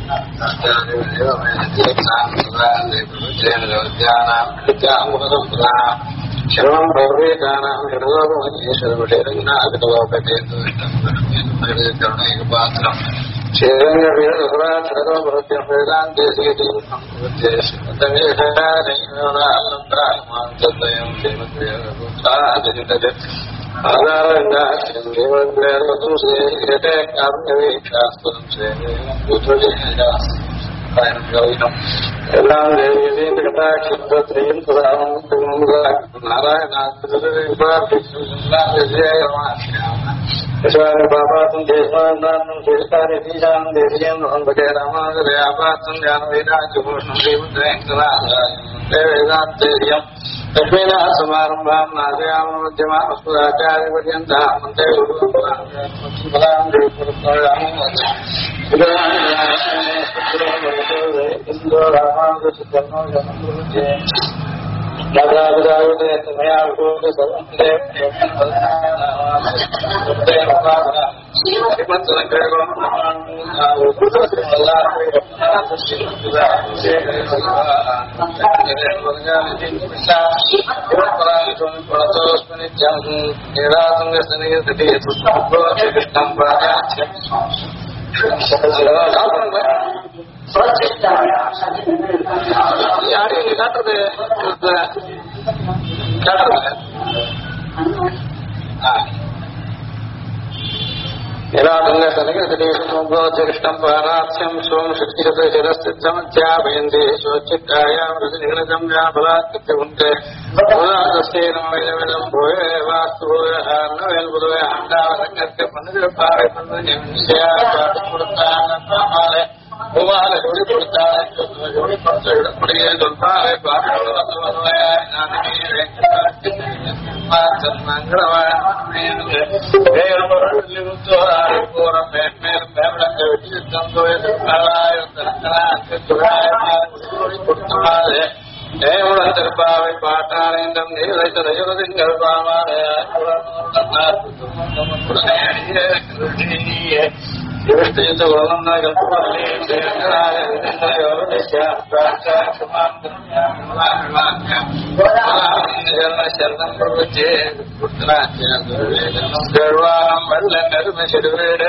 శరణం భగవేదానాం హృదయోపేతేంద్రపాత్రం నారాయణాపాతం దేశాన్ని దేశాన్ని బీజాన్ని దేశీయం రామాపాతం జ్ఞానవేదాభూషణం వేదాంతేయం లక్ష్మీనా సమారంభాం నాశయామధ్యమాచార్యపర్యంతం నిరాటంగృష్టం పారాఖ్యం సోం శక్తిరస్థితమధ్యాపయంది స్వచ్చిత్తాయామృతినిగలజం వ్యాఫలాత్కృత్య ఉంటే ఉదాస్తేనం భూయే వాస్తు భూయే అండావరంగత్య పన్నులు పారే పన్నులు பூவால ஜோடி கொடுத்தாலே ஜோடி கொடுத்தபடியே சொல்பாலே திருப்பாவை பாட்டாளைந்தம் நீரைத்ததையுதிங்கள் பாமாலே செடுவீடு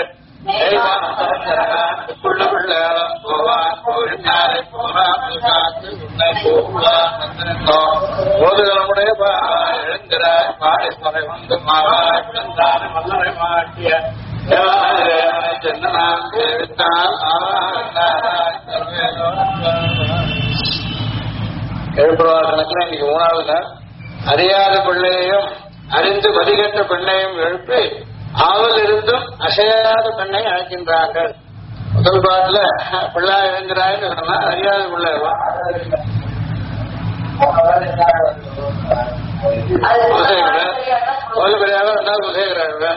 போதுகளுடைய எழுந்திராய் பாடிப்பறை வந்து மாவாய் மல்லரை மாட்டிய எழுப்புவாசனத்துல இன்னைக்கு மூணாவது நாள். அறியாத பிள்ளையையும் அறிந்து வதிகட்ட பெண்ணையும் எழுப்பி ஆவல் இருந்தும் அசையாத பெண்ணை அழைக்கின்றார்கள். முதல் பாட்டுல பிள்ளை எழுந்திராய்னு சொன்னா அறியாத பிள்ளைவா முதல் பெரியாவே ரெண்டாவது குசேகிறார்கள்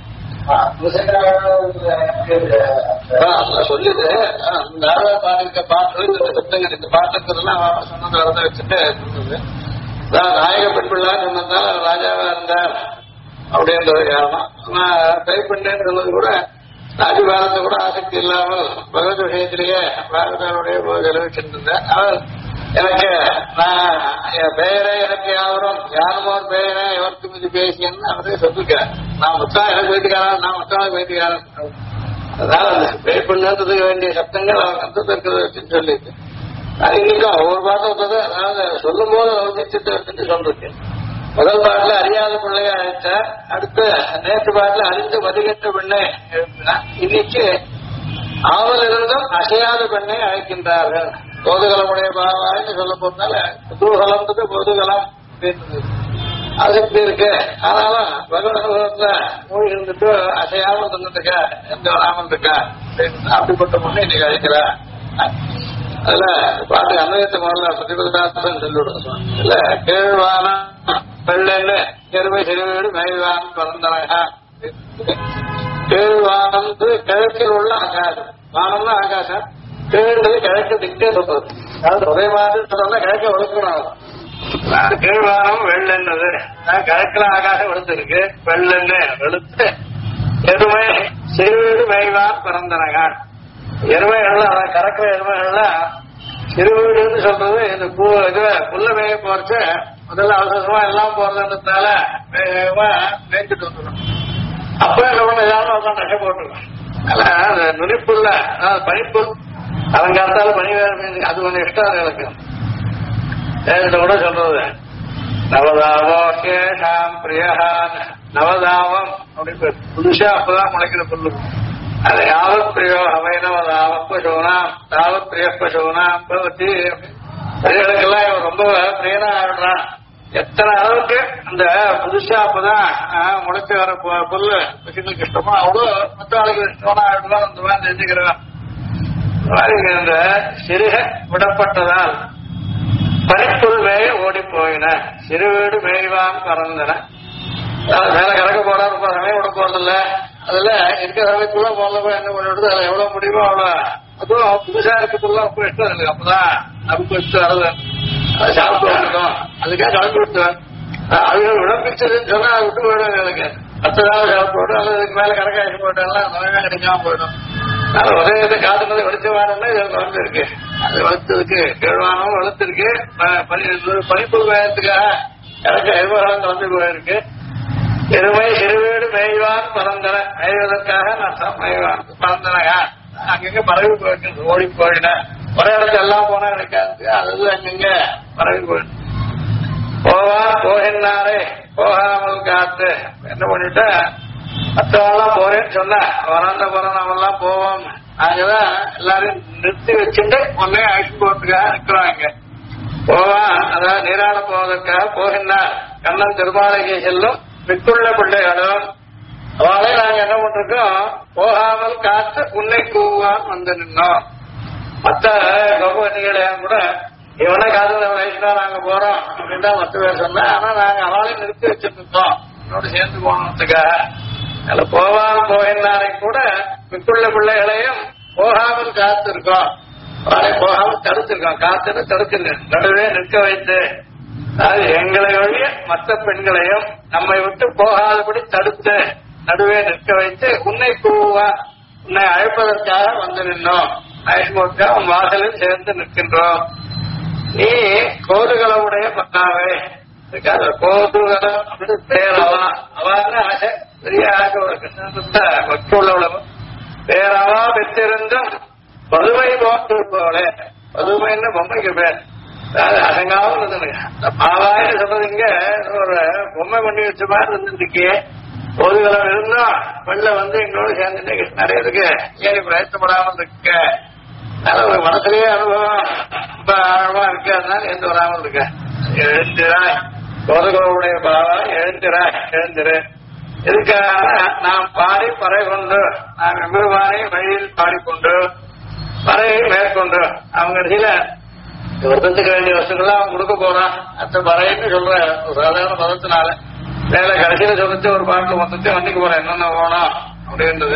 சொல்லுது. பாடிருக்க பாட்டு இந்த சப்தங்கள் இந்த பாட்டுக்கிறதுலாம் சொன்னதை வச்சுட்டு நாயக பெண் பிள்ளை சொன்னதால ராஜாவா இருந்தார் அப்படின்றது காரணம். நான் டைப் பண்ணேன்னு சொன்னது கூட ராஜபாரத்தை கூட ஆசக்தி இல்லாமல் பகவத் விஷயத்திலேயே பாரதாருடைய செலுவிச்சிருந்தேன். எனக்கு நான் என் பெயரை எனக்கு யாரும் யாருமோ பெயரை எவருக்கும் இது பேசியன்னு அவரே சொல்லிருக்கேன். நான் மொத்தம் எனக்கு வீட்டுக்காரன், நான் மொத்தம் வீட்டுக்காரன். அதனால அந்த பெயர் பண்ணதுக்கு வேண்டிய சப்தங்கள் அவர் அந்தத்தில் இருக்கிறத வச்சுன்னு சொல்லிட்டு அது இன்னைக்கும் ஒவ்வொரு பாட்டும் வந்தது. அதாவது சொல்லும் போது அவசியத்தை வச்சுட்டு சொல்லிருக்கேன். முதல் பாட்டுல அறியாத பிள்ளைய அழைத்த, அடுத்து நேற்று பாட்டுல அறிந்து மதிகட்ட பெண்ணை எழுப்பினார். இன்னைக்கு ஆவல் இருந்தும் அசையாத பெண்ணை அழைக்கின்றார்கள். போதுகலமுடைய பாவான்னு சொல்ல போனால குதூகலம்ன்றது பொதுகலம் அப்படின்னு ஆசக்தி இருக்கு. ஆனாலும் பகவத் அனுபவத்துல மூழ்கி இருந்துட்டு அசையாமல் இருந்துருக்கா, எந்த வராமல் இருக்கா அப்படின்னு அப்படிப்பட்ட பொண்ணை இன்னைக்கு அழைக்கிறா. அதுல பாட்டு அன்வயத்தை முதல்ல பிரதிபதாசன் சொல்லிவிடுவோம். இல்ல கேழ்வானம் வெள்ளன்னு எருமை சிறுவீடு மேய்வான் பிறந்தவகா. கேழ்வானம் கிழக்கில் உள்ள ஆகாசம், வானம்னா ஆகாசம், கேழ்றது கிழக்கு திக்கே சொல்றது. அதாவது ஒரே மாதிரி சொன்னா கிழக்க ஒழுக்கணும். கீழ்வானம் வெள்ளென்னது கிழக்குல ஆகாசம் வெளுத்திருக்கு. வெள்ளெண்ணு வெளுத்து எருமை சிறுவீடு மேய்வான் பிறந்தனகான். எருமைகள்லாம் அதான் கறக்கிற எருமைகள்லாம் சிறு வீடுன்னு சொல்றது இந்த புல்ல மேய போறச்சு முதல்ல அவசரமா எல்லாம் போறதுன்றதுனால வேகமா மேய்ச்சிட்டு வந்துடும். அப்ப என்ன பண்ண ஏதாவது உட்காந்து நகை போட்டுருக்கோம். அதனால அந்த நுனிப்புல்ல அதாவது பனிப்புல் அலங்காரத்தால பனி வேறு அது கொஞ்சம் இஷ்டம் எனக்கு கூட சொல்றது. நவதாவோ கேஷாம் பிரியான் நவதாவம் அப்படின்னு புதுசா அப்பதான் முளைக்கிற புல்லு. அது யாவத் பிரியோ அவைனவதாவம் பசோனாம் தாவத் பிரிய பசோனாம் பவதி. பெரியர்களுக்கெல்லாம் இவன் ரொம்ப பிரியனா ஆடுறான். எத்தனை அளவுக்கு அந்த புதுசா அப்பதான் முளைச்சு வர புல்லு பசுங்களுக்கு இஷ்டமோ அவ்வளோ மற்ற ஆளுக்கு இஷ்டமான ஆடுவான். அந்த மாதிரி தெரிஞ்சுக்கிறவன் இந்த சிறுக விடப்பட்டதால் பனிப்புல் மேய ஓடி போயின சிறு வீடு மேய்வான் பறந்தன. மேல கறக்க போறா ரொம்ப சமயம் விட போறதில்ல. அதுல இருக்கிற சமயத்துள்ள போல என்ன பண்ணிவிடுது அதுல எவ்வளவு முடியுமோ அவ்வளவு. அதுவும் புதுசா இருக்கிறதுலாம் ரொம்ப இஷ்டம் இல்லை. அப்பதான் நமக்கு இஷ்டம் வருது அதை சாப்பிட்டு வந்துடும். அதுக்காக கலந்து விட்டுவேன். அவங்க விடப்பிச்சதுன்னு சொன்னா அதை விட்டு போயிடுவாங்க. எனக்கு 10 நாள் சாப்பிட்டு போய்டும் அல்லது இதுக்கு மேல கணக்காசி போயிட்டாங்கன்னா நோயமே கிடைக்காம போயிடும். அதனால உதயத்தை காட்டுனது வெளிச்சவானம்னா இதுக்கு வளர்ந்துருக்கு. அது வளர்த்ததுக்கு கேழ்வானமும் வளர்த்துருக்கு. பனிப்புல் வேகத்துக்காக கணக்க எருமகாலம் கலந்து போயிருக்கு. எருமை சிறுவீடு மேய்வான் பறந்தன மேய்வதற்காக நான் மேய்வான் பறந்தனகா அங்கங்க பறவை போயிருக்கு. ஓடி போயின ஒரே இடத்துல எல்லாம் போனா கிடைக்காது. அது அங்கங்க பறவை போயிடு. போவான் போகின்றாரே போகாமல் காத்து என்ன பண்ணிட்ட மற்றவெல்லாம் போறேன்னு சொன்ன வராந்த போறவெல்லாம் போவோம். நாங்கதான் எல்லாரையும் நிறுத்தி வச்சுட்டு ஒன்னே அழைச்சு போறதுக்காக நிற்கிறாங்க. போவான் அதாவது நீராட போவதற்காக போகின்றார். கண்ணன் திருமாலைக்கு செல்லும் மிக்குள்ள பிள்ளைகளும் அவளை நாங்க என்ன பண்றோம் போகாமல் காத்து உன்னை கூவான் வந்து நின்னோம். மற்ற கௌபவதிகளையும் கூட இவனை காதல வயசுனா நாங்க போறோம் அப்படின்னு தான் மற்ற பேர் சொன்ன. ஆனா நாங்க அவளையும் நிறுத்தி வச்சிருந்தோம் என்னோட சேர்ந்து போனதுக்காக. அதுல போவாமல் போகின்றாரை கூட மிக்குள்ள பிள்ளைகளையும் போகாமல் காத்திருக்கோம். அவளை போகாமல் தடுத்திருக்கோம். காத்துன்னு தடுக்கல நடுவே நிற்க வைத்து அது எங்களை வழிய மற்ற பெண்களையும் நம்மை விட்டு போகாதபடி தடுத்து நடுவே நிற்க வைத்து உன்னை கூவா உன்னை அழைப்பதற்காக வந்து நின்னோம். அழைப்பதற்காக உன் வாசலில் சேர்ந்து நிற்கின்றோம். நீ கோதுகளவுடைய பட்டாவே கோதுகலம் அப்படின்னு பேரவா அவான்னு ஆசை பெரிய ஆசை ஒரு கிருஷ்ண பக்தி உள்ளவளவும் பேரவா பெற்றிருந்தும் பதுமை போட்டிருப்பவளே. பதுமைன்னு பொம்மைக்கு பேர். அதாவது அசங்காவும் இருந்துங்க பாவாயின்னு சொல்றது இங்க ஒரு பொம்மை பண்ணி வச்ச மாதிரி இருந்துருக்கு. பொதுகளம் இருந்தும் வெளில வந்து எங்களோட சேர்ந்துட்டு கிருஷ்ணடையிருக்கு ஏன் பிரயத்தப்படாமல் இருக்க. அதனால ஒரு மனசுலயே அனுபவம் ரொம்ப ஆழமா இருக்கு. அதனால எந்த வராமல் இருக்க. எழுந்திராய் கோதுகளுடைய பாவா எழுந்திராய் எழுந்திரு. இதுக்காக நாம் பாடி பறை கொண்டு நாம் எம்பெருமானை வழியில் பாடிக்கொண்டு பறையை மேற்கொண்டு அவங்க கடைசியில விருத்தத்துக்கு வேண்டிய வசதிகள்லாம் அவன் கொடுக்க போறான். அந்த பறைன்னு சொல்ற ஒரு சாதாரண பதத்தினால வேலை கடைசியில சொல்லிச்சு ஒரு பாட்டுல மொத்தத்தை வண்டிக்கு போறேன் என்னென்ன போனோம் அப்படின்றது.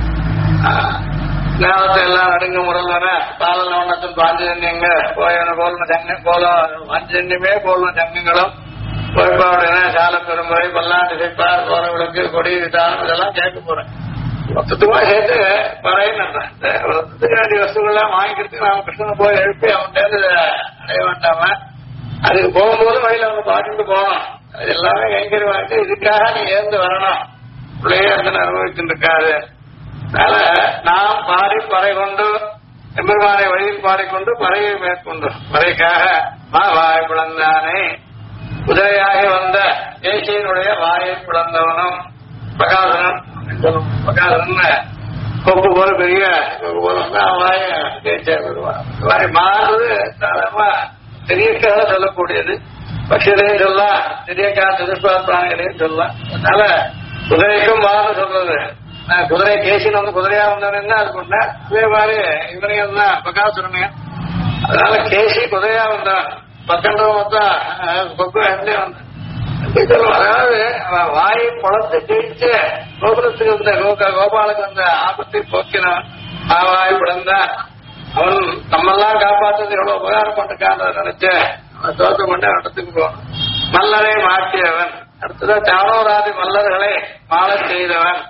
ஞானத்தை எல்லாம் நடுங்க முரல்வன பாலன வண்ணத்தின் பாஞ்சஜன்யங்க போயன போலன சங்கம் போல பாஞ்சஜன்யமே போலன சங்கங்களும் பொறுப்பாடுன சால பெருமுறை பல்லாண்டு சிப்பார் போற விளக்கு கொடி தானம் இதெல்லாம் கேட்க போறேன். மொத்தத்துமா சேர்த்து பறைன்னு விரதத்துக்கு வேண்டிய வசதிகள்லாம் வாங்கிக்கிறதுக்கு நாம கிருஷ்ணனை போய் எழுப்பி அவன் அடைய வேண்டாம. அதுக்கு போகும்போது வழியில அவங்க பாட்டுட்டு போகணும். அது எல்லாமே கைங்கறி வாங்கிட்டு இதுக்காக நீ ஏந்து வரணும். பிள்ளையே இருந்து அனுபவிச்சுட்டு இருக்காது. அதனால நாம் பாடி பறை கொண்டு எம்பெருமானை வழியில் பாடிக்கொண்டு பறையை மேற்கொண்டு பறைக்காக வாய் பிளந்தானே குதிரையாக வந்த தேசியனுடைய வாயை பிளந்தவனும் பிரகாசனன் பிரகாசன் கொப்பு போல பெரிய கொப்பு போல வந்து அவன் வாய தேய்ச்சா வருவான். வாய் மாறுறது சாதாரணமா தெரியக்காக சொல்லக்கூடியது. பட்சியதையும் சொல்லலாம் தெரியக்காக திருஷ்பாத்ராணிகளையும் சொல்லலாம். அதனால குதிரைக்கும் மாறு சொல்றது. குதிரை கேசின் வந்து குதிரையா வந்தவன் அது கொண்ட அதே மாதிரி இவனையும் தான் பிரகாசுரனே. அதனால கேசி குதிரையா வந்தான் பக்கண்டவன் மொத்தம் கொக்கு வந்தே வந்தான். அதாவது வாயை குளத்தை ஜெயிச்சு கோகுலத்துக்கு வந்த கோபாலுக்கு வந்த ஆபத்தை போக்கினான். வாய் பிளந்தான். அவன் நம்மெல்லாம் காப்பாற்றுறது எவ்வளவு உபகாரம் பண்ணிருக்கான் நினைச்சு அவன் தோற்று கொண்டு இடத்துக்கு போனான். மல்லரை மாற்றியவன் அடுத்ததான் தானோராதி மல்லர்களை மாலை செய்தவன்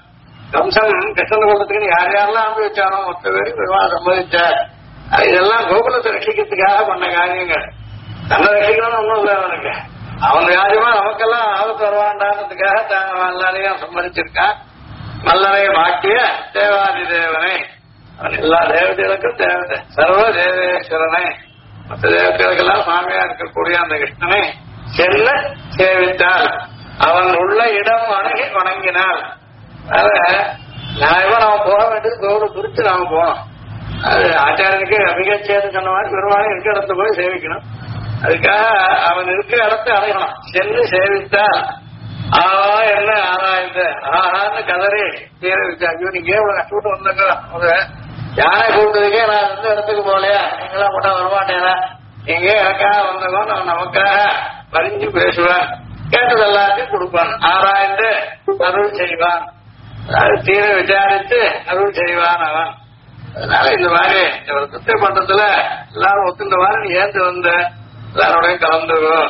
கம்சன் கிருஷ்ணன் கொள்றதுக்கு யார் யாரெல்லாம் அனுப்பி வச்சானோ மொத்த பேருக்கு பெருமாள் சம்மதிச்சார். இதெல்லாம் கோகுலத்தை ரட்சிக்கிறதுக்காக பண்ண காரியங்கள். தன்னை ரட்சிக்கணும்னு ஒண்ணும் இல்லை அவனுக்கு. அவன் ராஜமா நமக்கெல்லாம் ஆபத்து வருவான்டான்றதுக்காக எல்லாரையும் சம்மதிச்சிருக்கான். மல்லரை மாட்டிய தேவாதி தேவனை, அவன் எல்லா தேவதைகளுக்கும் தேவதை, சர்வ தேவேஸ்வரனை, மற்ற தேவதைகளுக்கெல்லாம் சுவாமியா இருக்கக்கூடிய அந்த கிருஷ்ணனை செல்ல சேவித்தார். அவன் உள்ள இடம் அணுகி வணங்கினார். நியாயமா நாம போக வேண்டியது கௌரவ குறித்து நாம போனோம். அது ஆச்சாரியனுக்கு அபிகச்சேன்னு சொன்ன மாதிரி பெருமாளை இருக்க இடத்துல போய் சேவிக்கணும். அதுக்காக அவன் இருக்கிற இடத்தை அடையணும். சென்று சேவித்தார். என்ன ஆராய்ந்து ஆஹான்னு கதறி தீர வச்சா. ஐயோ நீங்க இவ்வளவு கஷ்டப்பட்டு வந்தாங்க, ஒரு யானை கூப்பிட்டதுக்கே நான் எந்த இடத்துக்கு போகலையா, நீங்களாம் கூட வரமாட்டேனா, நீங்க எனக்காக வந்தவங்க நான் நமக்காக பறிஞ்சு பேசுவேன், கேட்டது எல்லாத்தையும் கொடுப்பான், ஆராய்ந்து அருள் செய்வான், தீர விசாரித்து அருள் செய்வான் அவன். அதனால இந்த மாதிரி ஒரு திருத்த பண்றதுல எல்லாரும் ஒத்துந்த மாதிரி நீ ஏந்து வந்த எல்லாரோடையும் கலந்துக்கோ.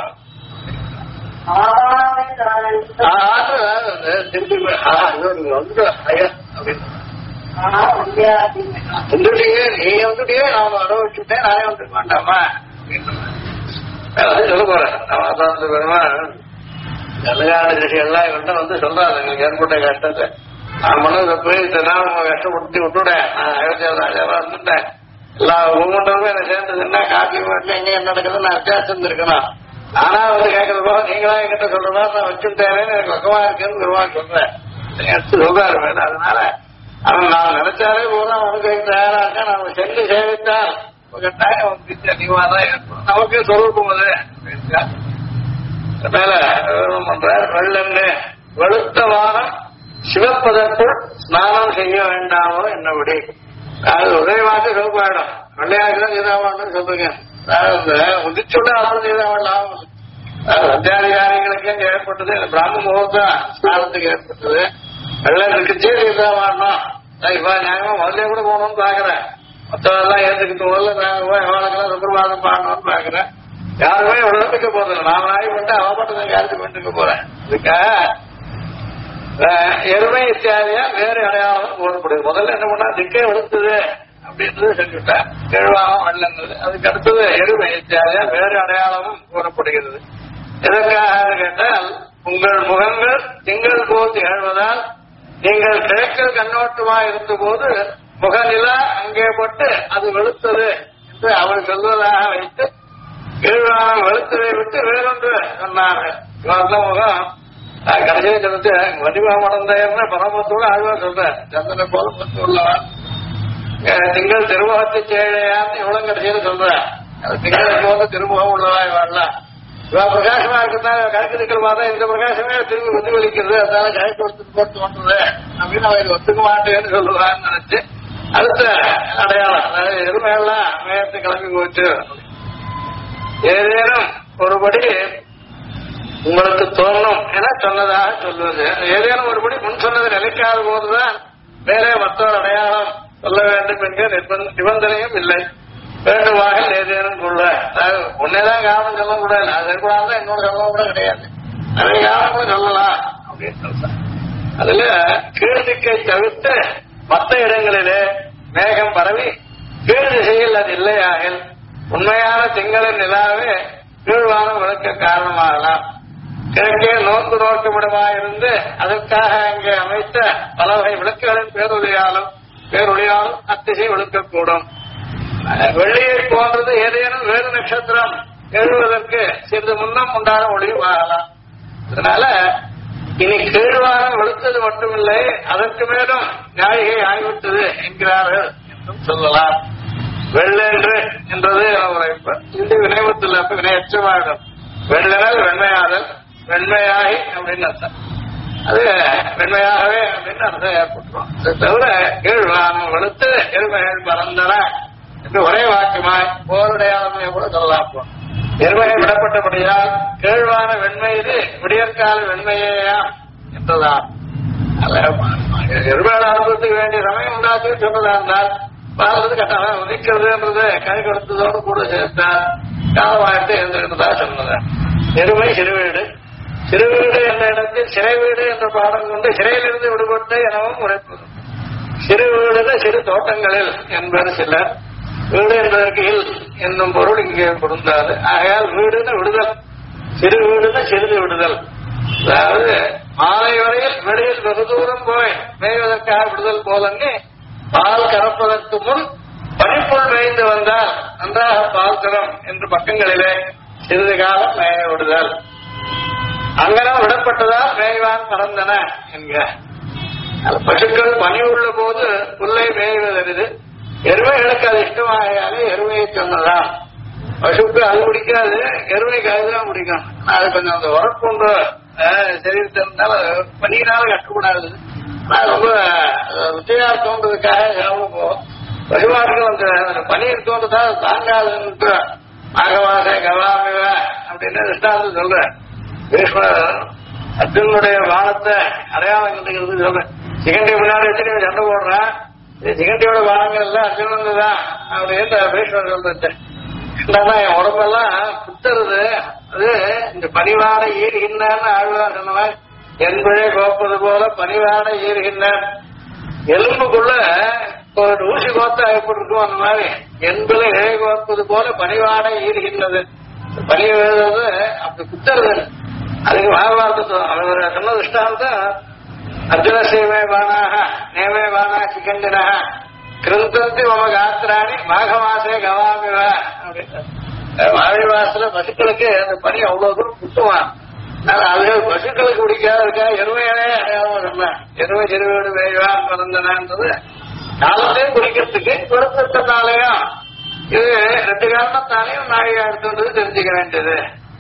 திருப்பி வந்து ஐயா அப்படின்னு வந்துட்டீங்க, நீங்க வந்துட்டே நான் வர வச்சுட்டேன், நானே வந்துக்க மாட்டாமா சொல்ல போறேன். கல்யாண விஷயம்லாம் இவன்ட்ட வந்து சொல்றாரு எங்களுக்கு ஏற்பட்ட கஷ்டத்தை. நான் பண்ணது போய் நாள் கஷ்டப்படுத்தி விட்டுட்டேன். நான் அயோத்தியா ராஜாவா இருந்துட்டேன். எல்லா ஒவ்வொன்றுமே எனக்கு சேர்ந்ததுன்னா காப்பி மாட்டில் எங்க என்ன நடக்குதுன்னு நான் வித்தியாசம் இருக்கணும். நானா வந்து கேட்கறதோ நீங்களா என்கிட்ட சொல்றதா நான் வச்சுட்டேன்னு எனக்கு பக்கமா இருக்குன்னு பெருமாள் சொல்றேன் எடுத்து சொல்றாரு. அதனால அவன் நான் நினைச்சாலே போதும் அவனுக்கு தயாரா இருக்கேன். நம்ம சென்று சேவித்தால் கட்டாயம் நீவாதான் ஏற்படும், நமக்கே சொல்லும் அது மேல பண்ற வெள்ளன்னு வெளுத்த வாரம் சிவப்பதற்குள் ஸ்நானம் செய்ய வேண்டாமோ என்னபடி. அது ஒரே மாதிரி சிவப்பாயிடும். வெள்ளையாக்குதான் நீதாவான்னு சொல்றீங்க. உதிச்சுள்ள அப்புறம் நீதாவலாம். சத்தியாதிகாரிகளுக்கு ஏற்பட்டது பிராம முகூர்த்தம் ஸ்நானத்துக்கு ஏற்பட்டது. வெள்ளம் இருக்குச்சே நீதாவாடணும். இப்ப நியாயமா முதல்ல கூட போகணும்னு பாக்குறேன். மற்றவெல்லாம் ஏற்றுக்கிட்டு முதல்ல எவ்வளவுக்கெல்லாம் சுப்பிரபாதம் பாடணும்னு பாக்குறேன். யாருமே உடம்புக்கு போறதில்லை. நான் நாய் பண்ணிட்டு அவப்பட்டதை யாருக்கு பண்ணிட்டு போறேன். இதுக்காக எருமை இத்தியாதியா வேறு அடையாளம் போடப்படுது. முதல்ல என்ன பண்ணா திக்கே வெளுத்தது அப்படின்றது செஞ்சுட்டேன், கேழ்வாகம் வெள்ளங்கிறது. அதுக்கு அடுத்தது எருமை இத்தியாதியா வேறு அடையாளமும் கூறப்படுகிறது. எதற்காக கேட்டால் உங்கள் முகங்கள் திங்கள் போல் திகழ்வதால் நீங்கள் கிழக்கில் கண்ணோட்டமாக இருந்த போது முகநிலா அங்கே பட்டு அது வெளுத்தது என்று அவர் சொல்வதாக வைத்து கேழ்வாகம் வெளுத்ததை விட்டு வேறொன்று சொன்னார்கள். இவர்கள் முகம் கடைசியை சொல்லிட்டு வடிவமடைந்த பரமத்தோடு ஆழ்வா சொல்றேன். சந்திரனை போல பத்து உள்ளவன் திங்கள் திருமுகத்தை சேழையான்னு இவ்வளவு கடைசியில சொல்றேன். திங்களுக்கு வந்து திருமுகம் உள்ளவா இவாள்லாம் இவா பிரகாசமா இருக்கிறதால கணக்கு திக்கள் பார்த்தா இந்த பிரகாசமே திரும்பி பிரதிபலிக்கிறது. அதனால கணக்கு ஒத்துக்கு போட்டு தோன்றது அப்படின்னு அவருக்கு ஒத்துக்க மாட்டேன்னு சொல்லுவான்னு நினைச்சு அடுத்த அடையாளம் அதாவது எருமையெல்லாம் மேயத்து கிளம்பி போச்சு. ஏதேனும் ஒருபடி உங்களுக்கு தோணும் என சொன்னதாக சொல்வது. ஏதேனும் ஒருபடி முன் சொன்னது நிலைக்காத போதுதான் வேறே மற்றொரு அடையாளம் சொல்ல வேண்டும் என்கிற நிபந்தனையும் இல்லை. வேண்டுமாக ஏதேனும் கொள்ள ஒன்னேதான் காரணம் சொல்லக்கூடாது. அது இருக்கக்கூடாது இன்னொரு சொல்லவும் கூட கிடையாது. நிறைய காரணம் கூட சொல்லலாம் அப்படின்னு சொல்றேன். அதுல கீழ்திக்கை தவிர்த்து மற்ற இடங்களிலே மேகம் பரவி கீழ் திசையில் அது இல்லையாக உண்மையான திங்களின் நிலாவே கீழ்வானம் விளக்க காரணமாகலாம். கிழக்கே நோக்கு நோக்கமிடமாயிருந்து அதற்காக அங்கே அமைத்த பல வகை விளக்குகளின் பேரொழியாலும் அத்திசை விளக்கக்கூடும். வெள்ளியை போன்றது ஏதேனும் வேறு நட்சத்திரம் எழுவதற்கு சிறிது முன்னம் உண்டான ஒளியும் ஆகலாம். அதனால இனி கீழ்வானம் வெளுத்தது மட்டுமில்லை அதற்கு மேலும் ஞாயிகை ஆகிவிட்டது என்கிறார்கள் என்றும் சொல்லலாம். வெள்ளென்று என்றது இந்த வினைவத்தில் வினையற்றமாகும். வெள்ளனல் வெண்மையாதல் வெண்மையாகி அப்படின்னு அர்த்தம். அது வெண்மையாகவே அப்படின்னு அர்த்தம் ஏற்பட்டுரும். அதை தவிர கீழ்வானம் வெளுத்து எருமைகள் பறந்தன என்று ஒரே வாக்கியமாய் போருடையாளமே கூட சொல்லலாம். எருமையை விடப்பட்டபடியால் கீழ்வான வெண்மை இது விடியற்கால வெண்மையேயா என்றுதான். எருமையோட அனுபவத்துக்கு வேண்டிய சமயம் உண்டாச்சு சொன்னதா இருந்தால் வாழ்றது கட்டாயம் உதிக்கிறதுன்றது கை கொடுத்ததோடு கூட சேர்த்தால் காலமாயிட்டு இருந்துகிட்டுதான் சொன்னது. எருமை சிறுவீடு சிறு வீடு என்ற இடத்தில் சிறை வீடு என்ற பாடம் கொண்டு சிறையிலிருந்து விடுபட்டு எனவும் உரைப்பது. சிறு வீடுல சிறு தோட்டங்களில் என்பது சிலர். வீடு என்பதற்கு இல் என்னும் பொருள் இங்கே பொருந்தாது. ஆகையால் வீடுன்னு விடுதல், சிறு வீடுன்னு சிறிது விடுதல். அதாவது மாலை வரையில் வெளியில் வெகு தூரம் போய் மேய்வதற்காக விடுதல் போலன்னு பால் கறப்பதற்கு முன் பனிப்புள் மேய்ந்து வந்தால் நன்றாக பால் தரும் என்று பக்கங்களிலே சிறிது காலம் மேய விடுதல். அங்கனம் விடப்பட்டதால் மேய்வான் பறந்தன என்க. பசுக்கள் பனி உள்ள போது புல்லை மேய்வதறிது. எருமைகளுக்கு அது இஷ்டமாகாது எருமையை சொன்னதான். பசுக்கு அது பிடிக்காது, எருமைக்கு அதுதான் பிடிக்கும். அது கொஞ்சம் அந்த உரப்புண்டு சரீரத்தில் இருந்தாலும் பனியினால கட்டக்கூடாது. ரொம்ப ருச்சியா தோன்றதுக்காக ஞாபகம் போகும். பசுமார்கள் அந்த பனி தோன்றதா தாங்காதுன்னு நாகவாச கவாமிவ அப்படின்னு திஷ்டாந்தம் சொல்றேன். பீஷ்மர் அர்ஜுனுடைய பானத்தை அடையாளம் கண்டுக்கிறது சொல்றேன். சிகண்டி முன்னாடி வச்சு சண்டை போடுறான். சிகண்டியோட பானங்கள் எல்லாம் அர்ஜுனன் தான் அப்படின்னு பீஷ்மர் சொல்றேன். என் உடம்பெல்லாம் புத்தருது, அது இந்த பனிவாட ஈறுகின்றான்னு ஆழ்வார் சொன்னவன். என்பதே கோப்பது போல பனிவாட ஈறுகின்றான். எலும்புக்குள்ள ஒரு ஊசி கோத்தா எப்படி இருக்கும் அந்த மாதிரி என்பதை இழை கோப்பது போல பனிவாட ஈறுகின்றது. பனி எழுதுறது அப்படி புத்தருது. அதுக்கு மகாபாரத அவர் சொன்ன திருஷ்டாந்தம் அர்ஜுன சேமே பானாக நேமே பானா சிகண்டினா கிருந்தந்தி மம காத்திராணி மாகமாசே கவாமிவ அப்படின்னு. மாவி மாசத்துல பசுக்களுக்கு அந்த பனி அவ்வளவு தூரம் குத்துவான். அது பசுக்களுக்கு பிடிக்காத இருக்கா எருமையாலே அடையாளம் சொன்னேன். எருமை சிறுவீடு வேய்வான் பிறந்தனான்றது காலத்தையும் குடிக்கிறதுக்கு கொடுத்திருக்கனாலையும் இது ரெண்டு காரணத்தாலையும் நாழிகா எடுத்துன்றது தெரிஞ்சுக்க வேண்டியது.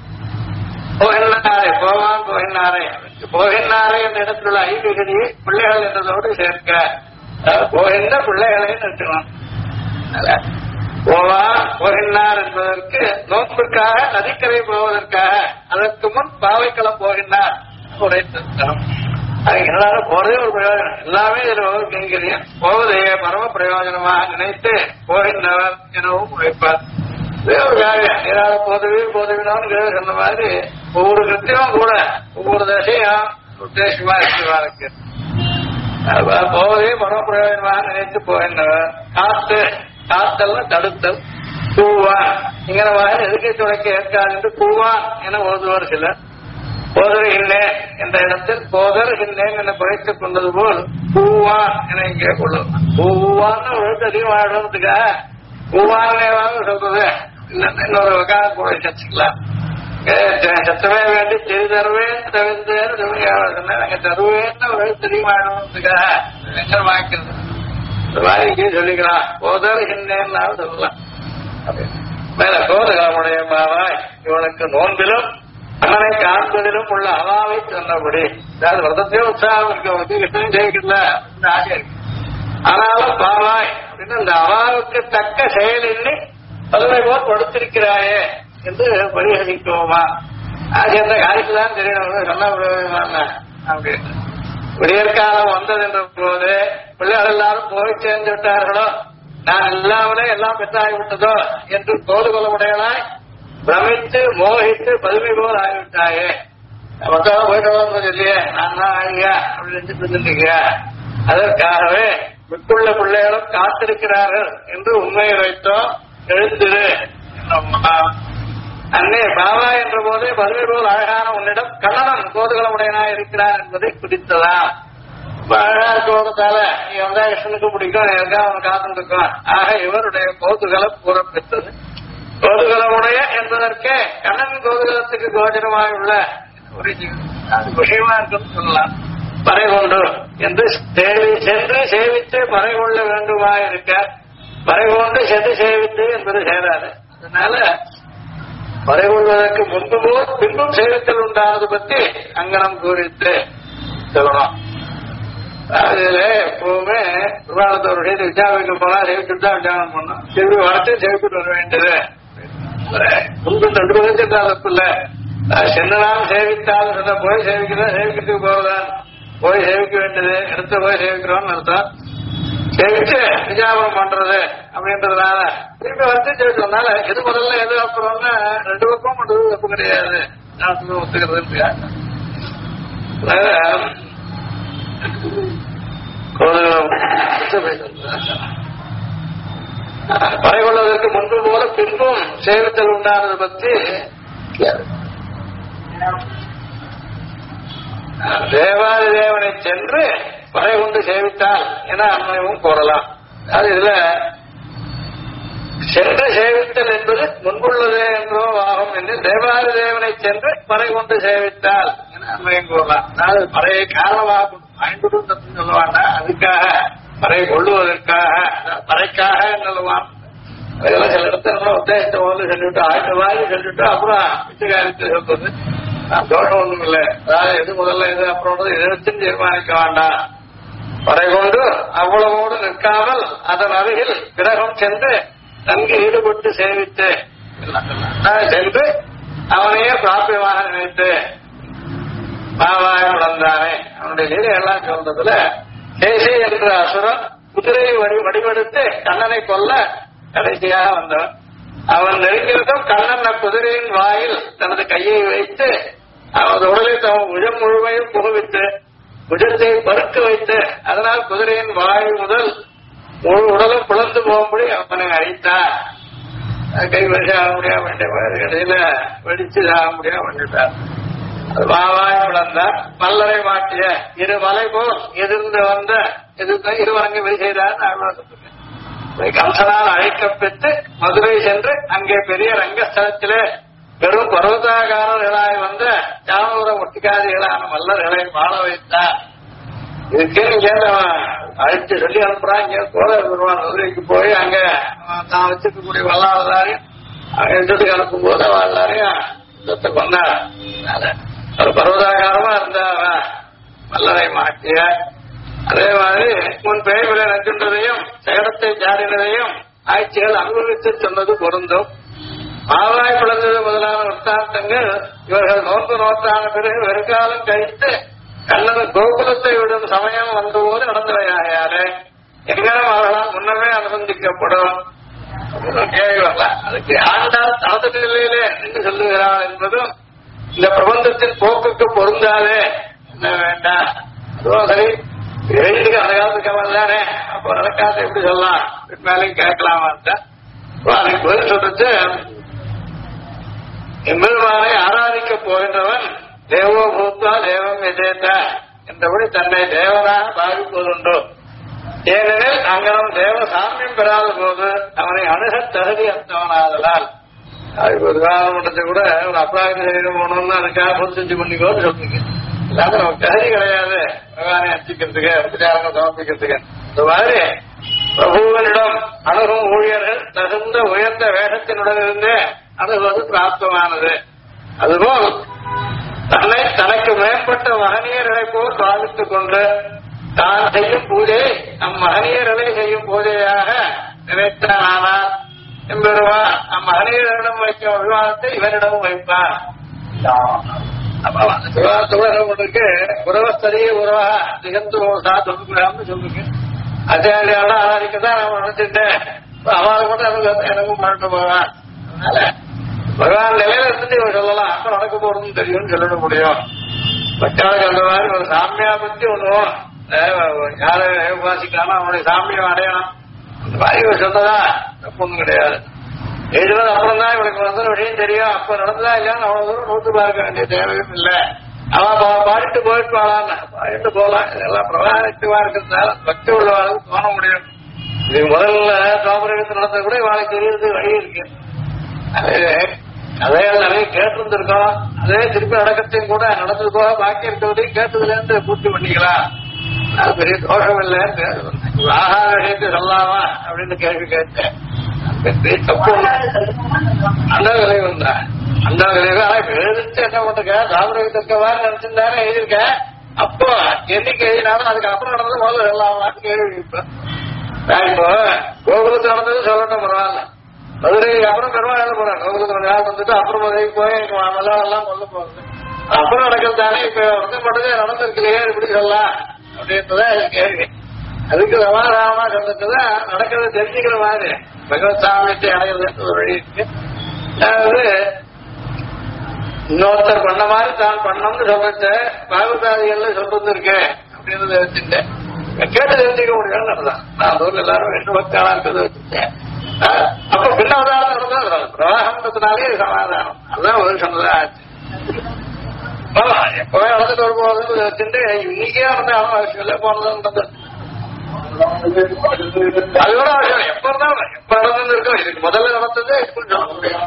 போகின்னாரே போவான் போகின்னாரே போகின்னாரே என்ற இடத்துல ஐவிகதியை பிள்ளைகள் என்றதோடு சேர்க்க போகின்ற பிள்ளைகளை நிறுத்தணும். போவான் போகின்றார் என்பதற்கு நோக்கிற்காக நதிக்கரை போவதற்காக அதற்கு முன் பாவைக்களம் போகின்றார் உரைத்திருக்கணும். அதுக்கு எல்லாரும் போறதே ஒரு பிரயோஜனம். எல்லாமே இதுல கைங்கரியம். போவதையே பரம பிரயோஜனமாக நினைத்து போகின்றவர் எனவும் உழைப்பார். ஒரு காரியம் ஏதாவது போதவினு சொன்ன மாதிரி ஒவ்வொரு கிருத்தியமும் கூட ஒவ்வொரு தசையும் உத்தேசமா இருக்கு. போவதே பரம பிரயோஜனமாக நினைத்து போகின்றவர். காத்தல் தடுத்தல் கூவான் இங்கிற மாதிரி எதுக்கை துடைக்க ஏற்காது என்று கூவான் என ஓதுவர் சிலர். போதர்கின்றேன் என்ற இடத்தில் போதர்கின்றேன் என குறைத்துக் கொண்டது போல் கூவான் என இங்கே கொள்ளும். கூவான்னு எழுத்து அதிகமாகிறதுக்காக கூவானேவாங்க சொல்றது இல்லைன்னா இன்னொரு வகை கூட சச்சுக்கலாம். சத்தமே வேண்டி தெரி தருவேன் தவிர்த்தேன்னு நாங்க தருவேன்னு ஒரு எழுத்து அதிகமாகிறதுக்காக எங்க வாங்கிக்கிறது இந்த மாதிரி இங்கே சொல்லிக்கலாம். போதர்கின்றேன் சொல்லலாம். மேல கோதகமுடைய மாவாய் இவனுக்கு நோன்பிலும் அண்ணனை காண்பதிலும் உள்ள அவாவை சொன்னபடி, அதாவது விரதத்தையும் உற்சாகம் இருக்கவனுக்கு கிருஷ்ணன் ஜெயிக்கல ஆசை இருக்கு. ஆனாலும் பாவாய் அப்படின்னு அந்த அவாவுக்கு தக்க செயல் எண்ணி பதவை போல் கொடுத்திருக்கிறாயே என்று பரிகரிக்குவோமா? அந்த காரியத்துதான் தெரியணும் சொன்ன பிரயோஜனமான அப்படின்னு. விடியற்காலம் வந்தது என்ற போது பிள்ளைகள் எல்லாரும் போய் சேர்ந்து விட்டார்களோ, நான் இல்லாமலே எல்லாம் பெற்றாகிவிட்டதோ என்று கோதுகொலமுடையனாய் பிரமித்து மோகித்து பதுமை போல் ஆகிவிட்டாயே. மக்கள் போயிட்டு இல்லையே நான் தான் ஆகியா அப்படின்னு இருந்துட்டீங்க. அதற்காகவே மிக்குள்ள பிள்ளைகளும் காத்திருக்கிறார்கள் என்று உண்மையை வைத்தோம். எழுந்திரு அன்னே பாபா என்ற போதே பதுமை போல் அழகான உன்னிடம் கண்ணனன் கோதுகலமுடையனாய் இருக்கிறார் என்பதை குறித்ததா? அழகா கோபத்தால நீ வந்தா கிருஷ்ணனுக்கு பிடிக்கும், எதுக்காக அவன் காத்துட்டு இருக்கான். ஆக இவருடைய கோதுகலம் கூறப்பெற்றது. கோதுகலமுடைய என்பதற்கே கண்ணன் கோதுகலத்துக்கு கோச்சரமாக உள்ள ஒரு விஷயமா இருக்குன்னு சொல்லலாம். பறை கொண்டு என்று சென்று சேவித்து பறை கொள்ள வேண்டுமா இருக்க, பறை கொண்டு சென்று சேவித்து என்பது சேராது. அதனால பறை கொள்வதற்கு முன்பு போல் பின்பும் சேவித்தல் உண்டானது பற்றி அங்கனம் குறித்து சொல்லணும். அதுல எப்பவுமே விவாதத்தோட விசாரிக்க போனா சேவிச்சுட்டு தான் விசாரணம் பண்ணணும். திரும்பி வளர்த்து சேவிச்சுட்டு வர வேண்டியது. முன்பு 2 வருஷத்துக்கு தப்பு இல்ல. சென்னலாம் சேவித்தாலும் சொன்ன போய் சேவிக்கிறதுக்கு போறதான் போய் சேவிக்க வேண்டியது. எடுத்து போய் சேவிக்கிறோம்னு அர்த்தம். சேவிச்சு விஜாபனம் பண்றது அப்படின்றதுனால திரும்பி வந்து சேவிக்கிறதுனால எது முதல்ல எது அப்புறம்னு 2 பக்கம் பண்றது தப்பு கிடையாது. ஒத்துக்கிறது பறை கொள்வதற்கு முன்பு போல பின்பும் சேவித்தல் உண்டானது பற்றி தேவாதி தேவனை சென்று பறை கொண்டு சேவித்தால் என அன்மையும் கூறலாம். அது இதுல சென்று சேவித்தல் என்பது முன்புள்ளதே என்றோ ஆகும் என்று தேவாதி தேவனை சென்று பறை கொண்டு சேவித்தால் என அன்மையும் கூறலாம். அதாவது பறையை காரணமாக பயன்படுத்த சொல்லுவாண்டா, அதுக்காக பறை கொள்ளுவதற்காக பறைக்காக சொல்லுவான். அதெல்லாம் சில இடத்துல உத்தேசத்தை போது சொல்லிவிட்டு 1000 ரூபாய் சொல்லிட்டு அப்புறம் வீட்டுக்காரத்தை சொல்றது தோஷம் ஒண்ணும் இல்லை. அதாவது எது முதல்ல இது அப்புறம் இதை வச்சு தீர்மானிக்க வேண்டாம். பறை கொண்டு அவ்வளவோடு நிற்காமல் அதன் அருகில் கிரகம் சென்று தங்கி ஈடுபட்டு சேவித்து சென்று அவனையே பிராபியமாக நினைத்து பாவாய் வளர்ந்தானே அவனுடைய லீலை எல்லாம் சொல்றதுல கேசி என்ற அசுரன் குதிரையை வடிவெடுத்து கண்ணனை கொல்ல கடைசியாக வந்தவன். அவன் நெருங்கியதும் கண்ணன் குதிரையின் வாயில் தனது கையை வைத்து அவனது உடலை தன் உஜம் முழுமையும் புகுவித்து உஜத்தை பருக்க வைத்து அதனால் குதிரையின் வாய் முதல் முழு உடலும் பிளந்து போகும்படி அவனை அழித்தார். கை வரிசை ஆக முடியாம வேண்டிய இடையில வெடிச்சு ஆக முடியாம பண்ணிட்டார். வாவாய் பிளந்தார். மல்லரை மாட்டிய இரு மலை போல் எதிர்ந்து வந்த இருவரங்கு வெளி செய்தார். கம்சனால் அழைக்கப்பெற்று மதுரை சென்று அங்கே பெரிய ரங்கஸ்தலத்திலே பெரும் பர்வதாகாரர்களாய் வந்த யானூர ஒட்டிக்காதிகளான மல்லர்களை வாழ வைத்தார். இதுக்கே இங்க அழைச்சு சொல்லி அனுப்புறான். இங்க கோதை பெருமான் மதுரைக்கு போய் அங்க தான் வச்சிருக்கக்கூடிய வல்லாளரையும் யுத்தத்துக்கு அனுப்பும் போது எல்லாரையும் யுத்தத்தை கொண்டார். ஒரு பர்வதாகாரமா இருந்த மல்லரை மாட்டிய அதே மாதிரி முன் பேய்களை நச்சுன்றதையும் சேடத்தை சாடினதையும் ஆட்சிகள் அனுபவித்து சொன்னது பொருந்தும். மாவாய் பிளந்தது முதலான வృత్తాந்தங்கள் இவர்கள் நோன்பு நோட்டான பிறகு வெறுக்காலம் கழித்து கண்ணன் கோகுலத்தை விடும் சமயம் வந்தபோது நடந்தவையாகையாலே எங்கேயும் அவர்களால் முன்னமே அனுபந்திக்கப்படும் கேள்வி வரலாம். அதுக்கு ஆண்டால் தனது நிலையிலே என்று சொல்லுகிறாள் என்பதும் இந்த பிரபந்தத்தின் போக்குக்கு பொருந்தாதே என்ன வேண்டாம். சரி எழுதுக்கு அந்த காலத்துக்கு அவன் தானே அப்போ நடக்காத எப்படி சொல்லலாம் மேலையும் கேட்கலாமா அதுக்கு பதில் சொல்றது எம்பெருமானை ஆராதிக்க போகின்றவன் தேவோ பூத்தா தேவம் எதேத்த என்றபடி தன்னை தேவனாக பாவிப்பதுண்டு. ஏனெனில் அங்கனம் தேவ சாமியம் பெறாத போது அவனை அணுக தகுதி அந்தவனாதலால் உதாரணத்தை கூட ஒரு அப்ராக சரீரம் போனோம்னு அதுக்காக பொறுத்து பண்ணிக்கோன்னு சொல்றீங்க. இல்லாம நமக்கு தகுதி கிடையாது பகவானை அர்ச்சிக்கிறதுக்கு உபச்சாரங்கள் சமர்ப்பிக்கிறதுக்கு. இந்த மாதிரி பிரபுவனிடம் அணுகும் ஊழியர்கள் தகுந்த உயர்ந்த வேகத்தினுடன் இருந்து அணுகுவது பிராப்தமானது. அதுபோல் தன்னை தனக்கு மேம்பட்ட மகனியர்களை போல் பாவித்துக் கொண்டு தான் செய்யும் பூஜை அம்மகனியர்களை செய்யும் பூஜையாக நினைத்தானால் எம்பெருவா அம்மகனியரிடம் வைக்கும் அபிமானத்தை இவரிடமும் வைப்பார். சிவாத்துக்கு உறவஸ்தரி உறவா திகந்து சொல்லுகிறான்னு சொல்லுங்க. ஆச்சாரியால ஆராதிக்கதான் நான் நினைச்சிட்டேன். அவளை கூட எனக்கும் மறந்து போவான். அதனால பகவான் நிலையில இருந்து இவன் சொல்லலாம் அப்ப நடக்க போறதுன்னு தெரியும்னு சொல்லிட முடியும். பச்சாளுக்கு அந்த மாதிரி ஒரு சாமியா பத்தி ஒண்ணும் யார உபாசிக்காம அவனுடைய சாமியம் அடையணும் அந்த மாதிரி இவன் சொன்னதா தப்பு ஒண்ணும் கிடையாது. எழுதுவது அப்புறம் தான் இவனுக்கு வந்து விஷயம் தெரியும். அப்ப நடந்ததா இல்லையான்னு அவ்வளவு தூரம் நோட்டு பார்க்க வேண்டிய தேவையும் இல்லை. அவன் பாடிட்டு போயிட்டு போலான்னு பாடிட்டு போலாம். இதெல்லாம் பிரதானத்துவா இருக்கிறதுனால பக்தி உள்ளவாளுக்கு தோண முடியும். இது முதல்ல சோபரகத்தில் நடந்த கூட இவாளுக்கு தெரியறது வழி இருக்கு. அதே நிறைய கேட்டிருந்திருக்கோம். அதே திருப்பி நடக்கத்தையும் கூட நடந்தது போக பாக்கி இருக்கிறதையும் கேட்டதுல இருந்து பூர்த்தி பண்ணிக்கலாம். அது பெரிய தோஷம் இல்லை. ஆகார விஷயத்தை சொல்லாமா அப்படின்னு கேள்வி கேட்டேன். தப்பு அந்த விளைவு தான் அந்த விளைவு. ஆனா இப்ப எழுதிச்சு என்ன பண்றீங்க சாபரகத்திற்கவா நினைச்சிருந்தானே எழுதியிருக்கேன். அப்போ என்னைக்கு எழுதினாலும் அதுக்கு அப்புறம் நடந்தது முதல்ல சொல்லாமான்னு கேள்வி. இப்போ கோகுலத்து நடந்தது சொல்லட்டும் பரவாயில்ல. மதுரைக்கு அப்புறம் பெருமாள் எழுத போறாங்க. கோகுலத்து நாள் வந்துட்டு அப்புறம் மதுரைக்கு போய் மலையாளம் எல்லாம் கொல்ல போறது அப்புறம் நடக்கிறது தானே. இப்ப வந்து மட்டும் நடந்திருக்கலையே இப்படி சொல்லலாம் அப்படின்றத கேள்வி. அதுக்கு சமாதானமா சொல்றதுதான் நடக்கிறத தெரிஞ்சுக்கிற மாதிரி பகவத் சாமியத்தை அடைகிறது ஒரு வழி இருக்கு. அதாவது இன்னொருத்தர் பண்ண மாதிரி தான் பண்ணணும்னு சொல்லிட்டு பாகவதாதிகள்ல சொல்றது இருக்கு அப்படின்றத வச்சுட்டேன். கேட்டு தெரிஞ்சுக்க முடியும் தான். நான் ஊர்ல எல்லாரும் 2 பக்தாளா இருக்கிறத வச்சுட்டேன். அப்ப பின்ன உதாரணம் நடந்தா பிரவாகம்ன்றதுனாலே சமாதானம். அதுதான் ஒரு சொன்னதா ஆச்சு. எப்பவே நடந்துட்டு வரும்போது வச்சுட்டு இன்னைக்கே நடந்தாலும் அவசியம் இல்லை, போனது அது கூட அவசியம். எப்ப இருந்தாலும் எப்ப நடந்து இருக்கும். இதுக்கு முதல்ல நடந்தது எப்படி சொல்ல முடியும்.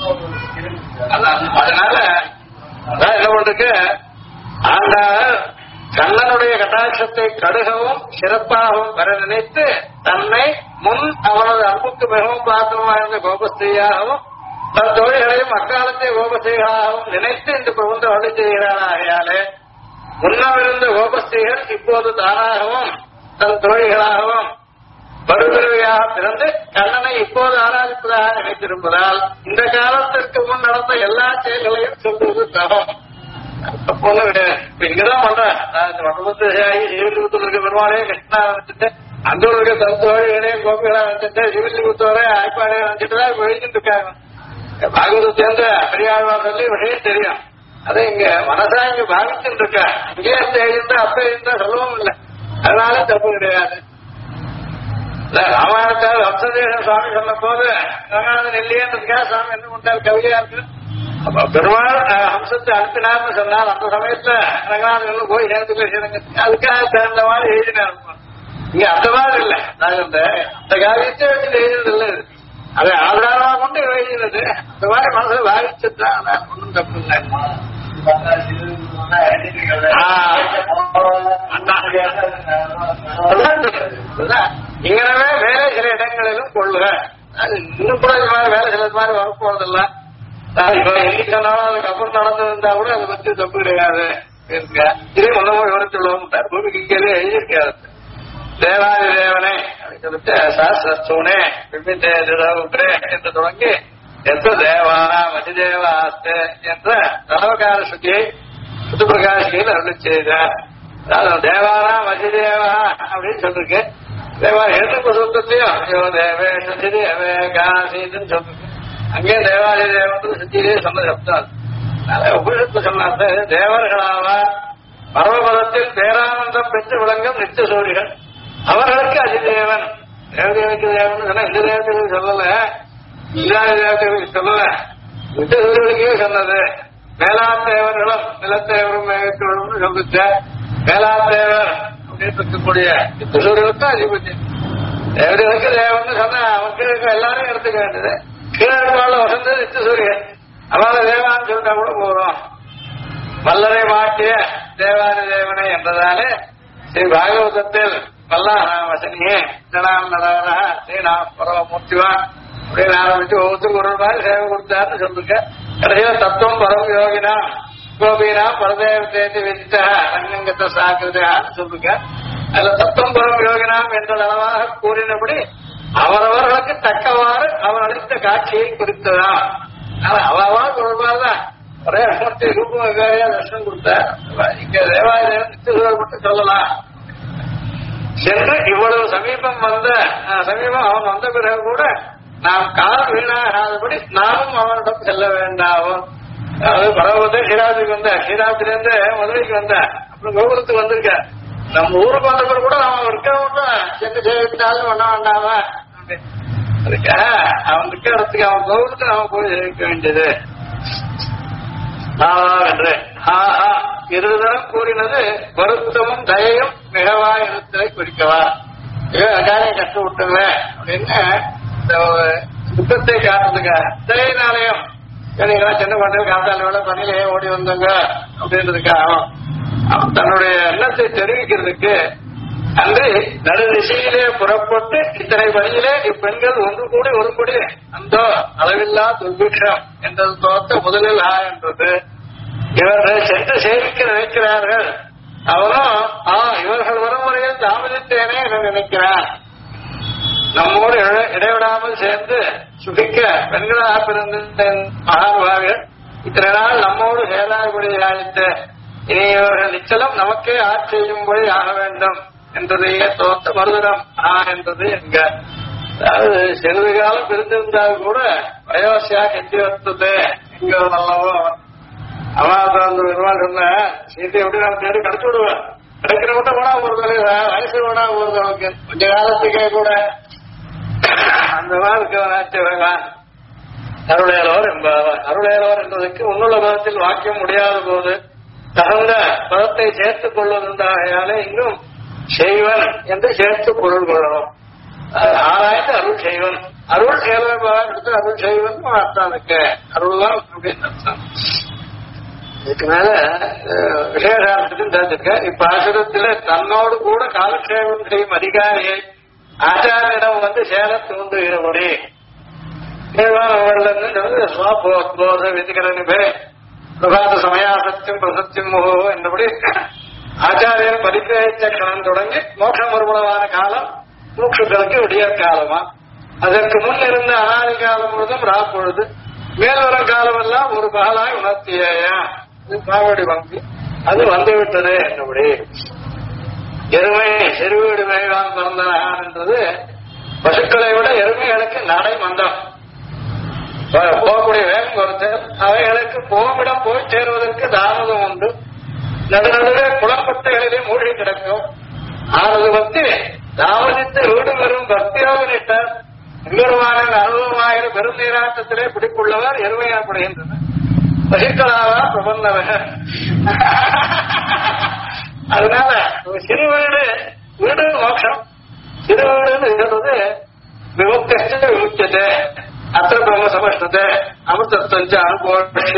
அதனால அதான் என்ன பண்றதுக்கு ஆனா கண்ணனுடைய கட்டாட்சத்தை கடுகவும் சிறப்பாகவும் வர நினைத்து தன்னை முன் அவனது அன்புக்கு மிகவும் பாத்திரமாக இருந்த கோபஸ்திரியாகவும் தன் தோழிகளையும் அக்காலத்தை கோபஸ்திரிகளாகவும் நினைத்து இந்த பிரபந்தம் அருளி செய்கிறானாகையாலே முன்னமிருந்த கோபஸ்திரிகள் இப்போது தானாகவும் தன் தோழிகளாகவும் பருபிறவியாக பிறந்து கண்ணனை இப்போது ஆராதிப்பதாக நினைத்திருப்பதால் இந்த காலத்திற்கு முன் நடந்த எல்லா செயல்களையும் சொல்வது தரம். ஒண்ணும் கிடையாது. இப்ப இங்கதான் பண்றேன். சிவலிபுத்தூர் இருக்க பெருமாளையே கிருஷ்ணா நினைச்சிட்டு அந்த ஊர் இருக்க தன் தோழிகளையும் கோபிகளா நினைச்சிட்டு சிவலிபுத்தூரை ஆய்ப்பாளைய நினைச்சிட்டுதான் இப்ப எழுதிட்டு இருக்காங்க. பாகவதம் சேர்ந்த பெரியாழ்வார் சொல்லி விஷயம் தெரியும். அதை இங்க மனசா இங்க பாவிச்சுட்டு இருக்க. இங்கே இருந்து எழுதிருந்தா அப்ப இருந்தா சொல்லவும் இல்லை. அதனால தப்பு கிடையாது. ராமாயணத்தால் வம்சதேசன் சுவாமி சொன்ன போது ரங்கநாதன் இல்லையன்றதுக்காக சுவாமி என்ன பண்ணார், கவியா இருக்கு. அப்ப பெருமாள் ஹம்சத்தை அனுப்பினார்னு சொன்னார். அந்த சமயத்துல ரங்கநாதன் போய் சேர்ந்துக்க அதுக்காக தகுந்த மாதிரி எழுதினார். இங்க அந்த மாதிரி இல்லை. அந்த காரியத்தை வச்சு எழுதினது இல்லை. அதை ஆதாரமா கொண்டு எழுதினது. அந்த மாதிரி மனசுல பாதிச்சுதான் ஒன்றும் தப்பு இல்லை. இங்கனவே வேலை சில இடங்களிலும் கொள்ளுக. அது இன்னும் கூட இது மாதிரி வேலை சில மாதிரி வரப்போறதில்ல. என்னைக்கு சொன்னாலும் அதுக்கு அப்புறம் நடந்திருந்தா கூட அதை பற்றி தப்பு கிடையாது. இதே ஒன்னமும் விவரிச்சுள்ளோம். பூமிக்கு கீழே எழுதியிருக்காரு. தேவாதி தேவனே அப்படின்னு சொல்லிட்டு சாஸ்திரே விபிதே என்று தொடங்கி எந்த தேவானா மதிதேவாஸ்தே என்ற தலவகார சுத்தியை புதுப்பிரகாசியில் அருளி செய்தார். தேவானா மதிதேவா அப்படின்னு சொல்லிருக்கு. தேவா எழுத்து சூத்திரத்தையும் யோ தேவே சுத்திதேவே காசின்னு சொல்லிருக்கு. அங்கே தேவாதி தேவன் சுத்தியிலே சொன்ன சப்தம். அதனால உபனிஷத்து சொன்னாங்க தேவர்களாவா பரமபதத்தில் பேரானந்தம் பெற்று விளங்கும் நித்திய சூரியன் அவர்களுக்கு அதிதேவன். தேவதேவனுக்கு தேவன் சொன்னா இந்த தேவதைகளுக்கு சொல்லல, இல்லாத தேவதைகளுக்கு சொல்லல, நித்திய சூரியனுக்கே சொன்னது. மேலாத்தேவர்களும் நிலத்தேவரும் மேகத்தேவரும் சொல்லிச்ச மேலாத்தேவர் அப்படின்னு இருக்கக்கூடிய நித்திய சூரியனுக்கு அதிபதி. தேவதைகளுக்கு தேவன் சொன்னா அவனுக்கு எல்லாரும் எடுத்துக்க வேண்டியது. கீழே வசந்தது நித்திய சூரியன். அவளை தேவான்னு சொல்லிட்டா கூட போறோம். வல்லரை மாட்டிய தேவாதி தேவனை என்றதாலே ஸ்ரீ பாகவதத்தில் வல்லாசனியே நடாரா ஸ்ரீநாம் பரமமூர்த்திவான் அப்படின்னு ஆரம்பிச்சு ஒவ்வொருத்தருக்கு ஒரு மாதிரி சேவை கொடுத்தாருன்னு சொல்லிருக்க. கடைசியில தத்துவம் பரம் யோகினா கோபினா பரதேவத்தை விதித்த ரங்கங்கத்தை சாக்கிரதான்னு சொல்லிருக்க. அதுல தத்துவம் பரம் யோகினாம் என்ற அளவாக கூறினபடி அவரவர்களுக்கு தக்கவாறு அவர் அளித்த காட்சியை குறித்ததா. அவா சொல்றதான் ஒரே மூர்த்தி ரூபம் வேறையா தர்ஷனம் கொடுத்தார். இங்க தேவாலயம் நித்தியசூழல் மட்டும் சொல்லலாம். சென்று இவ்வளவு சமீபம் அவன் வந்த பிறகு கூட நாம் கால் வீணாகாதபடி நாமும் அவனிடம் செல்ல வேண்டாமோ. அதாவது பரவத்தை ஷீராத்துக்கு வந்த, ஷீராத்திலிருந்து மதுரைக்கு வந்த, அப்புறம் கோகுலத்துக்கு வந்திருக்க. நம்ம ஊருக்கு வந்த பிறகு கூட அவன் இருக்க மட்டும் சென்று சேவித்தாலும் பண்ண வேண்டாமா. அதுக்காக அவன் இருக்க இடத்துக்கு அவன் கோகுலத்துக்கு நாம போய் சேவிக்க வேண்டியது என்று இருதரம் கூறினது வருத்தமும் தயையும் மிகவா இருத்தலை குறிக்கவா. காரியம் கஷ்டப்பட்டுங்க அப்படின்னு துக்கத்தை காட்டுறதுக்கா தயையினாலையும் சின்ன பண்றது காத்தால பணியிலேயே ஓடி வந்தவங்க அப்படின்றதுக்காக அவன் தன்னுடைய எண்ணத்தை தெரிவிக்கிறதுக்கு அன்று நடு திசையிலே புறப்பட்டு இத்தனை வழியிலே இப்பெண்கள் ஒன்று கூடி ஒரு கூடி அந்த அளவில்லா துர்பிக்ஷம் என்றது தோற்ற முதலில் என்றது. இவர்கள் சென்று சேவிக்க நினைக்கிறார்கள். அவரும் இவர்கள் வரும் முறையில் தாமதித்தேனே என நினைக்கிறார். நம்மோடு இடைவிடாமல் சேர்ந்து சுகிக்க பெண்களாக பிறந்த மகானுபாவிகள் இத்தனை நாள் நம்மோடு சேராதபடி ஆயிட்டு இனி இவர்கள் நிச்சலம் நமக்கே ஆட்சியும்படி ஆக வேண்டும் என்றதையே தோத்த மறுதினம் என்றது என்க. அதாவது சிறிது காலம் பிரிந்திருந்தால் கூட வயோசியா கெஞ்சி வந்தது எங்கோ நல்லவோ அந்த பெருமாள் சொன்ன சீத்தை எப்படி நான் தேடி கிடைச்சு விடுவேன், கிடைக்கிற மட்டும் கூட ஒரு வயசு கூட ஒரு கொஞ்ச காலத்துக்கே கூட அந்த மாதிரி அருளையலோர் என்பவர். அருளையலோர் என்பதற்கு உன்னுள்ள பதத்தில் வாக்கியம் முடியாத போது தகுந்த பதத்தை சேர்த்துக் கொள்வதுண்டாகையாலே இங்கும் செய்வன் என்று சேர்த்து பொருள் கொள்ளணும். ஆராய்ந்து அருள் செய்வன், அருள் செயல்பாடு எடுத்து அருள் செய்வன் அர்த்தம் அதுக்கு அருள் தான் அப்படின்னு அர்த்தம். இதுக்கு மேல விசேஷார்த்தத்தையும் தெரிஞ்சிருக்க. இப்ப ஆசிரத்துல தன்னோடு கூட காலக்ஷேபம் செய்யும் அதிகாரியை ஆச்சாரியிடம் வந்து சேர தூண்டுகிறபடி ஸ்வபோத்போத விதிகரணிபே பிரபாத சமயாசத்தியம் பிரசத்தியம் முகோ என்றபடி ஆச்சாரியர் பரிபேச்ச கணம் தொடங்கி மோட்ச மறுபுறமான காலம் மூக்ஷங்களுக்கு விடியற் காலமா, அதற்கு முன் இருந்த அனாதி காலம் முழுதும் ராப்பொழுது, மேல்வரும் காலம் எல்லாம் ஒரு பகலாய் உணர்த்தியா பாவடி வங்கி அது வந்துவிட்டது என்றபடி. எருமை செருவீடு மேய்வான் பிறந்தனான் என்றது பசுக்களை விட எருமைகளுக்கு நடை மந்தம், போகக்கூடிய வேகம் குறைத்து அவைகளுக்கு போமிடம் போய் சேருவதற்கு தாமதம் உண்டு. நடுநடுவே குளப்பட்டைகளிலே மூழ்கி கிடக்கும். ஆனது பற்றி தாமதித்து வீடு பெறும் பக்தியோக நிஷ்டர் எம்பெருமான அனுபவமாகிற பெரும் நீராட்டத்திலே பிடிப்புள்ளவர் எருமையாப்படுகின்றனர். பசுக்களாவா பிரபந்தவர். அதனால சிறு வீடு வீடு மோட்சம், சிறு வீடுன்னு சொல்றது விமுக்த விமுச்சத்தை அத்த பிரம்ம சமஷ்டத்தை அமிர்தத்தஞ்ச அனுபவ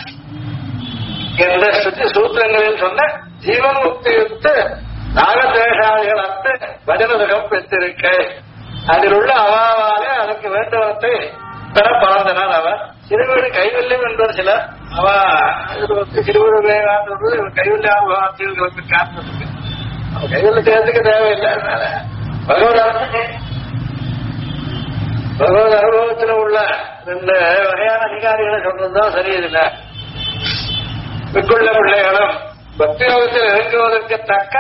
என்ற ஸ்ருதி சூத்திரங்களில் சொன்ன ஜீவன் முக்தியுக்து நாகதேசாதிகள் அத்து வஜனதகம் பெற்றிருக்க அதில் உள்ள அவாவாலே அதற்கு வேண்டுவத்தை பெற பறந்தனர். அவர் சிறுவீடு கைவல்யம் என்பது சில அவ சிறுவீடு கைவல்ய அனுபவங்களுக்கு காரணத்துக்கு அவன் கைவல்யத்துக்கு தேவையில்லை. பகவத் அனுபவத்தில் உள்ள ரெண்டு வகையான அதிகாரிகளை சொல்றதுதான் சரியில்லை. மிக்குள்ள பிள்ளைகளும் பக்தி யோகத்தில் இறங்குவதற்கு தக்க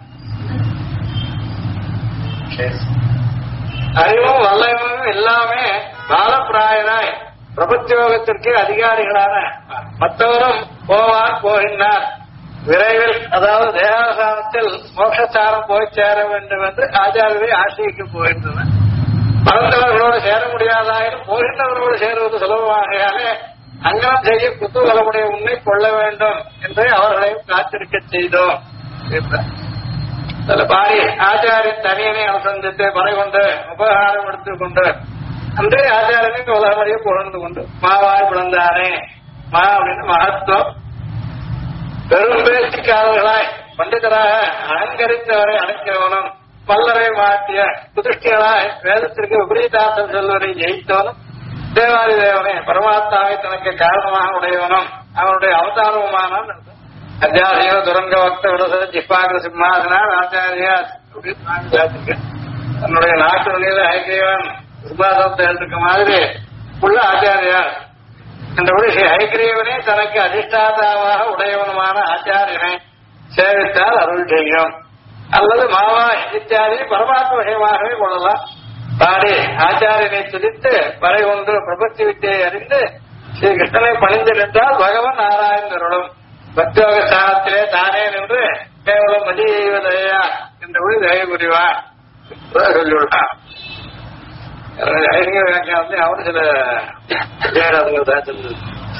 அறிவும் வல்லமும் எல்லாமே காலப்பிராயனாய் பிரபத்தியோகத்திற்கு அதிகாரிகளான மற்றவரும் போவார் போகின்றார் விரைவில், அதாவது தேகாசானத்தில் மோட்சஸ்தானம் போய் சேர வேண்டும் என்று ஆச்சாரியரை ஆசிரிக்க போகின்றனர். மறந்தவர்களோடு சேர முடியாதாயினும் போகின்றவர்களோடு சேருவது சுலபமாகையாலே அங்கம் செய்ய குத்தூகலமுடைய உண்மை கொள்ள வேண்டும் என்று அவர்களையும் காத்திருக்க செய்தோம். பாரி ஆச்சாரியன் தனியனை அனுசந்தித்து பறை கொண்டு உபகாரம் எடுத்துக்கொண்டு அன்றே ஆச்சாரியனுக்கு உலகமறிய புகழ்ந்து கொண்டு மாவாய் பிளந்தானே மா அப்படின்னு மகத்துவம் பெரும் பேச்சுக்காரர்களாய் பண்டிதராக அலங்கரித்தவரை அடைக்கிறவனும் பல்லரை மாற்றிய குதிஷ்டிகளாய் வேதத்திற்கு விபரீதார்த்தம் சொல்வதை ஜெயித்தவனும் தேவாதி தேவனே பரமாத்மாவை தனக்கு காரணமாக உடையவனும் அவனுடைய அவதாரமுமானான். அத்தியாசியோ துரங்க பக்த விரச ஜிப்பாகிர சிம்மாசனார் ஆச்சாரியா தன்னுடைய நாட்டு வழியில ஹைகிரீவன் சிம்மாசனத்தை இருக்க மாதிரி உள்ள ஆச்சாரியார் என்றபடி ஸ்ரீ ஹைகிரீவனே தனக்கு அதிஷ்டாதாவாக உடையவனுமான ஆச்சாரியனை சேவித்தால் அருள் செய்யும். அல்லது மாவா இத்தியாதி பரமாத்ம விஷயமாகவே கொள்ளலாம். பாடி ஆச்சாரியனை துதித்து பறை ஒன்று பிரபத்தி வித்தியை அறிந்து ஸ்ரீ கிருஷ்ணனை பணிந்து நின்றால் பகவன் நாராயணருடன் பக்தியோக ஸ்தானத்திலே தானே நின்று கேவலம் மதி செய்வதையா என்றபடி தயவு புரிவார் சொல்லிவிட்டான். அவரு சில விஜயராஜர்கள் தான் சொல்லுது.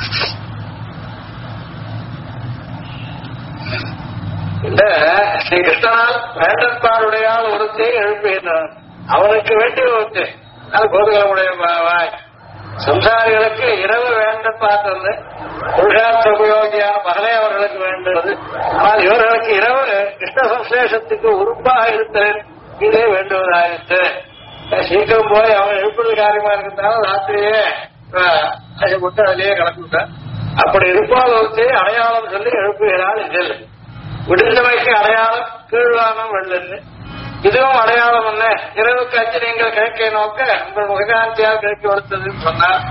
இந்த ஸ்ரீ கிருஷ்ணனால் வேண்டற்பாருடையால் ஒருத்தையும் எழுப்புகின்றான். அவனுக்கு வேண்டிய ஒருத்தே அது கோதுகளுடைய வாய் சம்சாரிகளுக்கு இரவு வேண்ட பார்த்தது புருஷார்த்த உபயோகியான பகலே அவர்களுக்கு வேண்டுவது. ஆனால் இவர்களுக்கு இரவு கிருஷ்ண சம்சேஷத்துக்கு உறுப்பாக இருத்தேன் இதே வேண்டுவதாயிற்று. சீக்கிரம் போய் அவன் எழுப்புறது காரியமா இருக்கிறதால ராத்திரியே போட்டு அதிலேயே கலந்துட்டான். அப்படி இருப்பால் ஒருத்தே அடையாளம் சொல்லி எழுப்புகிறாள். இதில் விடுதலைக்கு அடையாளம் கீழ்வானம் வெள்ளன்னு இதுவும் அடையாளம் என்ன? இரவுக்கு அச்சு நீங்கள் கிழக்கை நோக்க உங்கள் முககாந்தியால் கிழக்கு கொடுத்ததுன்னு சொன்னார்.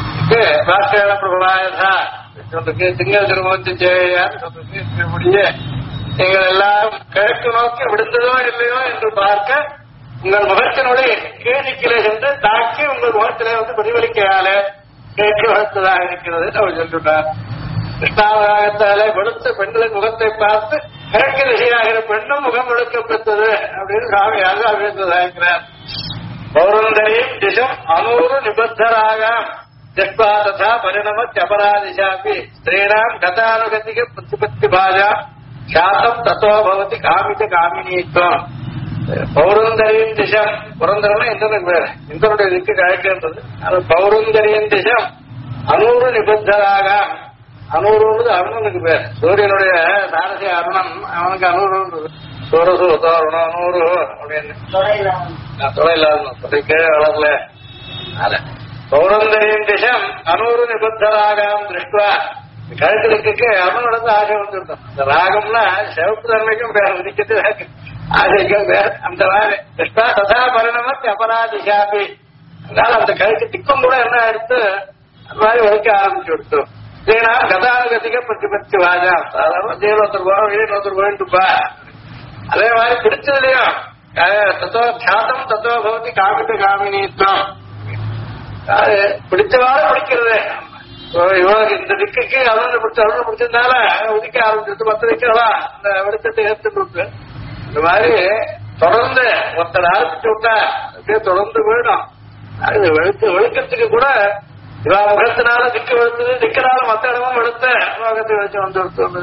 சொல்றதுக்கு திங்கள் திருமணத்து செய்யான்னு சொல்றதுக்கு இருக்கக்கூடிய நீங்கள் எல்லாரும் கிழக்கு நோக்கி விடுந்ததோ இல்லையோ என்று பார்க்க உங்கள் முகத்தினுடைய கேணிக்கிலே சென்று தாக்கி உங்கள் முகத்திலே வந்து பிரதிபலிக்கையாலே கிழக்கு வளர்த்ததாக இருக்கிறது அவர் சொல்லிட்டார். கிருஷ்ணாவதாரத்தாலே வெளுத்த பெண்களின் முகத்தை பார்த்து கிழக்கு திசையாகிற பெண்ணும் முகம் வெளுக்க பெற்றது அப்படின்னு சுவாமி ஆகாவிருக்கிறார். பௌரந்தரையும் திசம் அனூறு நிபத்தராக ஜஸ்பா ததா பரிணமத் அபராதிஷாபி ஸ்திரீணாம் கதானுகதிக பிரதிபத்தி பாஜா சாத்தம் தத்தோ பவதி காமித காமினித்துவம். பௌரந்தரியின் திசம், புரந்தரம்னா இந்திரனுக்கு பேர், இந்திரனுடைய திக்கு கழக்கின்றது. அது பௌரந்தரியின் திசம் அனூறு நிபந்தராக, அனூறுன்றது அருணனுக்கு பேர். சூரியனுடைய தாரசி அருணன், அவனுக்கு அனூறுன்றது. சூரசு உதாரணம் அனூறு அப்படின்னு தொலைலாத கீழே வளரல. பௌரந்தரியின் திசம் அனூறு நிபந்தராக திருஷ்டுவா கழுத்திற்கு அருணனுக்கு ஆசை வந்துருந்தோம். இந்த ராகம்னா சிவப்பு தன்மைக்கும் பேர், உதிக்கத்து ஆசைக்கும் பேர். அந்த மாதிரி கிருஷ்ணா சதா பரிணமத் அபராதிஷாபி, அதனால அந்த கழுத்து திக்கம் கூட என்ன எடுத்து அந்த மாதிரி வலிக்க ஆரம்பிச்சு கொடுத்தோம். ஏன்னா கதானுகதிக பிரதிபத்தி வாஜா, அதாவது ஜீவனொருத்தர் போறோம் இன்னொருத்தர் போயிட்டுப்பா. அதே மாதிரி பிடிச்சதுலயும் தத்துவ தியாதம் தத்துவ பவதி காமித்த காமினித்துவம், பிடிச்சவாறு பிடிக்கிறது. இவனுக்கு இந்த திக்குக்கு அருண் பிடிச்சதுனால உதிக்க ஆரம்பிச்சு 10 திக்கலாம் அந்த வெளிச்சத்தை ஏற்றுட்டு இந்த மாதிரி தொடர்ந்து ஒருத்தர் ஆரம்பிச்சு விட்டா அப்படியே தொடர்ந்து போயிடும். அது வெளுக்கத்துக்கு கூட இவா முகத்தினால திக்கு வெளுத்தது, திக்கனால மத்த இடமும் வெளுத்த முகத்தை வச்சு வந்து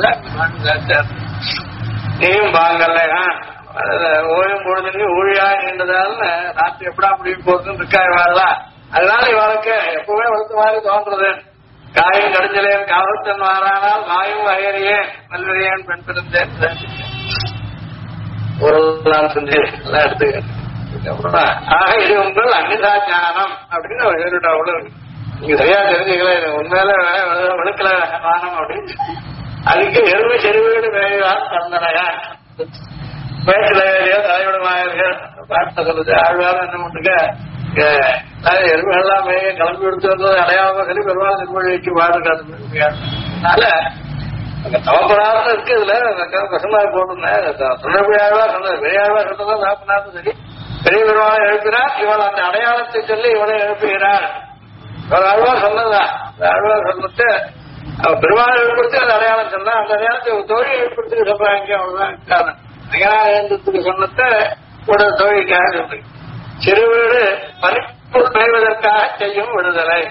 நீயும் பாங்கல்லையா ஓயும் பொழுது ஊழியா நீண்டதால ராத்திரி எப்படா முடியும் போகுதுன்னு இருக்கா இவாள்லாம். அதனால இவளுக்கு எப்பவுமே வெளுத்த மாதிரி தோன்றது. காயும் கடிஞ்சலேன் காவல்தன் மாறானால் மாயும் வகையறியே நல்வரையேன் பெண் பிறந்தேன் ஒரு நாள் செஞ்சு எல்லாம் எடுத்துக்க. ஆக இது உங்கள் அன்னிதா ஞானம் அப்படின்னு அவ்வளவு நீங்க சரியா தெரிஞ்சுக்கல. உண்மையில வெளுக்கல வானம் அப்படின்னு அதுக்கு எருமை செருவீடு மேய்தான் தந்தனையா பேச்சுல தலைவிடமாயர்கள் பார்த்த சொல்லுது. ஆழ்வாரம் என்ன பண்ணுங்க எருமைகள்லாம் மேய கிளம்பி எடுத்து வந்தது அடையாளமா சொல்லி பெருமாள் திருமொழிக்கு பாடுறாரு. அதனால அங்க தவப்படாத இருக்கு. இதுல கசமா போட்டிருந்தேன் சொன்னபடியாழ்வா சொன்னது பெரியாழ்வா சொன்னதா சாப்பிடாது. சரி பெரிய பெருமாளை எழுப்பினார், இவள் அந்த அடையாளத்தை சொல்லி இவளை எழுப்புகிறார். இவர் ஆழ்வார் சொன்னதா ஆழ்வார் சொல்லிட்டு பெருமாள் எழுப்படுத்தி அந்த அடையாளம் சொன்னா அந்த அடையாளத்தை தோழி எழுப்படுத்தி சொல்றாங்க. அவ்வளவுதான் காரணம். எழுந்தத்துக்கு சொன்னத ஒரு தோழிக்காக சொல்றீங்க. சிறுவீடு பறிப்பு பெய்வதற்காக செய்யும் விடுதலை.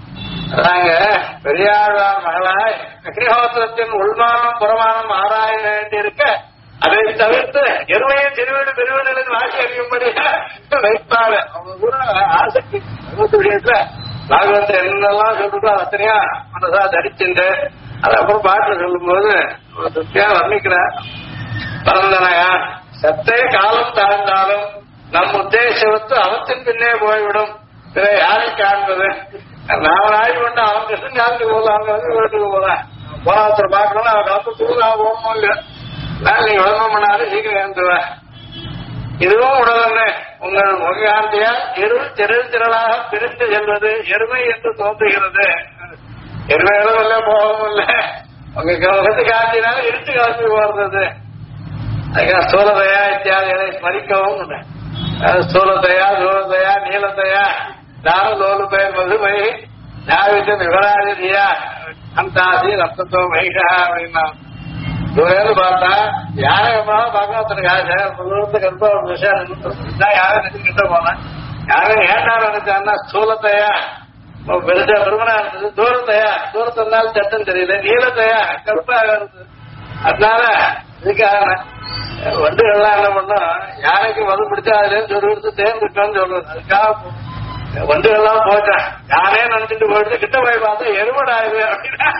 நாங்க பெரியாழ்வார் மகளாய் அக்னிஹோத்திரத்தின் உள்மானம் புறமானம் ஆராய வேண்டியிருக்க அதை தவிர்த்து எருமையை சிறுவீடு பெருவீடுகளுக்கு ஆசை அறியும்படி வைப்பாங்க. அவங்க கூட ஆசைக்கு விஷயத்துல பாகவத்தை என்னெல்லாம் சொல்லிட்டோ அத்தனையா மனசா தரிச்சுண்டு அது அப்புறம் பாட்டுல சொல்லும் போது திருப்தியா வர்ணிக்கிற பரந்தனையா சத்தே காலம் தாழ்ந்தாலும் நம் உத்தேசத்து அவத்தின் பின்னே போய்விடும். பிற யாரை காண்பது? நான் ஆய்வு கொண்டு அவன் கிருஷ்ணன் ஞாபகத்துக்கு போகலாம், அவங்க வந்து வீட்டுக்கு போகலாம். போராத்தர் பார்க்கணும் அவன் கலப்பு தூள் நான் போகணும் இல்லையா? நான் நீங்க விளம்பரம் பண்ணாலும் சீக்கிரம் எழுந்துவேன். இதுவும் உடனே உங்கள் முகாந்தியால் திரள் திரளாக பிரிந்து செல்வது எருமை என்று தோன்றுகிறது. எருமைகளும் இல்லை போகவும் இல்லை. உங்க முகத்து காந்தினாலும் இருட்டு காந்தி போடுறது. அதுக்காக ஸ்தூலதையா இத்தியாதிகளை ஸ்மரிக்கவும் இல்லை. ஸ்தூலத்தையா சூலத்தையா நீலத்தையா நானும் லோலு பெயர் மதுமை ஞாபகத்தை விவராதியா அந்தாசி ரத்தத்தோ மைகா அப்படின்னா தூரேன்னு பார்த்தா யாரை பார்க்க ஒருத்தனுக்கு ஆசை தூரத்துக்கு ரொம்ப ஒரு விஷயம் யாரும் நினைச்சுக்கிட்ட போனேன். யாரும் ஏண்டா நினைச்சான்னா ஸ்தூலத்தையா பெருசா பெருமனா இருந்தது, தூரத்தையா தூரத்து இருந்தாலும் சட்டம் தெரியல, நீளத்தையா கருப்பாக இருந்தது. அதனால இதுக்காக வண்டுகள்லாம் என்ன பண்ணோம், யானைக்கு மது பிடிச்சா அதுல சொல்லிட்டு தேர்ந்துட்டோம்னு சொல்றது. அதுக்காக வண்டுகள்லாம் போட்டேன். யானே நினைச்சிட்டு போயிட்டு கிட்ட போய் பார்த்தா எருமடாயுது அப்படின்னா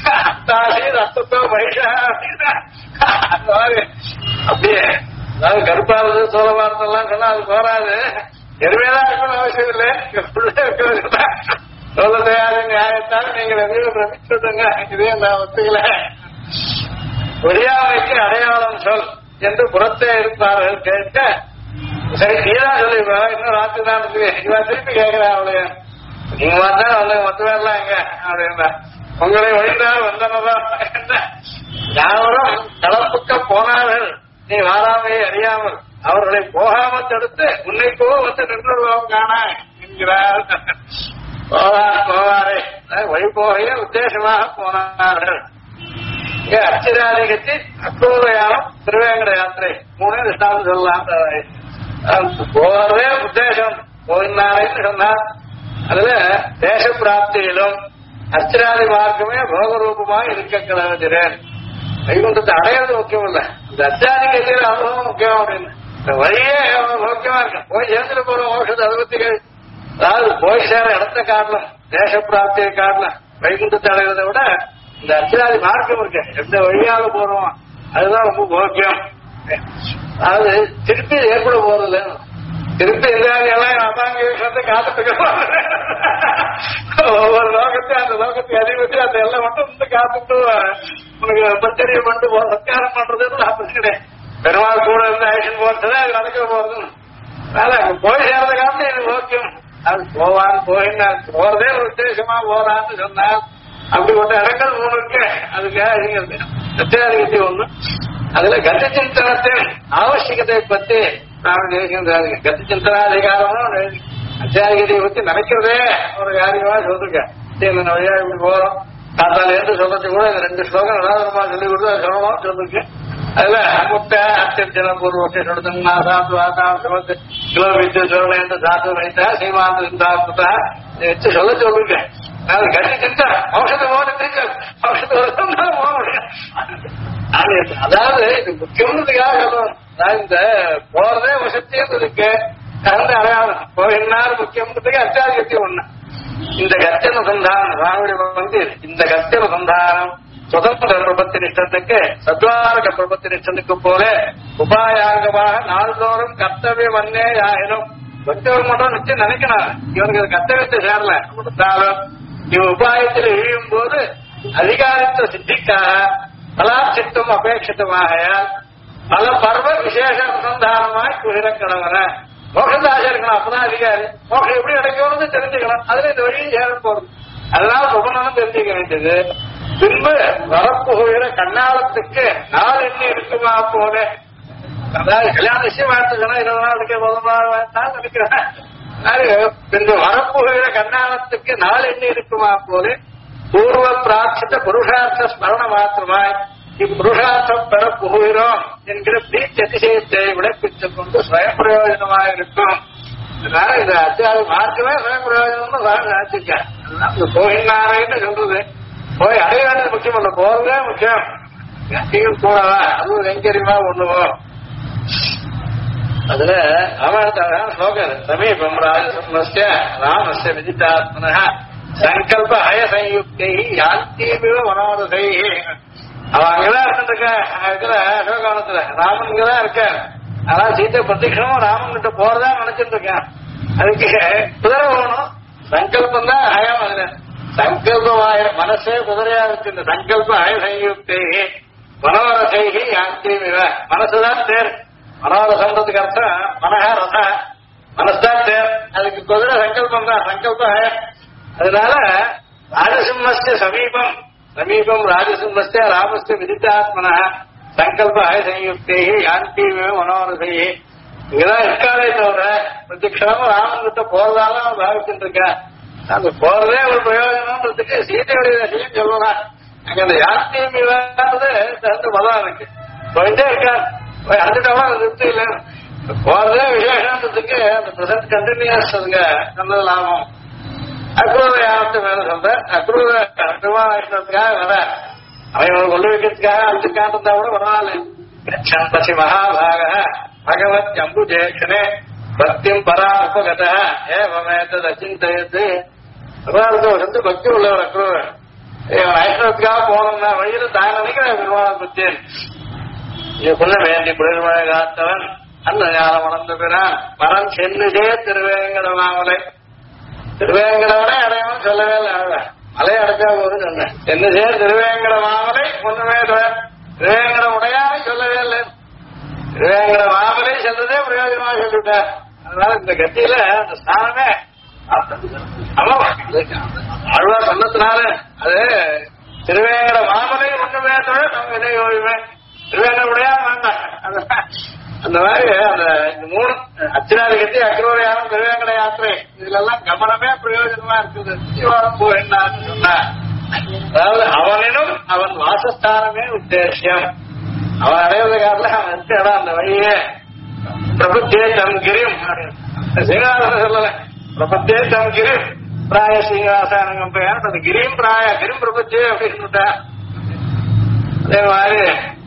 ரத்தத்தோ மகிஷா அப்படின்னா அந்த மாதிரி அப்படியே அதாவது கருப்பா இருந்தது சோழபாரத்தெல்லாம் சொன்னா அது போராது. எருமையெல்லாம் இருக்கணும் அவசியம் இல்லை. சொல்ல தெரியாத நியாயத்தால் நீங்கள் எதையும் பிரமிச்சுங்க. இதே நான் ஒத்துக்கல. ஒரியாமைக்கு அடையாளம் சொல் என்று புறத்தே இருப்பார்கள் கேட்க சரி நீதான் சொல்லிப்பா இன்னும் ராத்திரி தான் இருக்கு. இவன் திருப்பி கேட்கிறேன் அவளைய நீங்க பார்த்தா அவங்க மொத்த பேர்லாம் எங்க அப்படின்னா உங்களை ஒழிந்தால் வந்தனதான் யாரும் களப்புக்க போனார்கள் நீ வாராமையை அறியாமல் அவர்களை போகாமல் தடுத்து உன்னை வந்து நின்றுடுவோம் காண என்கிறார். போவாரே வழி போகையில் உத்தேசமாக போனார்கள். அச்சிராதிகத்தி அக்ரூரயானம் திருவேங்கட யாத்திரை 3 திஷ்டாந்தம் சொல்லலாம். போறதே உத்தேசம் போயினாரேன்னு சொன்னார். அதுல தேச பிராப்தியிலும் அச்சிராதி மார்க்கமே போகரூபமாக இருக்க கிளம்புகிறேன். வைகுண்டத்தை அடையிறது முக்கியம் இல்ல, இந்த அச்சாதி கட்சியில அனுபவம் முக்கியம் அப்படின்னு. இந்த வழியே முக்கியமா இருக்கு. போய் சேர்ந்துட்டு போற மோஷத்தை அதை பத்தி அதாவது போய் சேர இடத்த காட்டலாம், தேச பிராப்தியை காட்டலாம். வைகுண்டத்தை அடைகிறத விட இந்த அச்சிராதி மார்க்கம் இருக்கு, எந்த வழியாக போறோம் அதுதான் ரொம்ப முக்கியம். அதாவது திருப்பி ஏற்பட போறதில்ல, திருப்பி எல்லாம் அதாங்க விஷயத்தை காத்துட்டு ஒவ்வொரு லோகத்தையும் அந்த லோகத்தை அதிபதி அந்த எல்லாம் மட்டும் இந்த காத்துட்டு உனக்கு பச்சரியம் பண்ணிட்டு சத்காரம் பண்றது நான் பிரச்சனை. பெருமாள் கூட இருந்து ஆக்ஷன் போறது அது நடக்க போறது. அதனால அங்க போய் சேர்ந்த காலத்துல இது முக்கியம். அது போவான்னு போயின்னா போறதே ஒரு உத்தேசமா போறான்னு சொன்னால் அப்படிப்பட்ட இடங்கள் 3 இருக்கு. அதுக்காக சத்தியாதிகத்தை ஒண்ணு. அதுல கத்தி சிந்தனத்தின் அவசியத்தை பத்தி கத்தி சிந்தனாதிகாரமும் அத்தியாதிகத்தை பத்தி நினைக்கிறதே ஒரு காரியமா சொல்லிருக்கேன். வழியா இப்படி போறோம் காத்தால இருந்து சொல்றது கூட இந்த 2 ஸ்லோகம் நடாதரமா சொல்லி கொடுத்து சொல்லணும் சொல்லிருக்கேன். அதுல முட்ட அத்தியர்ஜன பூர்வத்தை சொல்லுதுன்னா சாத்து வாத்தாம் சுமத்து கிலோமீட்டர் சொல்ல சாத்து வைத்தா சீமாந்தா வச்சு சொல்ல சொல்லிருக்கேன். அது கட்டி சிந்தா ஔஷத போட்டு ஔஷத போக முடியும். அதாவது இது முக்கியத்துக்காக சொல்லணும். இந்த போறதே வசத்தியம் இருக்கு கலந்து அடையாளம் போயினார் முக்கியத்துக்கு அத்தியாதிகத்தை ஒண்ணு. இந்த கத்தியன சந்தானம் ராமுடைய வந்து இந்த கத்தியன சந்தானம் சுதந்திர பிரபத்தி நிஷ்டத்துக்கு சத்வாரக பிரபத்தி நிஷ்டத்துக்கு போல உபாயாங்கமாக நாள்தோறும் கர்த்தவிய வண்ணே ஆயினும் பக்தவர் மட்டும் நிச்சயம் நினைக்கிறாங்க. இவனுக்கு கர்த்தவியத்தை சேரல கொடுத்தாலும் இவ உபாயத்தில் இழியும் போது அதிகாரத்தை சித்திக்காக பலாட்சித்துவம் அபேட்சித்தமாகையால் பல பர்வ விசேஷ அனுசந்தானமாய் குதிரக்கடவன மோகத்தாசா இருக்கணும். அப்பதான் அதிகாரி மோகம் எப்படி கிடைக்கணும்னு தெரிஞ்சுக்கணும். அதுல இந்த வழியும் சேர போறது. அதனால சுபநலம் தெரிஞ்சுக்க வேண்டியது. பின்பு வரப்புகிற கண்ணாளத்துக்கு 4 எண்ணி இருக்குமா போல. அதாவது கல்யாண விஷயம் எடுத்துக்கணும் 20 நாள் இருக்க 1 நாள் வேண்டாம் நினைக்கிறேன். பின்பு வரப்புகிற கண்ணாளத்துக்கு 4 எண்ணி இருக்குமா போல பூர்வ பிரார்த்தித்த புருஷார்த்த ஸ்மரண மாத்திரமாய் இப்புருஷார்த்தம் பெற புகுகிறோம் என்கிற பிரீத்தி அதிசயத்தை விளப்பித்துக் கொண்டு சுயம் பிரயோஜனமாக இருக்கும். அதனால இந்த அத்தியாவது மார்க்கமே சுயம் பிரயோஜனம் ஆச்சிருக்க போகின்றாரன்னு சொல்றது. போய் அடைய வேண்டியது முக்கியம் இல்ல, போறதே முக்கியம். கட்டியும் கூடவா அதுவும் வெங்கரியமா ஒண்ணுவோம். அதுல ராமாயணத்தான ஸ்லோகம் சமீபம் ராஜசம்னஸ்ய ராமஸ்ய விதிதாத்மன சங்கல்ப ஹய சயுக்தை யாத்தியமிவ மனோரதை. அவன் அங்கதான் இருக்க அசோகானத்துல ராமன் இங்கதான் இருக்க. ஆனா சீத்தை பிரத்யட்சமும் ராமன் கிட்ட போறதா நினைச்சிட்டு இருக்கேன். அதுக்கு குதிரை போகணும். சங்கல்பம் தான் ஹயம். அதுல சங்கல்பமாய மனசே குதிரையா இருக்கு. இந்த சங்கல்ப ஹய சயுக்தை மனோரதை யாத்தியமிவ மனசுதான் தேர். மனோரசன்றதுக்கு அர்த்தம் மனஹ ரச மனசுதான் தேர். அதுக்கு குதிரை சங்கல்பம் தான் சங்கல்ப ஹய. அதனால ராஜசிம்மஸ்ய சமீபம் சமீபம் ராஜசிம்மஸ்ய ராமஸ்ய விதித்தாத்மன சங்கல்ப ஹய சயுக்தை யாந்தி மனோரதை. இங்கதான் இருக்காதே தவிர பிரதிக்ஷணமும் ராமன் கிட்ட போறதால அவன் பாவிச்சுட்டு இருக்க. அந்த போறதே ஒரு பிரயோஜனம்ன்றதுக்கு சீதையுடைய விஷயம் சொல்லலாம். அங்க அந்த யாத்தியமிவான்றது தகுந்த மதம் இருக்கு. போயிட்டே இருக்கா போய் அஞ்சுட்டவா திருப்தி இல்லை. போறதே விசேஷன்றதுக்கு அந்த பிரசன்ட் கண்டினியூஸ் அதுங்க நல்லது லாபம். அக்ரூர யானத்தை மேல சொல்ற அக்ரூர திருமாவேஷத்துக்காக வர அவங்களை கொண்டு வைக்கிறதுக்காக அஞ்சுக்காண்டிருந்தா கூட பரவாயில்ல. பசி மகாபாக பகவத் அம்புஜேஷனே பக்தியும் பராபகத ஏவமேத்தது அச்சிந்தயத்து. வந்து பக்தி உள்ளவர் அக்ரூரர் வைஷ்ணவத்துக்காக போனோம்னா வழியில தான் நினைக்கிறேன் பெருமாளை பற்றி சொல்ல வேண்டி குளிர்மழை காத்தவன் அந்த ஞானம் வளர்ந்த பிறான் மரம் சென்னுதே திருவேங்கட மாமலை. திருவேங்கடவனே அடையவன் சொல்லவே இல்லை. மலை அடைச்சா போது சொன்னேன். சென்னுதே திருவேங்கட மாமலை ஒண்ணுமே திருவேங்கட உடையானை சொல்லவே இல்லை. திருவேங்கட மாமலை சென்றதே பிரயோஜனமா சொல்லிவிட்டார். அதனால இந்த கத்தியில அந்த ஸ்தானமே அழுவா சொன்னதுனால அது திருவேங்கட மாமலை ஒண்ணுமே நம்ம இணை ஓய்வே திருவேங்கட உடையா வேண்டாம். அந்த மாதிரி அந்த 3 அச்சிராதிகத்தி அக்ரூரயானம் திருவேங்கட யாத்திரை இதுல எல்லாம் கமனமே பிரயோஜனமா இருக்குது. ஜீவாரம் போயின்னு சொன்னா அதாவது அவனினும் அவன் வாசஸ்தானமே உத்தேசியம். அவன் அடைவதற்காக அவன் இடம் அந்த வழியே பிரபுத்தே தம் கிரிம் சீனிவாசன் சொல்லல, பிரபுத்தே தம் கிரிம் பிராய சீனிவாசனம் பெயர் அது கிரிம் பிராய கிரிம் பிரபுத்தே அப்படின்னு. அதே மாதிரி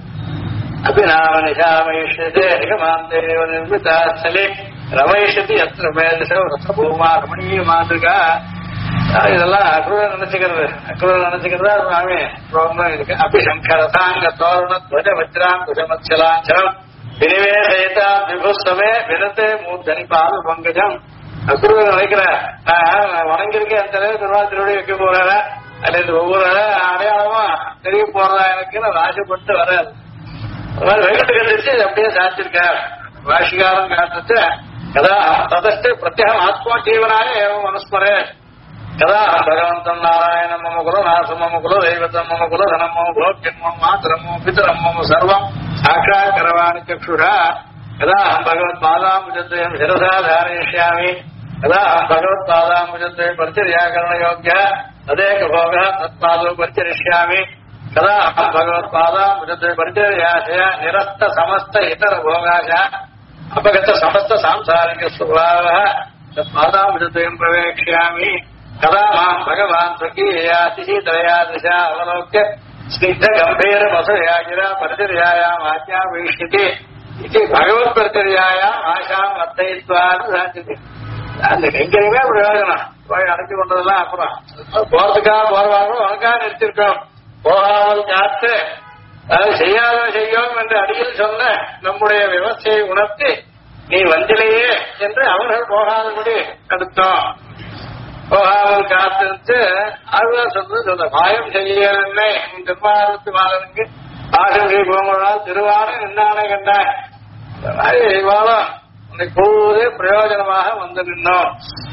அபிநாம நிஷாமயிஷதே நிகமாந்தேவ நிர்மிதாஸ்தலே ரமயிஷதி எத்திர மேதசோ ரசபூமா ரமணீய மாதிரிகா. இதெல்லாம் அக்ரூர நினைச்சுக்கிறதா சுவாமி ரோகம் இருக்கு. அபிசங்கரசாங்க தோரண துவஜ வஜ்ராம் குஜமத்சலாஞ்சலம் வினிவேசயதா விபுஸ்தமே வினத்தே மூர்தனி பால் பங்கஜம். அக்ரூர நினைக்கிற வணங்கிருக்கேன் அந்த அளவு திருவாதிரோடு வைக்க போறார அல்ல இந்த ஒவ்வொரு அடையாளமா தெரிய போறதா எனக்கு ஆசைப்பட்டு வராது. வெங்கட்டு கண்டிச்சு அப்படியே சாத்திருக்கார் பாஷிகாரம் காட்டுச்சு. கதா ததஸ்து பிரத்யேகம் ஆத்மா ஜீவனாய ஏவம் மனுஸ்மரே கதா பகவந்தம் நாராயணம் மம குல நாசம் மம குல தெய்வத்தம் மம குல தனம் மம குலோக்கியமோ மாத்திரமோ பிதரம் மம சர்வம் சாட்சாத் கரவாணி சக்ஷுரா கதா பகவத் பாதாம்புஜத்வயம் சிரசா தாரயிஷ்யாமி கதா பகவத் பாதாம்புஜத்வயம் பரிச்சர்யாகரண யோக்ய ததேக போக தத்பாதோ பரிச்சரிஷ்யாமி கதா பகவத் பாதாம்புஜத்வயம் பரிச்சர்யாசய நிரஸ்த சமஸ்த இதர போகாச அபகத சமஸ்த சாம்சாரிக சுபாவ தத்பாதாம்புஜத்வயம் பிரவேக்ஷ்யாமி கதா மாம் பகவான் ஸ்வகீயாதிதயா திசா அவலோக்ய ஸ்னிக்த கம்பீர மசயாகிரா பரிச்சர்யாயாம் ஆஜ்ஞாபயிஷ்யதி இது பகவத் பரிச்சர்யாயாம் ஆஷாம் அர்த்தயித்வான்னு சாட்சியது. அந்த எங்கேயுமே பிரயோஜனம் போய் அடைச்சு கொண்டதெல்லாம் அப்புறம் போறதுக்காக போறவாங்க உனக்காக நிறுத்திருக்கோம். போகாமல் காத்து அது செய்யாத செய்யோம் என்று அடியில் சொன்ன நம்முடைய விவசாயை உணர்த்தி நீ வந்திலேயே என்று அவர்கள் போகாதபடி தடுத்தோம். போகாமல் காத்து அதுதான் சொல்ல பாயம் செய்யலை திருமாரத்து மாதனுக்கு ஆசம் செய்ய போகலாம் திருவாரம் என்னானே கண்டாய் இவாளும் உன்னை பிரயோஜனமாக வந்து நின்னோம்.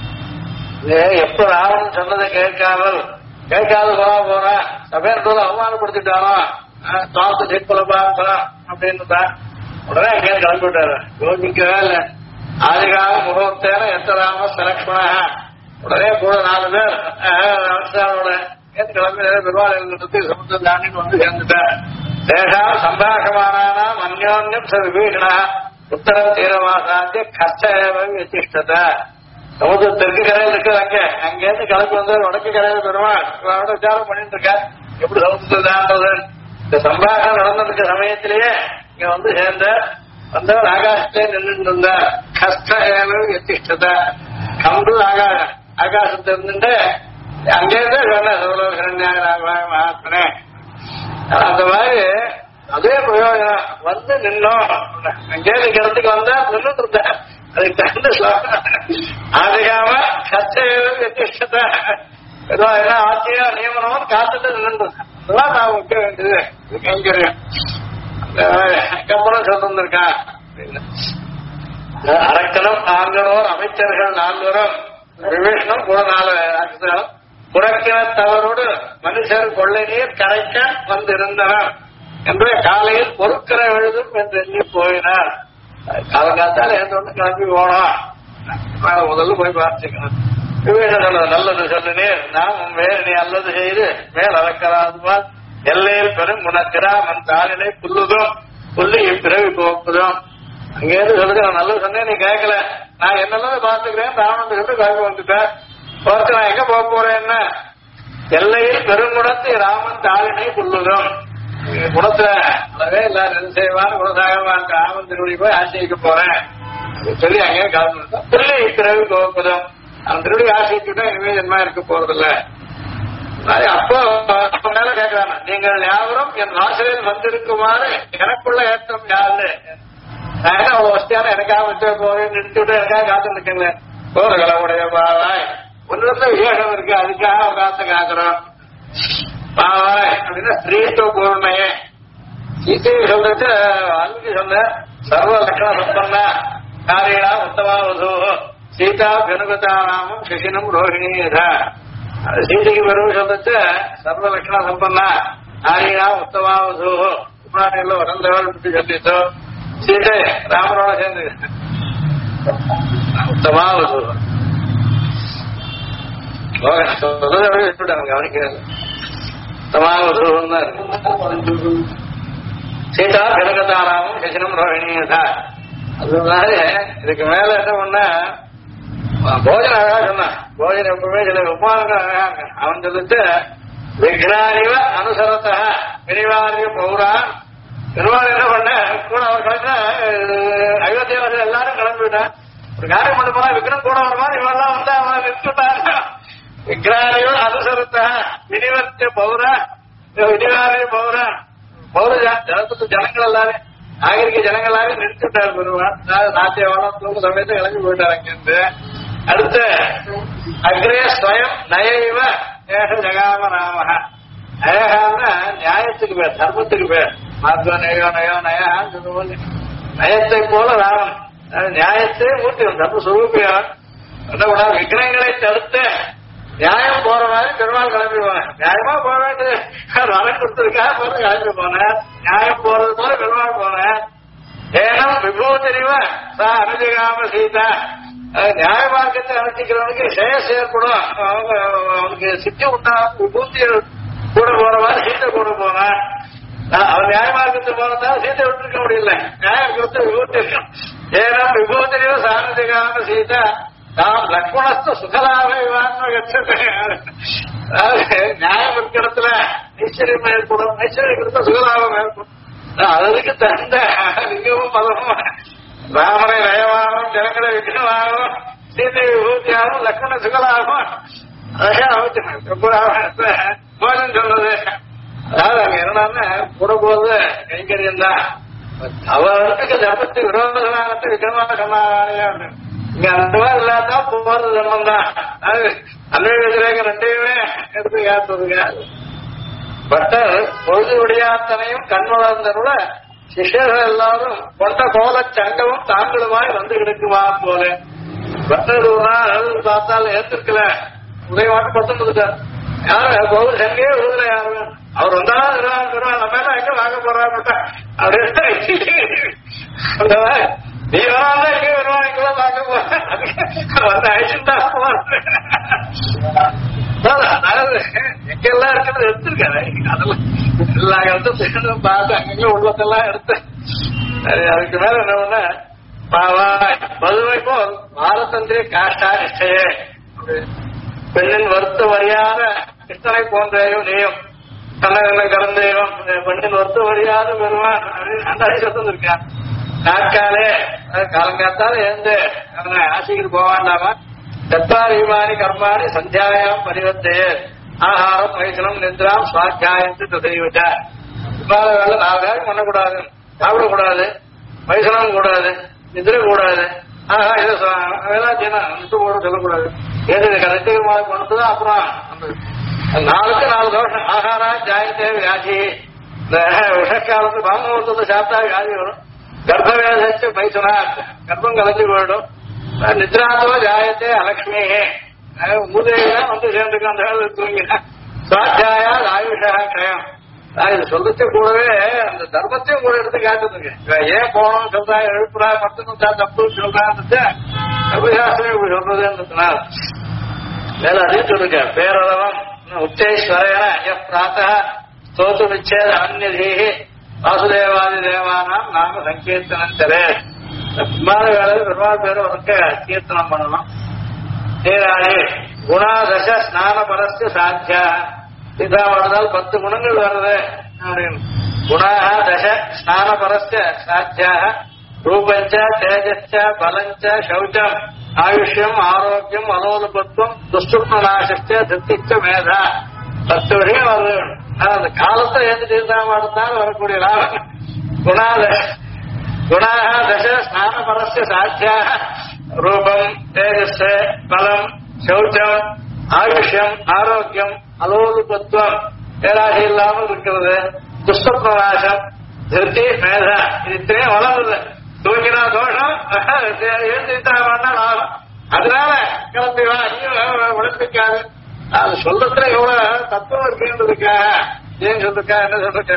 எப்ப ராவணன் சொன்னதை கேட்காத போற சபையன் போல அவமானப்படுத்திட்டானோ தாத்து ஜெயிப்பல பார்க்கலாம் அப்படின்னு உடனே அங்கே கிளம்பி விட்டாரு. யோகிக்கவே இல்லை. ஆதிகால முகூர்த்தேன எத்தராம சலக்ஷ்மண உடனே கூட 4 பேர் அவசரோட ஏற்று கிளம்பி பெருமாள் சமுத்திரம் தாண்டிட்டு வந்து சேர்ந்துட்டார். தேசா சம்பாஷமானா அந்யோன்யம் விபீஷணா உத்தரம் தீரவாசாந்திய கஷ்ட சமுதிரத்திற்கு கரையில் இருக்கிறாங்க. அங்கேருந்து கிளம்பி வந்து வடக்கு கரையில் பெருமாள் விசாரம் பண்ணிட்டு இருக்க எப்படி சமுத்திரத்தை தாண்டது. இந்த சம்பாஷம் நடந்திருக்க சமயத்திலேயே இங்க வந்து சேர்ந்த வந்தவர் ஆகாசத்திலே நின்று இருந்தார். கஷ்ட எத்திஷ்டத கம்பு ஆகாசத்தை இருந்துட்டு அங்கேருந்து மகாத்மனே அந்த மாதிரி அதே பிரயோஜனம் வந்து நின்னோம். அங்கே இடத்துக்கு வந்தா நின்றுட்டு இருந்த அதுக்கு தகுந்த ஆதிகாம கஷ்டம் எத்திஷ்டத ஏதோ என்ன ஆட்சியா நியமனம் காத்துட்டு நின்று அதெல்லாம் நான் வைக்க வேண்டியது கைங்கரியம் கம்பளம் சொல்லிருக்கான். அரக்கனும் 4 அமைச்சர்கள் 4 விபீஷணம் கூட 4 ஆட்சிகளும் புறக்கினத்தவரோடு மனுஷர் கொள்ளை நீர் கரைக்க வந்திருந்தனர் என்று காலையில் பொறுக்கிற எழுதும் என்று எண்ணி போயினார். காலங்காத்தால் ஏதொன்னு கிளம்பி போனோம். முதல்ல போய் பார்த்துக்கணும். விபீஷணன் நல்லது சொல்லுனீர் நாம் வேறு நீ அல்லது செய்து மேல் அளக்கலாதுவால் எல்லையில் பெரும் குணக்கிராமன் தாளினை புல்லுதும் புல்லு இப்பிறவி போக்குதும். அங்கேருந்து சொல்லுங்க நான் நல்லது சொன்னேன் நீ கேட்கல. நான் என்னெல்லாம் பார்த்துக்கிறேன் ராவணன் சொல்லிட்டு கிளம்பி வந்துட்டேன். பார்த்து நான் எங்க போக போறேன்னா எல்லையில் பெருங்குணத்து ராமன் தாளினை புல்லுதும். குணத்துல அளவே எல்லாரும் செய்வான் குணசாகவான் ராமன் திருவடி போய் ஆசிரிக்க போறேன் சொல்லி அங்கே கிளம்பி புல்லு இப்பிறவி போக்குதும். அந்த திருவடி ஆசிரிச்சுட்டா இனிமே ஜென்மா இருக்க போறதில்ல. அப்போ மேல கேட்கிறாங்க நீங்கள் யாவரும் என் வாசலில் வந்திருக்குமாறு எனக்குள்ள ஏற்றம் யாரு நான் என்ன அவ்வளவு வசதியான எனக்காக விட்டு போறேன் நிறுத்திவிட்டு எனக்காக காத்து இருக்கேங்க போறகலவுடைய பாவாய் ஒன்றுல விவேகம் இருக்கு அதுக்காக காத்து காக்குறோம் பாவாய் அப்படின்னா ஸ்ரீத்துவ பூர்ணையே சீத்தையை சொல்லிட்டு அன்னைக்கு சொன்ன சர்வ லட்சண சம்பன்னா காரியா உத்தமா வசூ சீதா பெனுகதா நாமம் சிசினம் ரோஹிணியதா சீதைக்கு பெருமை சொல்லிட்டு சர்வ லட்சண சம்பன்னா காரியா உத்தமா வசூ உப்ராணியில் வளர்ந்தவள் பற்றி சொல்லிட்டோ சீதை ராமனோட சேர்ந்து உத்தமா வசூ கவனிக்கிறது சீதா கிடக்கத்தாராமும் சசினம் ரோஹிணியதா. அதனால இதுக்கு மேல என்ன பண்ண போஜனம் அழகா சொன்னான். போஜனம் எப்பவுமே சில உமானங்கள் அழகா அவன் சொல்லிட்டு விக்னாரிவ அனுசரத்தா விரிவாரிய பௌரான். பெருமாள் என்ன பண்ண கூட அவர் கிளம்பினா அயோத்தியாவாசிகள் எல்லாரும் கிளம்பிவிட்டான். ஒரு காரியம் பண்ண போனா விக்ரம் கூட வர மாதிரி இவெல்லாம் வந்து அவன் நிறுத்துட்டாங்க. விக்னாரிவ அனுசரத்தா வினிவர்த்திய பௌரா வினிவாரிய பௌரா பௌர ஜனத்துக்கு ஜனங்கள் எல்லாரும் நாகரிக ஜனங்கள் எல்லாரும் நிறுத்திவிட்டார் பெருமாள். நாட்டிய வாழத்தோடு சமயத்தை கிளம்பி போயிட்டார் அங்கிருந்து. அடுத்து அக்ரே ஸ்வயம் நயைவ ஏக ஜகாம ராம. நயகான்னா நியாயத்துக்கு பேர், தர்மத்துக்கு பேர். மாத்வ நயோ நயோ நயான்னு சொல்லும்போது நயத்தை போல ராமன் நியாயத்தை மூர்த்தி தர்ம சுரூபியான். என்ன பண்ண விக்னங்களை தடுத்து நியாயம் போற மாதிரி பெருமாள் கிளம்பிடுவாங்க. நியாயமா போக வேண்டியது வரம் கொடுத்ததுக்காக போறது கிளம்பி போனேன். நியாயம் போறது போல பெருமாள் போனேன். ஏனம் விபூதறிவ சா அனுஜகாம சீதா. நியாய மார்க்கத்தை அனுஷ்டிக்கிறவனுக்கு சேஸ் ஏற்படும், அவனுக்கு சித்தி உண்டாகும். விபூத்திகள் கூட போற மாதிரி சீத்தை கூட போனேன். அவன் நியாய மார்க்கத்தை போனதால சீத்தை விட்டுருக்க முடியல. நியாயம் கொடுத்து விபூத்தி இருக்கும். ஏனம் விபூதறிவ சானுஜகாம சீதா நாம் லக்ஷ்மணஸ்து சுகலாக நியாயம் இருக்கிற இடத்துல ஐஸ்வர்யம் ஏற்படும். ஐஸ்வர்யம் கொடுத்த சுகலாபம் ஏற்படும். அதுக்கு தந்த லிங்கமும் பதமும் ராமனை நயமாகவும் ஜனங்களை விக்னமாகவும் சீதை விபூத்தியாகவும் லக்ஷ்மண சுகலாகவும் அழகா அமைச்சு போஜன் சொல்றது. அதாவது அங்க என்னன்னா கூட போறது கைங்கரியம் தான். அவருக்கு தர்மத்துக்கு விரோதமானத்தை விக்ரமாக சொன்னாங்க. இங்க அந்த மாதிரி இல்லாதா போறது தர்மம் தான். அது அன்றைய ரெண்டையுமே எடுத்து காத்துறதுங்க. பட்டர் பொழுது விடியாத்தனையும் கண்வளர்ந்தருள சிஷ்யர்கள் எல்லாரும் கொண்ட கோல சங்கமும் தாங்களுமாய் வந்து கிடக்குமா போல. பட்டர் ஒரு நாள் பார்த்தால் ஏத்திருக்கல உதயமாட்டு பத்தம் கொடுத்தார். யாரு பௌர் சங்கே விடுதலை யாரு அவர் வந்தாலும் நம்ம எல்லாம் எங்க வாங்க போறாரு அப்படின்னு நீ வராத எங்க வருவான் இங்கெல்லாம் பார்க்க போற ஐசுண்டா அதாவது எங்கெல்லாம் இருக்கிறது எடுத்திருக்காரு. அதெல்லாம் எல்லா இடத்தையும் பார்த்து அங்கங்க உள்ளதெல்லாம் எடுத்து அதுக்கு மேல என்ன பண்ண மதுமை போல் பாரதந்திரிய காஷ்டா நிச்சயே பெண்ணின் வருத்த வரியாத கிருஷ்ணனை போன்றையும் நீயும் கண்ணகனை கலந்தையும் பெண்ணின் வருத்த வரியாத பெறுவான் அப்படின்னு அந்த ஐசத்தம் இருக்கான். நாட்காலே காலங்காத்தால எழுந்து ஆசைக்கு போவாண்டாமா. தத்தாரிமானி கர்மாணி சந்தியாயாம் பரிவர்த்தையே ஆகாரம் வைசனம் நிந்திராம் சுவாத்தியாயம் ததைவிட்ட. இவ்வாறு வேலை 4 வேலை பண்ணக்கூடாது, சாப்பிடக்கூடாது, வைசனம் கூடாது, நிதிர கூடாது. ஆஹா இதை வேளாச்சேனா கூட சொல்லக்கூடாது. ஏது கதைமாலை கொண்டுதான் அப்புறம் 4க்கு 4 தோஷம். ஆகாரா ஜாயத்தே வியாதி. இந்த விஷக்காலத்து பாமூர்த்தத்தை சாப்பிட்டா வியாதி வரும். கர்ப்பவேதச்சு பைசனா கர்ப்பம் கலைஞ்சு போயிடும். நித்ராத்தோ ஜாயத்தே அலட்சுமியே மூதேவிதான் வந்து சேர்ந்துக்கு அந்த வேலை தூங்கினா சுவாத்தியாயா ஆயுஷா கயம். இது சொல்லச்ச கூடவே அந்த தர்மத்தையும் கூட எடுத்து காட்டுதுங்க. ஏன் போகணும் சொல்றா எழுப்புறா மட்டும் தப்பு சொல்றான்னு அபிசாசனம் இப்படி சொல்றதுன்றதுனால மேல அதையும் சொல்லுங்க. பேரளவம் உச்சேஸ்வரேன பிராத்தா ஸ்தோத்து நிச்சேத அந்நியதீகி வாசுதேவாதி தேவானாம் நாம சங்கீர்த்தனம் தரே. விமான வேலையில் பெருமாள் பேரை உனக்கு கீர்த்தனம் பண்ணணும். நீராணி குணாதச ஸ்நான பரஸ்ய சாத்தியா. இதா வாழ்ந்தால் 10 குணங்கள் வருது அப்படின்னு. குணாக தச ஸ்நான பரஸ்ய சாத்தியா ரூபஞ்ச தேஜச்ச பலஞ்ச சௌச்சம் ஆயுஷ்யம் ஆரோக்கியம் அலோலபத்துவம் துஷ்டுநாசச்ச திருப்திச்ச மேதா. 10 வரையும் வருது. அந்த காலத்தை ஏற்று தீர்த்தாமத்தான் வரக்கூடிய லாபம். குணாக தச ஸ்நான பரஸ்ய சாத்தியா ரூபம் தேஜஸ் பலம் சௌச்சம் ஆயுஷ்யம் ஆரோக்கியம் அலோலுபத்துவம் பேராசை இல்லாமல் இருக்கிறது, துஷ்டப்பிரகாசம் திருப்தி மேதா. இது இத்தனையும் வளர்ந்தது. தூங்கினா தோஷம் எழுந்திட்டா வேண்டாம் லாபம். அதனால கிளம்பி வா இன்னும் உழைப்பிக்காது. அது சொல்றதுல எவ்வளவு தத்துவம் இருக்குன்றதுக்காக ஏன் சொல்லிருக்கா என்ன சொல்லிருக்க.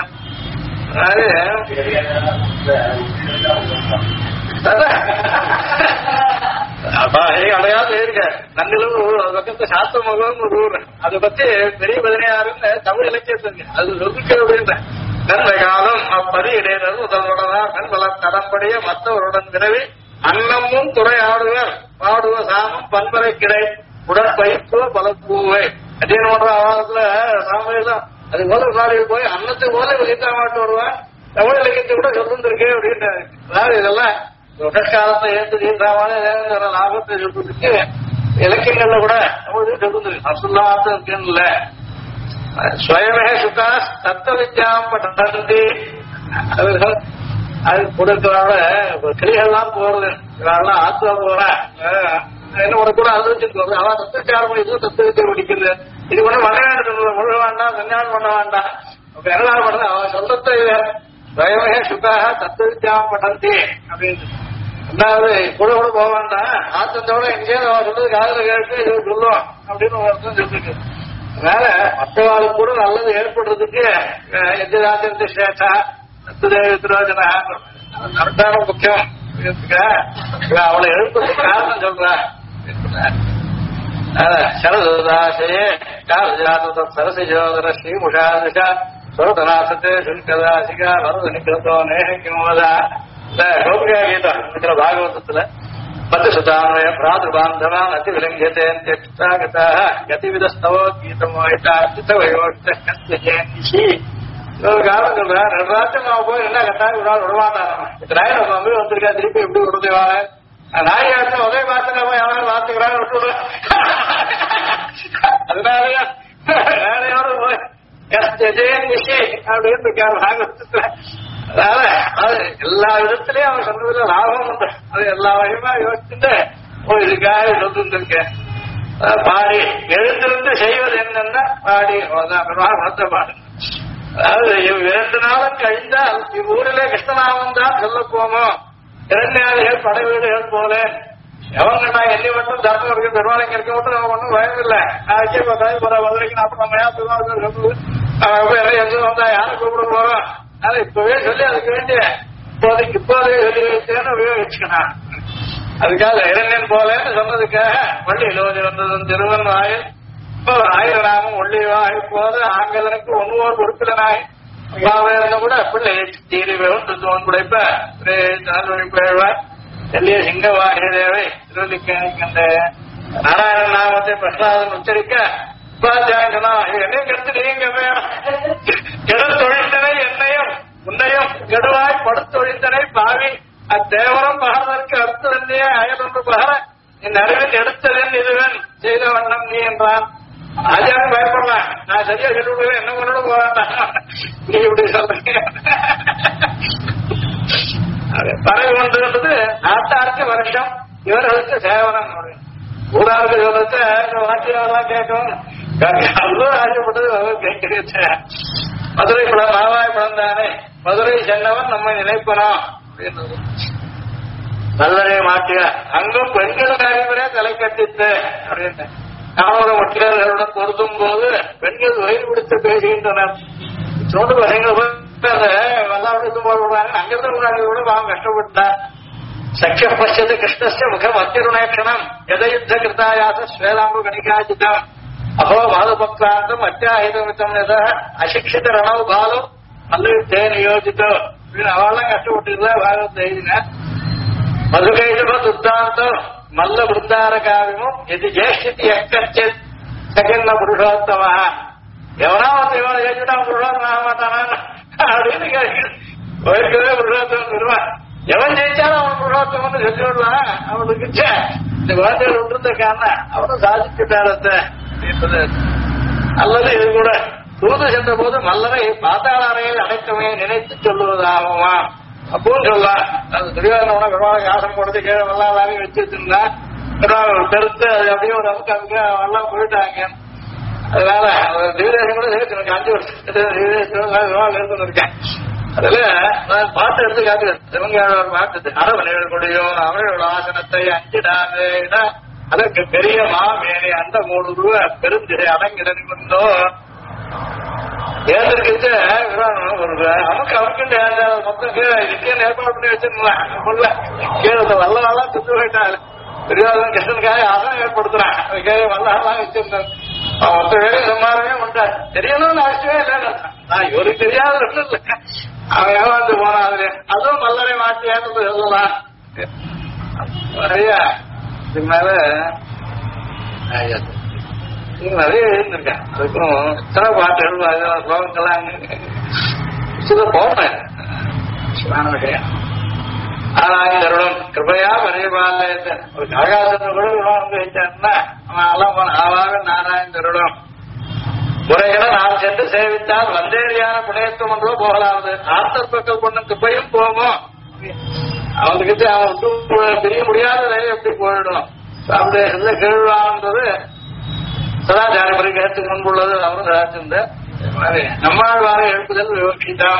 அடையாளம் இருக்க நன்னிலும் பக்கத்து சாஸ்திர முகம் ஒரு ஊர் அதை பத்தி பெரிய பதினையாருன்னு தமிழ் இலக்கியத்துக்கு அது சொல்லிக்க அப்படின்ற நன்மை காலம் அப்பதி இடையினர் முதல்வனா நண்பலம் கடம்படைய மற்றவருடன் விரவி அன்னமும் துறை ஆடுவர் பாடுவ சாமம் பண்பரை கிடை உடற்பயிற்று பல பூவை அப்படின்னு பண்ற ஆவாரத்துல சாமியெல்லாம் அது போல நாளைக்கு போய் அன்னத்தை போல வெளியிட்ட மாட்டு வருவான் தமிழ் இலக்கியத்தை கூட சொல்லிருக்கே அப்படின்றாரு. அதாவது இதெல்லாம் உடற்காலத்தை ஏற்று தீர்ந்தாவானே லாபத்தை சொல்றதுக்கு இலக்கியங்கள்ல கூட தமிழ் சொல்லிருக்கு அசுல்லாத்த இருக்குன்னு ஸ்வயமே சுகா தத்துவ வித்யாம் பட்டந்தி அது கொடுக்கிறனால கிளிகள்லாம் போறது இதெல்லாம் ஆத்மா போற என்ன உனக்கு கூட அனுபவிச்சுட்டு போறது அவன் தத்துவச்சாரம் இது தத்துவ வித்தியை படிக்கிறது இது கூட மலையாளம் முழு வேண்டாம் கல்யாணம் பண்ண வேண்டாம் என்ன பண்ணது அவன் சொல்றத ஸ்வயமே சுகா தத்துவ வித்யாம் பட்டந்தி அப்படின்னு ரெண்டாவது கூட கூட போக வேண்டாம் ஆத்தத்தோட எங்கேயாவது அவன் சொல்றது காதல கேட்டு இது சொல்லுவான் அப்படின்னு ஒரு அர்த்தம் சொல்லிருக்கு. அதனால மற்றவாளுக்கு கூட நல்லது ஏற்படுறதுக்கு எதிராஜந்த சேஷா திருவாஜன கரெக்டான முக்கியம் அவளை எழுப்புறதுக்கு காரணம் சொல்ற சரதாசையே காலஜாத சரசி ஜோதர ஸ்ரீமுஷாதிஷா சுரதநாசத்தே சுல்கதாசிகா வரத நிக்கிறதோ நேகிமோதா கோபிகா கீதம் இருக்கிற பாகவதத்துல பத்துசுதாமய பிராது பாந்தவான் அதி விலங்கியதேகதாக கதிவிதஸ்தவோ கீதமோயிட்டாயோஷி ஒரு காலம் சொல்றேன் 2 ராத்திரம் அவன் போய் என்ன கட்டாயம் ஒரு நாள் விடமாட்டான் இத்தனாயிரம் நம்ம அம்மே வந்திருக்கா திருப்பி எப்படி விடுதேவாங்க நாயாட்டம் ஒரே வார்த்தை யாரும் வார்த்தைக்கிறாங்க விட்டு அதனாலயா வேலையோட போய் கஷ்டஜேஷி அப்படின்னு இருக்காரு பாகவதத்துல. அதனால அது எல்லா விதத்திலயும் அவன் சொன்னதுல லாபம் உண்டு அது எல்லா வகையுமா யோசிச்சுட்டு இதுக்காக சொல்லிருக்கேன். பாடி எழுந்திருந்து செய்வது என்னன்னா பாடி பிரமாணத்தை பாடு. அதாவது 2 நாளும் கழிந்தால் இவ்வூரிலே கிருஷ்ணநாமம் தான் சொல்ல போமோ 2 நாளிகள் படை வீடுகள் போல எவன் கண்டா எண்ணி மட்டும் தர்மம் இருக்கு பெருமாளைக்கு இருக்க மட்டும் நம்ம ஒன்றும் பயம் இல்லை. நாளைக்கே போற மதுரைக்கு நாற்பது நம்ம எங்க வந்தா யாரும் கூப்பிட போறோம் அதை இப்பவே சொல்லி அதுக்கு வேண்டிய இப்போதே சொல்லி வைத்தேன்னு உபயோகிச்சுக்கணும். அதுக்காக இளைஞன் போலன்னு சொன்னதுக்காக வள்ளியிலோதி வந்ததும் திருவன் ஆயில் இப்போ 1000 நாமம் ஒள்ளிவாய் போது ஆங்கலனுக்கு ஒன்னுவோர் கொடுக்கலனாய் கூட பிள்ளை தீரி தோன் குடைப்ப பேழ்வார் எல்லிய சிங்கவாகிய தேவை திருவள்ளிக்கந்த நாராயண நாமத்தை பிரசாதம் உச்சரிக்க என்னையும் கெடுத்து நீங்க கெடல் தொழிந்தனை என்னையும் உன்னையும் கெடுவாய் படுத்தொழிந்தனை பாவி அத்தேவரம் பகர்தற்கு அர்த்ததன்னையே அயலொன்று பகர என் அறிவில் எடுத்ததன் இதுவன் செய்த வண்ணம் நீ என்றான். ஆச்சாரம் பயப்படலாம் நான் சரியா சொல்லிவிடுவேன் என்ன கொண்டு போக வேண்டாம் நீ இப்படி சொல்றீங்க. பறவை ஒன்றுன்றது நாட்டாருக்கு வருஷம் இவர்களுக்கு சேவனம் ஊராருக்கு சொல்றத வாத்தியாரெல்லாம் கேட்கும் அவ்வளோ ஆசைப்பட்டது கேட்கிறது. மதுரை படம் மாவாய் படம் தானே மதுரை சென்றவன் நம்மை நினைப்பனோம் அப்படின்றது நல்லதே மாற்றிய அங்கும் பெண்கள் காரியவரே தலை கட்டித்து அப்படின்னு காவல ஒட்டியார்களுடன் பொருத்தும் போது பெண்கள் வயிறு பிடித்து பேசுகின்றனர். சோண்டு பசங்க வல்லாவிடத்தும் போட விடுறாங்க அங்கிருந்து விடுறாங்க கூட பாவம் கஷ்டப்பட்டார். சக்கிய பசியது கிருஷ்ணஸ்ய முகம் அத்திருணேஷணம் எதயுத்த கிருத்தாயாச ஸ்வேதாம்பு கணிகாஜிதம் அஹோ பாதுபக்ராந்தம் அத்தியாஹிதமித்தம் எத அசிக்ஷித ரணவ் பாலம் அல்லது நியோஜிதோ அப்படின்னு அவெல்லாம் கஷ்டப்பட்டு பாகவத் எழுதின மதுகைதப துத்தாந்தம் மல்ல விருந்தார காவியமும் எது ஜேஷ்டி எக்கச்சித் செகண்ட புருஷோத்தமா எவனா வந்து இவனை ஜெயிச்சுட்டா புருஷோத்தம் ஆக மாட்டானா அப்படின்னு கேட்கவே புருஷோத்தம் வருவான். எவன் ஜெயிச்சாலும் அவன் புருஷோத்தம்னு சொல்லி விடலாம். அவனுக்கு இந்த குழந்தைகள் விட்டுருந்த காரணம் அவனும் சாதிச்சுட்டாரத்தை அல்லது இது கூட தூது சென்ற போது மல்லரை பாத்தாள அறையில் அடைக்கமே நினைத்து சொல்லுவதாகுமா அப்பவும் சொல்லலாம். அது துரியோதன பெருமாளுக்கு ஆசனம் கொடுத்து கீழே வல்லாதாரையும் வச்சுருந்தா பெருத்து அது அப்படியே ஒரு அமுக்கு அமுக்கு எல்லாம் போயிட்டாங்க. அதனால திவ்யதேசம் கூட சேர்த்து 5 வருஷம் இருக்கேன். அதுல நான் பாட்டு எடுத்து காட்டுறேன். சிவங்காளர் பாட்டு அரவணைகள் கொடியோ அவர்களோட ஆசனத்தை அஞ்சிடாது அதற்கு பெரிய மாமேனி அந்த 3 ரூபா பெருந்திரை அடங்கிடனி வந்தோ ஏந்திருக்கிட்டு ஒரு அமுக்கு அமுக்குண்டு மொத்தம் கீழே ஏற்பாடு பண்ணி வச்சிருந்தேன் கீழே வல்லவெல்லாம் சுத்து போயிட்டாரு. துரியோதனன் கிருஷ்ணனுக்காக ஆசனம் ஏற்படுத்துறான். அதுக்காக வல்லாலாம் வச்சிருந்தாங்க. அவன் மொத்த வேலையும் சம்மாரமே உண்டாரு. தெரியணும்னு அவசியமே இல்லைன்னு நான் இவருக்கு தெரியாத ஒன்றும் இல்லை. அவன் ஏமாந்து போனான். அதுல அதுவும் மல்லரை மாட்டியான்னு சொல்லலாம். நிறைய இதுக்கு மேல நிறைய எழுந்திருக்கேன். அதுக்கும் எத்தனை பாட்டு எழுதுவாங்க ஸ்லோகங்கள்லாம் போனேன். சிவான விஷயம் ஆனாயிரம் கிருபையா பரிபாலயத்தை ஒரு ஆகாசத்தை கூட வந்து வச்சான்னா அவன் எல்லாம் போன ஆவாக நாராயணருடன் முறைகளை நாம் சென்று சேவித்தால் வந்தேரியான புனையத்துவம் என்றோ போகலாவது ஆர்த்தற்பக்கள் கொண்டு கிருப்பையும் போவோம். அவனுக்கிட்ட அவன் விட்டு பிரிய முடியாத நிலை எப்படி போயிடும். அப்படி எந்த கேள்வான்றது சதாச்சார பரிகாரத்துக்கு முன்புள்ளது. அவரும் சதாச்சிருந்த நம்மாழ்வார எழுப்புதல் விவக்ஷிதான்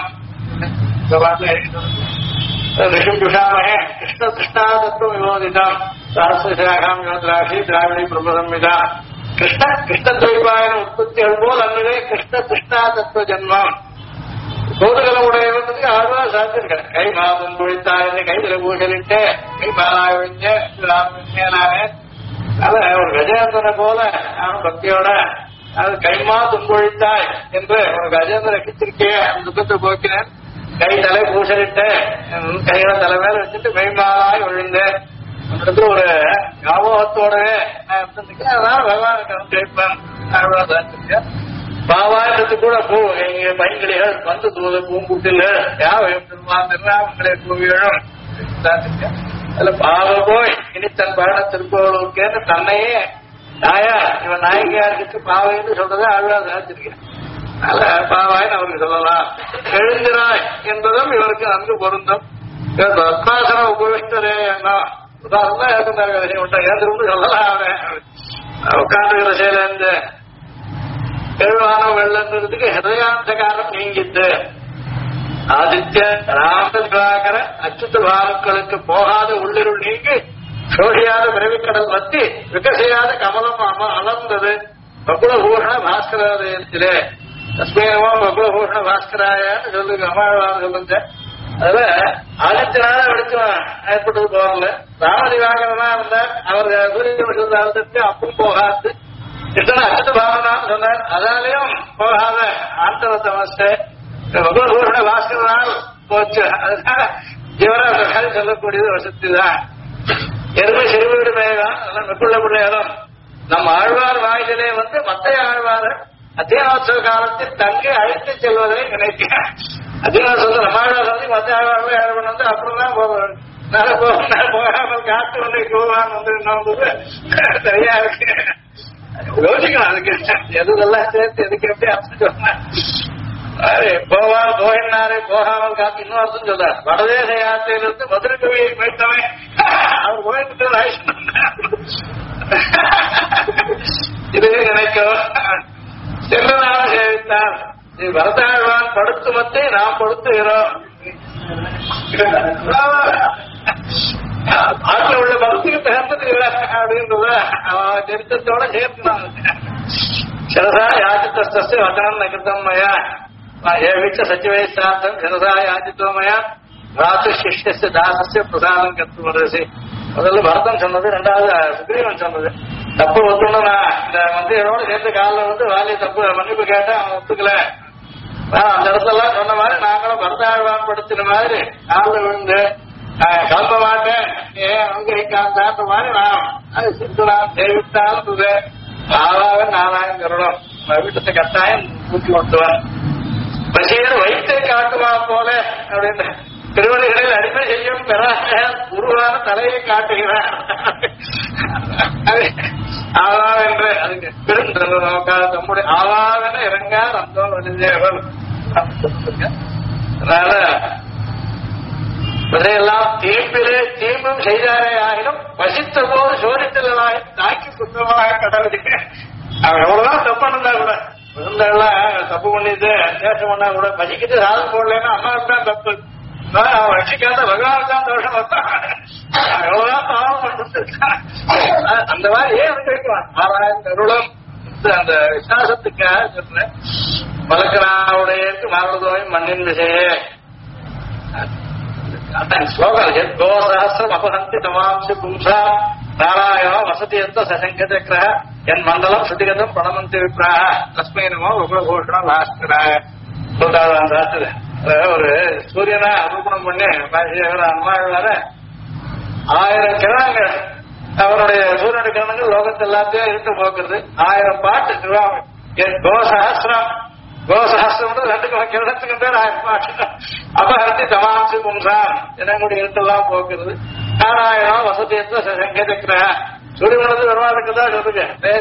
ரிஷம் துஷாமகே கிருஷ்ண கிருஷ்ணாதத்துவம் விரோதிதான் சஹசிரசாகாம் யோத்ராஷி திராவிடி பிரபசம்மிதா கிருஷ்ண கிருஷ்ண துவைபாயன உற்பத்திகள் போல் அன்னிலே கிருஷ்ண கிருஷ்ணாதத்துவ ஜன்மம் கோதுகல உடையவனுக்கு ஆழ்வார் சாத்திருக்க கை மாதம் பொழித்தாய் கைதில பூசலிட்டு கை பாலாய விஞ்ச ராமநானே அத ஒரு கஜேந்திரனை போல அவன் பக்தியோட அது கைமா துன்பொழித்தாய் என்று ஒரு கஜேந்திர கிச்சிருக்கே அந்த துக்கத்தை போக்கினேன். கை தலை பூசலிட்டு கையில தலை மேல வச்சுட்டு மெய்மாலாய் ஒழிந்தேன். ஒரு ஞாபகத்தோடவே அதனால பகவான் கேட்பேன். பாவாயிரத்து கூட பூ எங்க பைங்கிளிகள் வந்து தூது பூங்குட்டில் யாவங்களை பூவியும் அதுல பாவ போய் இனி தன் பயண திருப்பவர்களுக்கு தன்னையே நாயா இவன் நாயகியா இருக்கு பாவைன்னு சொல்றதை அழுவா சாதிச்சிருக்கேன். அதனால பாவாயின்னு அவருக்கு சொல்லலாம். எழுந்திராய் என்பதும் இவருக்கு நன்கு பொருந்தும். பத்மாசன உபவிஷ்டரே என்ன உதாரணம் ஏந்திருந்து சொல்லலாம். உட்காந்துக்கிற செயல இருந்து எழுவானம் வெள்ளன்றதுக்கு ஹிருதயாந்த காலம் நீங்கிட்டு ஆதித்ய ராமதிவாகர அச்சுத்த பாவங்களுக்கு போகாத உள்ளிருள் நீங்கி சோழியாத பிறவிக்கடல் வத்தி விகசியாத கமலம் அலர்ந்தது பகுலபூஷண பாஸ்கரத்திலே தஸ்மேனமோ பகுலபூஷண பாஸ்கராயன்னு சொல்லுங்க அம்மாவான சொல்லுங்க. அதுல ஆதித்யனால வெளிச்சம் ஏற்பட்டது போகல. ராமதிவாகரனா இருந்தார். அவர் சூரிய அப்பும் போகாது. கிருஷ்ணன் அச்சுத்த பாவனான்னு சொன்னார். அதாலையும் போகாத ஆந்தர சமஸ்தை பகுலபூஷண பாஸ்கரனால் போச்சு. அதனால ஜீவராச சொல்லக்கூடியது ஒரு சக்தி தான். எருமை சிறுவீடு மேகம் அதெல்லாம் மெக்குள்ளப்பட்ட இடம். நம்ம ஆழ்வார் வாயிலே வந்து மத்திய ஆழ்வார் அத்தியானோத்சவ காலத்தில் தங்கி அழைத்து செல்வதை நினைக்கிறேன். அத்தியானோத்சவம் நம்ம ஆழ்வார் வந்து மத்திய ஆழ்வார் ஆழ்வன் வந்து அப்புறம் தான் போவேன். போகாமல் காத்து வந்து போவான்னு வந்து இன்னும் சரியா இருக்கு. யோசிக்கணும் அதுக்கு எதுலாம் சேர்த்து எதுக்கு எப்படி அர்த்தம் சொன்னேன். போவார் போயினாரே போகாமல் காத்து இன்னும் அர்த்தம் சொல்றார். வடதேச யாத்திரையிலிருந்து மதுரை கவியை மீட்டவே அவர் போயிட்டு இதே நினைக்கும் செல்லனாக சேவித்தார். வரதாழ்வான் படுத்து மத்தே நாம் படுத்துகிறோம். ஆட்டில் உள்ள பக்திக்கு தகர்த்தது இல்லை அப்படின்றத அவன் திருத்தத்தோட சேர்த்துனாங்க. சிரசா யாச்சித்த வச்சனம் நகிருத்தம் மயா ஏவிச்ச சச்சிவேசாந்தம் சிரசா யாச்சித்தோமயா ராத்து சிஷ்ய தாசஸ்ய பிரசாதம் கத்து மரசி. முதல்ல பரதன் சொன்னது, ரெண்டாவது சுக்ரீவன் சொன்னது. தப்பு ஒத்துணும். நான் இந்த மந்திரோட சேர்ந்து காலில் வந்து வாலி தப்பு மன்னிப்பு கேட்டேன். அவன் ஒத்துக்கல. அந்த இடத்துல எல்லாம் சொன்ன மாதிரி நாங்களும் பரதாழ்வான் படுத்தின மாதிரி காலில் விழுந்து கிளம்ப மாட்டேன் ஏன் அங்கீகாந்த மாதிரி நான் அது சிந்துலாம் தெரிவித்தாலும் ஆளாக நானாயும் கருடம் வீட்டத்தை கட்டாயம் ஊற்றி கொண்டுவான். பசியர் வைத்தை காட்டுமா போல அப்படின்னு திருவள்ளிகளில் அடிமை செய்யும் பெறாக உருவான தலையை காட்டுகிறார். ஆவா என்று அதுக்கு பெருந்தல் நோக்காத தம்முடைய ஆவாவென இறங்கார் அந்த வலிதேவன். அதனால இதையெல்லாம் தீம்பிலே தீம்பும் செய்தாரே ஆகினும் வசித்த போது சோதித்தலாக தாக்கி குற்றமாக கடவுளுக்கு அவன் எவ்வளவுதான் தப்பு பண்ணா கூட விழுந்தெல்லாம் தப்பு பண்ணிட்டு சேஷம் பண்ணா கூட பசிக்கிட்டு சாதம் போடலன்னா அம்மாவுக்கு தான் தப்பு. அவன் ரட்சிக்காத பகவான் தான் தோஷம் வந்தான். எவ்வளவுதான் பாவம் பண்ணிருக்கான். அந்த மாதிரி ஏன் கேட்கலாம் ஆராயம் அருளம் அந்த விசுவாசத்துக்காக சொல்றேன். பலக்கராவுடைய மாறுதோயும் மண்ணின் விஷயே ஸ்லோகம் கோசஹசிரம் அபஹந்தி தமாம்ச பும்சா நாராயணோ வசதியந்த சசங்கச்சக்கர என் மண்டலம் சுதிகதம் பிரணமந்தி விப்ராக தஸ்மை நமோ உபகோஷணம் லாஸ்கராக சொல்றாங்க ராத்திரி. ஒரு சூரியனை அனுகுணம் பண்ணி அம்மாவார 1000 கிரணங்கள் அவருடைய சூரியனுடைய கிரணங்கள் லோகத்தை எல்லாத்தையும் இருந்து போக்குறது. 1000 பாட்டு என் கோசஹஸ்ரம் கோசஹஸ்ரம் 2 கிரணத்துக்கு பேர் 1000 பாட்டு அபஹர்த்தி தமாம்சு பும்சாம் என்னங்களுடைய இருட்டெல்லாம் போக்குறது. நாராயணம் வசதியத்த சங்கச்சக்கர சூரியமனது வருவாருக்கு தான் சொல்லுங்க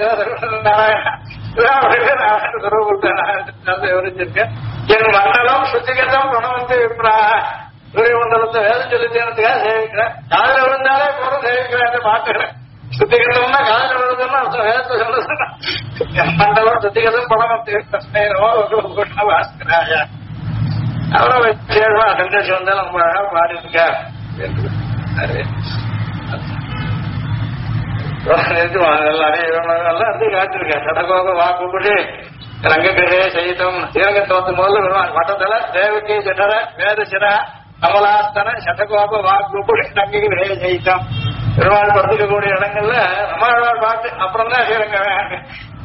விவரிச்சிருக்கேன். என் மண்டலம் சுத்திகதம் குணவந்து விப்ராக சூரிய மண்டலத்தை வேதம் சொல்லித்தேனத்துக்காக சேவிக்கிறேன். காதல விழுந்தாலே போற சேவிக்கிறேன் பாத்துக்கிறேன். சுத்திகதம்னா காதல விழுதுன்னா வேதத்தை சொல்லுறேன். என் மண்டலம் சுத்திகதம் குணவந்து வாசிக்கிறாங்க. அவ்வளவு விசேஷமா சந்தோஷி வந்தா நம்ம அழகா பாடி இருக்கா காத்திருக்கேன். சடகோக வாக்குபடி ரங்ககிரே சைதம் ஸ்ரீரங்கத்தோத்து முதல்ல வட்டத்துல தேவகி ஜடர வேத சிர கமலாஸ்தன சடகோப வாக்குபடி ரங்ககிரே சைதம் பெருமாள் படுத்துக்கக்கூடிய இடங்கள்ல நம்மளோட பாட்டு அப்புறம் தான் ஸ்ரீரங்க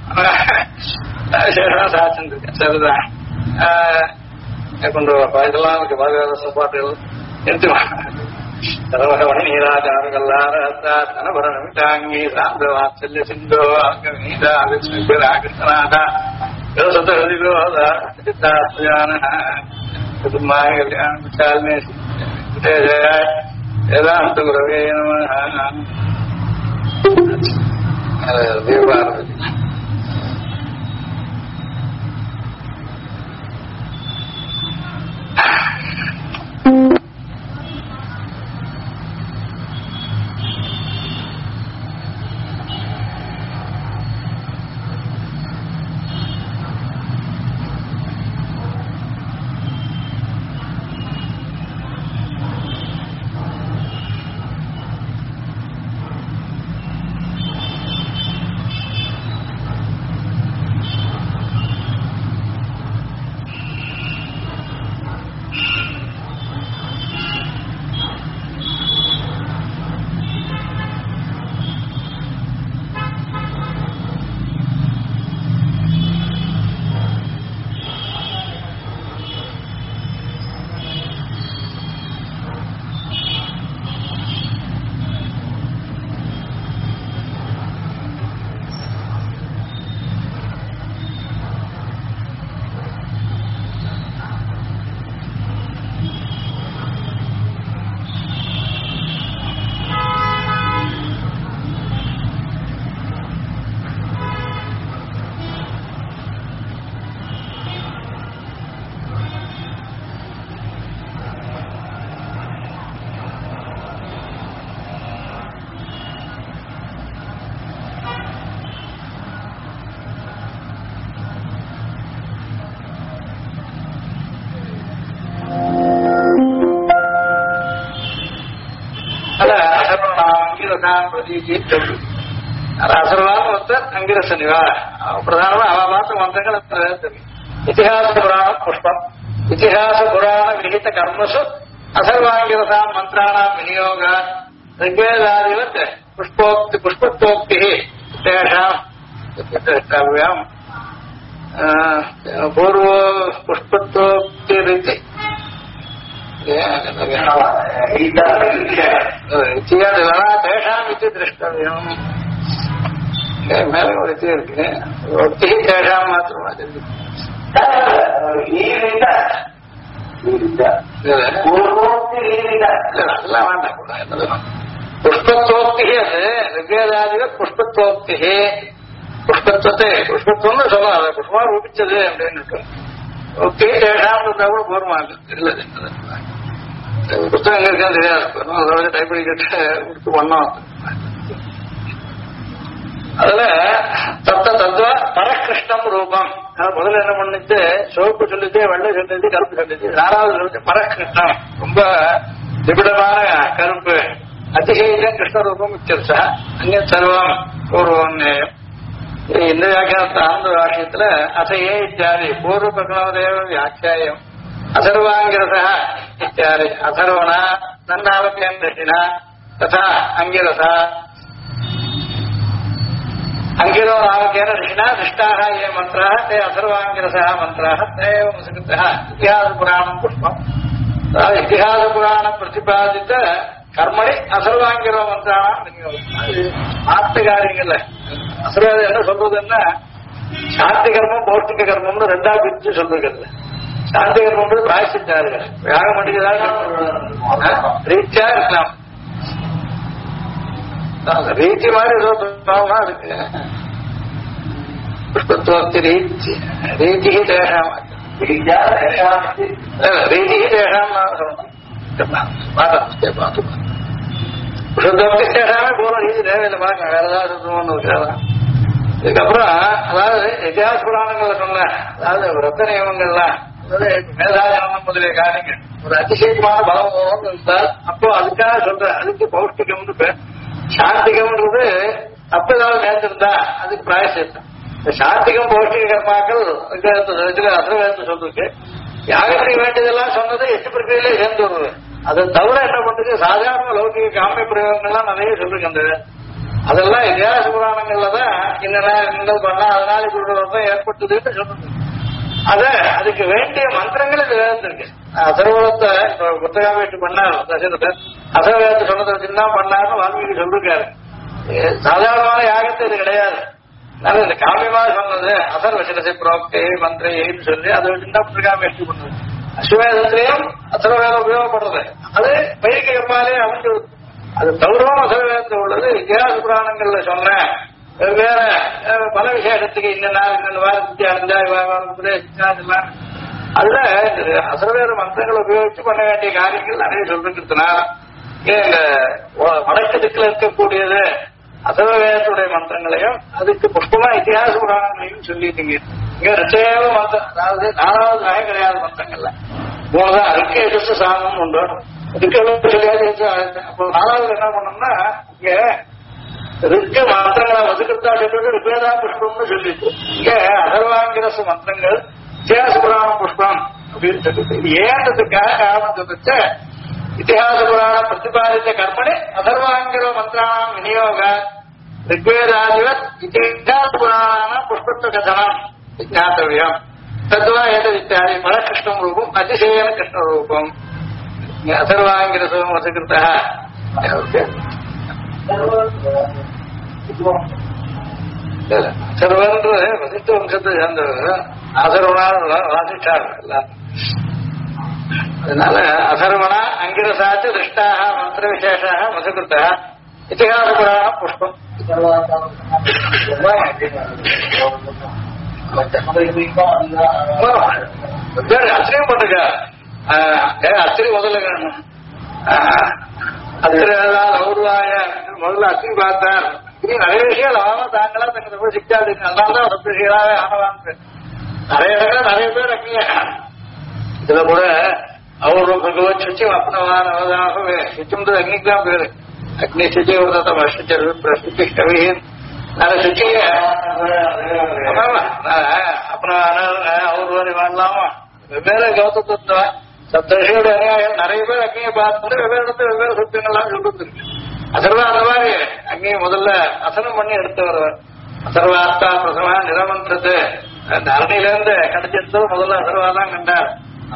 சாச்சிருக்கேன். சரிதான் கொண்டு இதெல்லாம் இருக்கு பாரதிதாச பாட்டுகள் எடுத்துவாங்க. சரவண நீராஜாரங்கல்லாரத்தாங்கி சாந்த வாத்சல்ய சிந்தோ அங்கீதாகிருஷ்ணநாதா வேதாந்த குரவே தீபாரதி. అసలు మొత్తం అంగిరసనివా ప్రధానమా ఆ మాత్రం మంత్రంగా ఇతిహాస పురాణ పుష్పం ఇతిహాస పురాణ విహిత కర్మసు అసర్వాంగిరస మంత్రాణ వినియోగ ఋగ్వేదాదివత్ పుష్పోక్తి పుష్పత్వోక్తి ద్రవ్యం పూర్వ పుష్పత్వోక్తి రీతి द्रष्टव्यम மேல ஒரு இது இருக்கு ஒத்தி தேடாம மாத்திரம் அதெல்லாம் வேண்டாம் கூட என்னதுதான் புஷ்பத்தோக்தி அது ரிக்வேதாதிக புஷ்பத்தோக்தி புஷ்பத்துவத்தை புஷ்பத்துவம்னு சொல்லலாம் அதை புஷ்பமா ரூபிச்சது அப்படின்னு ஒத்தி தேடாம இருந்தா கூட போர்மா இல்லை புத்தகம் இருக்கான்னு தெரியாது டைப் பண்ணிக்கிட்டு கொடுத்து பண்ணோம். அதுல தத்த தத்துவ பரகிருஷ்ணம் ரூபம் முதல்ல என்ன பண்ணிட்டு சிவப்பு சொல்லிட்டு வெள்ளை சொல்லிட்டு கருப்பு சொல்லிட்டு 4வது சொல்லிட்டு பரகிருஷ்ணம் ரொம்ப நிபிடமான கருப்பு அதிசயம் கிருஷ்ண ரூபம் இச்சா அங்கே சர்வம் பூர்வம் நேயம். இந்த வியாக்கியானத்தை ஆனந்த வாக்கியத்துல அசையே இத்தியாதி பூர்வ பிரகணவதேவ வியாக்கியாயம் அசர்வாங்கிரச இத்தியாதி அசர்வண நன்னாவகேந்திரா ததா அங்கிரச அங்கிரோ ராவகேன ரிஷினா திருஷ்டாக ஏ மந்திராக தே அதர்வாங்கிரசா மந்திராக தேவ முசுகிருத்தா இத்திஹாச புராணம் புஷ்பம். அதாவது இத்திஹாச புராணம் பிரதிபாதித்த கர்மணி அசர்வாங்கிரோ மந்திரான ஆத்து காரியங்கள்ல அசர்வாதம் என்ன சொல்றதுன்னா சாந்தி கர்மம் பௌஷ்டிக கர்மம்னு ரெண்டா பிரிச்சு சொல்றது. சாந்தி கர்மம் பிராயசித்தார்கள் யாகம் பண்ணிக்கிறதாக ரீச்சா இருக்கலாம், ரீச்சி மாதிரி ஏதோ இருக்கு. புஷ்பத்துவத்தி ரீச்சி ரீச்சி தேகம் ரீச்சி தேகம் புஷ்பத்துவத்தி தேகமே போல ரீதி தேவையில்லை பாருங்க, வேற ஏதாவது சொல்லணும்னு இருக்காதா. இதுக்கப்புறம் அதாவது இத்திஹாச புராணங்கள்ல சொன்ன அதாவது ரத்த நியமங்கள்லாம் மேதாஜனம் முதலிய காரியங்கள் ஒரு அதிசயமான பலம் இருந்தால் அப்போ அதுக்காக சொல்ற அதுக்கு பௌஷ்டிகம்னு பேர். சாந்திகம்ன்றது அப்ப ஏதாவது நேர்ந்திருந்தா அதுக்கு பிராயசித்தம். சாந்திகம் பௌஷ்டிக கர்மாக்கள் அசுரவேதத்தை சொல்றதுக்கு யாகத்துக்கு வேண்டியதெல்லாம் சொன்னது எட்டு பிரக்கிரியிலே சேர்ந்து வருது. அதை தவிர என்ன பண்றது சாதாரண லௌகிக காமிய பிரயோகங்கள்லாம் நிறைய சொல்லிருக்கு. அந்த அதெல்லாம் இத்திஹாச புராணங்கள்லதான் இன்னும் பண்ணா அதனால இப்படி ஏற்பட்டதுன்னு சொல்றது. அத அதுக்கு வேண்டிய மந்திரங்கள் இது வேண்டிருக்கு. அசர்வத்தை புத்தகாமேட்டு பண்ணார் தசரதர், அசர்வேதத்தை சொன்னதை வச்சுதான் பண்ணாருன்னு வால்மீகி சொல்லிருக்காரு. சாதாரணமான யாகத்தை இது கிடையாது. அதனால இந்த காமியமா சொன்னது அசர்வசனசி புரோக்தே மந்திரைன்னு சொல்லி அதை வச்சுதான் புத்தகாமேட்டு பண்ணது. அஸ்வவேதத்திலையும் அசர்வேதம் உபயோகப்படுறது அது பயிர்க்க கர்மாலே அமைஞ்சு. அது தவிரவும் அசர்வேதத்தில் உள்ளது இத்திஹாச புராணங்கள்ல சொன்ன வேற பல விசேஷத்துக்கு இந்த நாள் இந்த வாரத்துக்கு அடைஞ்சா உபதேசிச்சா அதுல அசர்வேத மந்திரங்களை உபயோகிச்சு பண்ண வேண்டிய காரியங்கள் நிறைய சொல்லிருக்கிறதுனால இந்த வடக்கு திக்கில் இருக்கக்கூடியது அசர்வேதத்துடைய மந்திரங்களையும் அதுக்கு புஷ்பமா இத்திஹாச புராணங்களையும் சொல்லிட்டீங்க. இங்க ரிஷேவ மந்திரம் அதாவது 4வது நகை கிடையாது மந்திரங்கள்ல 3தான் அதுக்கு எதிர்த்து சாமம் உண்டு. அதுக்கு சொல்லியாது. அப்போ 4வது என்ன பண்ணோம்னா இங்க ரிக்க மந்திரங்களை வசுக்கிருத்தா சொல்றது ரிப்பேதா புஷ்பம்னு சொல்லிட்டு இங்க அசர்வாங்கிரச மந்திரங்கள் இத்திஹாச புராண புஷ்பம் அப்படின்னு சொல்லிட்டு ஏன்றதுக்காக காரணம் சொல்லிச்சு. இத்திஹாச புராண பிரதிபாதித்த கர்மணி அசர்வாங்கிர மந்திராணம் விநியோக ரிக்வேதாதிவத் இத்திஹாச புராண புஷ்பத்துவ கதனம் ஞாத்தவியம் தத்வா ஏதது இத்தியாதி பரகிருஷ்ணம் ரூபம் அதிசயன கிருஷ்ண ரூபம் அசர்வாங்கிரசம் வசுகிருத்தா அசர்வன்று வசிஷ்ட வம்சத்தை சேர்ந்தவர் அசர்வனார் வாசிச்சார். அதனால அசர்வனா அங்கிரசாச்சு திருஷ்டாக மந்திர விசேஷாக வசுகிருத்தா இத்திஹாச புராண புஷ்பம். அச்சரியம் பண்ணுங்க அச்சரி முதல்ல அச்சரி கௌரவாய முதல்ல அச்சரி பார்த்தார். நிறைய விஷயம் ஆனா தாங்களா தங்க சிக்காது நல்லாதான் சப்தீகளாவே ஆனவான்னு நிறைய இடங்கள் நிறைய பேர் அக்கீங்க. இதுல கூட அவரு பகவத் சுச்சியம் அப்னவானவதாகவே சுச்சம்ன்றது அக்னிக்குதான் பேரு. அக்னி சுச்சி ஒரு வருஷம் பிரசித்தி கவியின் நல்ல சுச்சிய அப்புறம் அவரு வாழலாமா வெவ்வேறு கௌதத்துவ சப்தரிஷியோட அநியாயம் நிறைய பேர் அக்னியை பார்த்துட்டு வெவ்வேறு இடத்துல வெவ்வேறு சுத்தங்கள்லாம் சொல்லிட்டு இருக்கு. அசர்வா அந்த மாதிரி அங்கே முதல்ல அசனம் பண்ணி எடுத்து வருவார். அசர்வார்த்தா பிரசவா நிரமன்றது அந்த அரணில இருந்து கிடைச்சது முதல்ல அசர்வா தான் கண்டார்.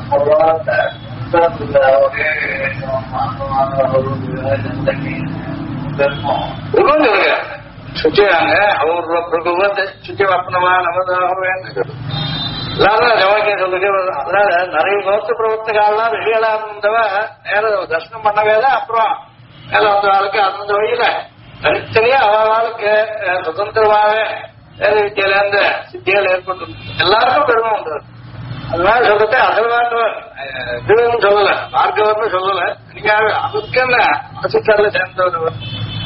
சுச்சியாங்க அவர் பிரகுவத் சுச்சி வப்பனமா நமதாகவே எல்லாரும் ஜவாக்கியம் சொல்லுங்க. அதனால நிறைய கோர்த்து பிரவர்த்தகாலாம் ரிஷிகளா இருந்தவ நேர தர்சனம் பண்ணவேதான் அப்புறம் மேல வந்த ஆளுக்கு அந்த வழியில தனித்தனியா அவளுக்கு சுதந்திரமாவே வேத வித்தியில இருந்து சித்திகள் ஏற்பட்டு எல்லாருக்கும் பெருமை உண்டு. அதனால சொல்றது அசர்வாண்டவர் இதுன்னு சொல்லல, பார்க்கவர்னு சொல்லல. நீங்க அதுக்கு என்ன வசிக்கர்ல சேர்ந்தவர்.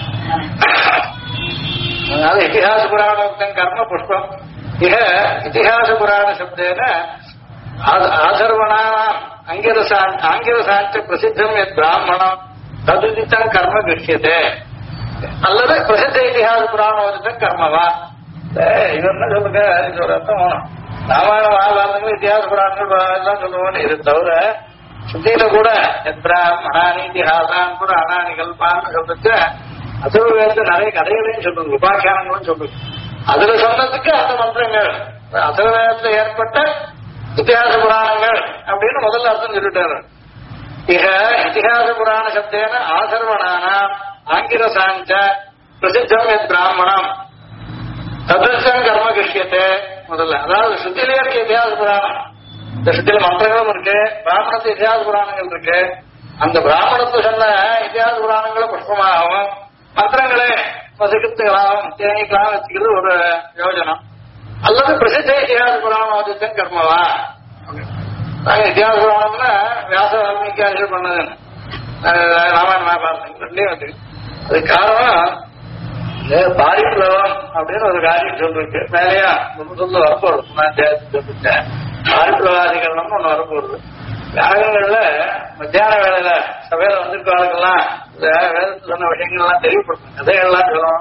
அதனால இத்திஹாச புராணோக்தம் கர்ம புஷ்பம் இக இத்திஹாச புராண சப்தேன ஆசர்வணானாம் ஆங்கிரசாச்ச பிரசித்தம் எத் பிராமணம் ததுதித்தம் கர்ம கிருஷ்யதே அல்லது பிரசித்த இத்திஹாச புராணோதித்தம் கர்மவா. இது என்ன சொல்லுங்க, இது ஒரு அர்த்தம் வேணும். ராமாயண மகாபாரதங்கள் இத்திஹாச புராணங்கள் எல்லாம் சொல்லுவோம். இது தவிர சுத்தியில கூட பிராமணானி இத்திஹாசான் புராணானி கல்பான்னு சொல்லிட்டு அசுர வேதத்தை நிறைய கதைகளையும் சொல்லுங்க, உபாக்கியானங்களும் சொல்லுங்க. அதுல சொன்னதுக்கு அந்த மந்திரங்கள் அதர்வேதத்துல ஏற்பட்ட இத்திஹாச புராணங்கள் அப்படின்னு முதல்ல அர்த்தம் சொல்லிட்டாரு. இக இத்திஹாச புராண சப்தேன ஆசர்வனான ஆங்கிரசாஞ்ச பிரசித்தம் எத் பிராமணம் ததர்சம் கர்ம கிருஷ்யத்தை முதல்ல. அதாவது சுத்திலே இருக்க இத்திஹாச புராணம், இந்த சுத்தில மந்திரங்களும் இருக்கு, பிராமணத்து இத்திஹாச புராணங்கள் இருக்கு. அந்த பிராமணத்து சொன்ன இத்திஹாச புராணங்களை புஷ்பமாகவும் மந்திரங்களே வசிக்கத்துகளாகவும் தேனிக்களாகவும் வச்சுக்கிறது ஒரு யோஜனம். அல்லது பிரசித்த இத்திஹாச புராணம் கர்மவா. நாங்க இத்திஹாச புராணம்னா வியாச வால்மீகியாதிகள் பண்ணதுன்னு ராமாயண மகாபாரதம் ரெண்டையும் வந்து அது காரணம் பாரிப்ளவம் அப்படின்னு ஒரு காரியம் சொல்லிருக்கு. மேலேயா சொல்லு வரப்போறது சொல்லிட்டேன். பாரிப்ளவாதிகள்னு ஒண்ணு வரப்போறது. யாகங்கள்ல மத்தியான வேலையில சபையில வந்திருக்கவங்களுக்கெல்லாம் இந்த வேதத்தில் சொன்ன விஷயங்கள்லாம் தெரியப்படுத்தும், கதைகள்லாம் சொல்லுவோம்.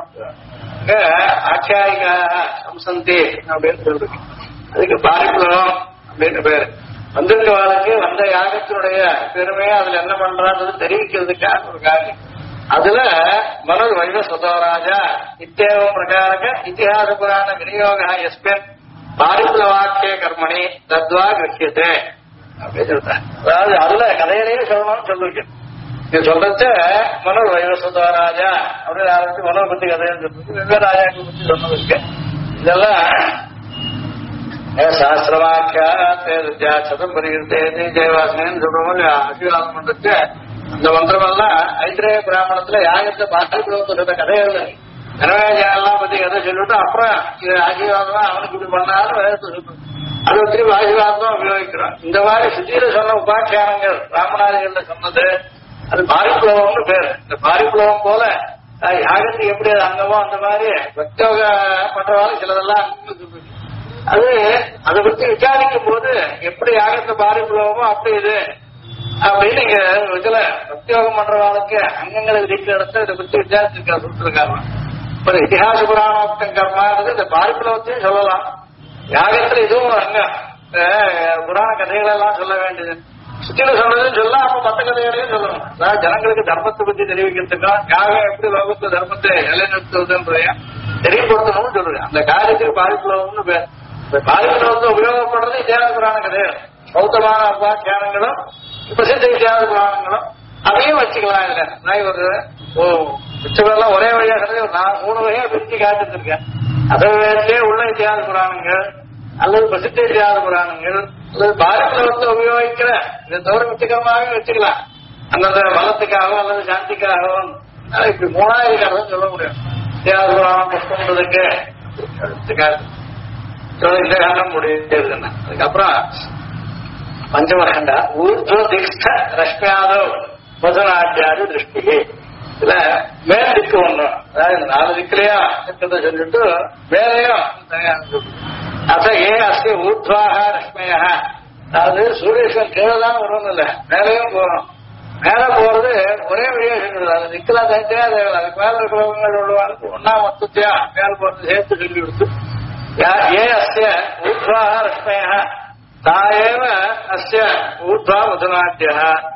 ஆட்சியாயிகா சம்சந்தி அப்படின்னு சொல்லிருக்கு. அதுக்கு பாரிப்ளவம் அப்படின்னு பேரு. வந்திருக்கவாளுக்கு வந்த யாகத்தினுடைய பெருமையை அதுல என்ன பண்றான்றது தெரிவிக்கிறதுக்கான ஒரு காரியம். அதுல மனு வைவ சுதோராஜா இத்தேவம் பிரகாரக இத்திஹாச புராண விநியோக எஸ்பின் பாரிப்ளவாக்கிய கர்மணி தத்வா கிருஷ்யத்தே அப்படின்னு சொல்றேன். அதாவது அதுல கதையிலேயே சொல்லணும்னு சொல்லிருக்கேன். இது சொல்றது மனு வைவ சுதோராஜா அப்படின்னு ஆரம்பிச்சு மனோ பத்தி கதைன்னு சொல்றது வெவ்வேறு ராஜாக்கள் பத்தி சொன்னதுக்கு இதெல்லாம் சாஸ்திரவாக்கியா சதம் பரிகிருத்தே ஜெயவாசனன்னு சொல்றோம். ஆசீர்வாதம் பண்றதுக்கு அந்த மந்திரமெல்லாம் ஐத்திரேய பிராமணத்துல யாகத்தை பாரிப்ளவத்தை சொல்ற கதைகள் நரவேஜெல்லாம் பத்தி கதை சொல்லிட்டு அப்புறம் இது ஆசீர்வாதம் அவனுக்கு இப்படி பண்ணாலும் வேதத்தை சொல்றோம். அது திரும்பி ஆசீர்வாதம் உபயோகிக்கிறோம். இந்த மாதிரி சுத்தியில சொன்ன உபாக்கியானங்கள் ராமநாதிகள்ல சொன்னது அது பாரிப்ளவம்னு பேரு. இந்த பாரிப்ளவம் போல யாகத்துக்கு எப்படி அது அங்கமோ அந்த மாதிரி பக்தோக பண்றவாறு சிலதெல்லாம் அது அதை பத்தி விசாரிக்கும் போது எப்படி யாகத்தை பாரிப்ளவமோ அப்படி இது அப்படின்னு இங்க இதுல பிரத்யோகம் பண்றவாளுக்கு அங்கங்களை விதிக்கிற இடத்துல இதை பத்தி விசாரிச்சிருக்கா சொல்லிருக்காங்க. ஒரு இதிகாச புராணோக்தம் கர்மாங்கிறது இந்த பாரிப்ளவத்தையும் சொல்லலாம். யாகத்துல இதுவும் அங்கம் புராண கதைகள் எல்லாம் சொல்ல வேண்டியது. சுத்தில சொல்றதுன்னு சொல்லலாம். அப்ப மற்ற கதைகளையும் சொல்லணும். அதாவது ஜனங்களுக்கு தர்மத்தை பத்தி தெரிவிக்கிறதுக்கும் யாகம் எப்படி லோகத்து தர்மத்தை நிலைநிறுத்துவதுன்றதைய தெரியப்படுத்தணும்னு சொல்றேன். அந்த காரியத்துக்கு பாரிப்ளவம்னு பேர். பாரிப்ளவத்தை உபயோகப்படுறது இத்தியாச புராண கதைகள் பௌத்தமான உபாக்கியானங்களும் பிரசித்த இத்தியாச புராணங்களும் அதையும் வச்சுக்கலாம். இதுல நான் ஒரு மிச்சமெல்லாம் ஒரே வழியா கதை நான் 3 வகையா பிரிச்சு காத்துருக்கேன். அதே உள்ள இத்தியாச புராணங்கள் அல்லது பிரசித்த இத்தியாச புராணங்கள் அல்லது பாரிப்ளவத்தை உபயோகிக்கிற இதை தவிர மிச்சகரமாக வச்சுக்கலாம். அந்தந்த பலத்துக்காகவும் அல்லது சாந்திக்காகவும் இப்படி 3000 கதை சொல்ல முடியும். இத்தியாச புராணம் புஷ்பன்றதுக்கு இந்த காலம் முடியுதுன்னா அதுக்கப்புறம் பஞ்சமகண்டா ஊர்துவ தீக்ஷ்ட ரஷ்மியாதோ மதுநாட்டியாரு திருஷ்டி. இதுல மேல் திக்கு ஒண்ணும், அதாவது 4 திக்கிலையா இருக்கிறத சொல்லிட்டு மேலையும் அத அஸ்தி ஊர்துவாக ரஷ்மியா. அதாவது சூரியன் கீழதான் வரணும் இல்ல மேலையும் போறோம். மேல போறது ஒரே வழியா சொல்லிடுது. அது திக்கெல்லாம் தனித்தே அதுக்கு மேல இருக்கிறவங்க உள்ளவாளுக்கு ஒன்னா மொத்தத்தையா மேல போறது சேர்த்து சொல்லி கொடுத்து அஸ்ய ஊர்துவாக ரஷ்மியா தாயேவ அஸ்ய ஊர்துவா மதுநாட்டிய.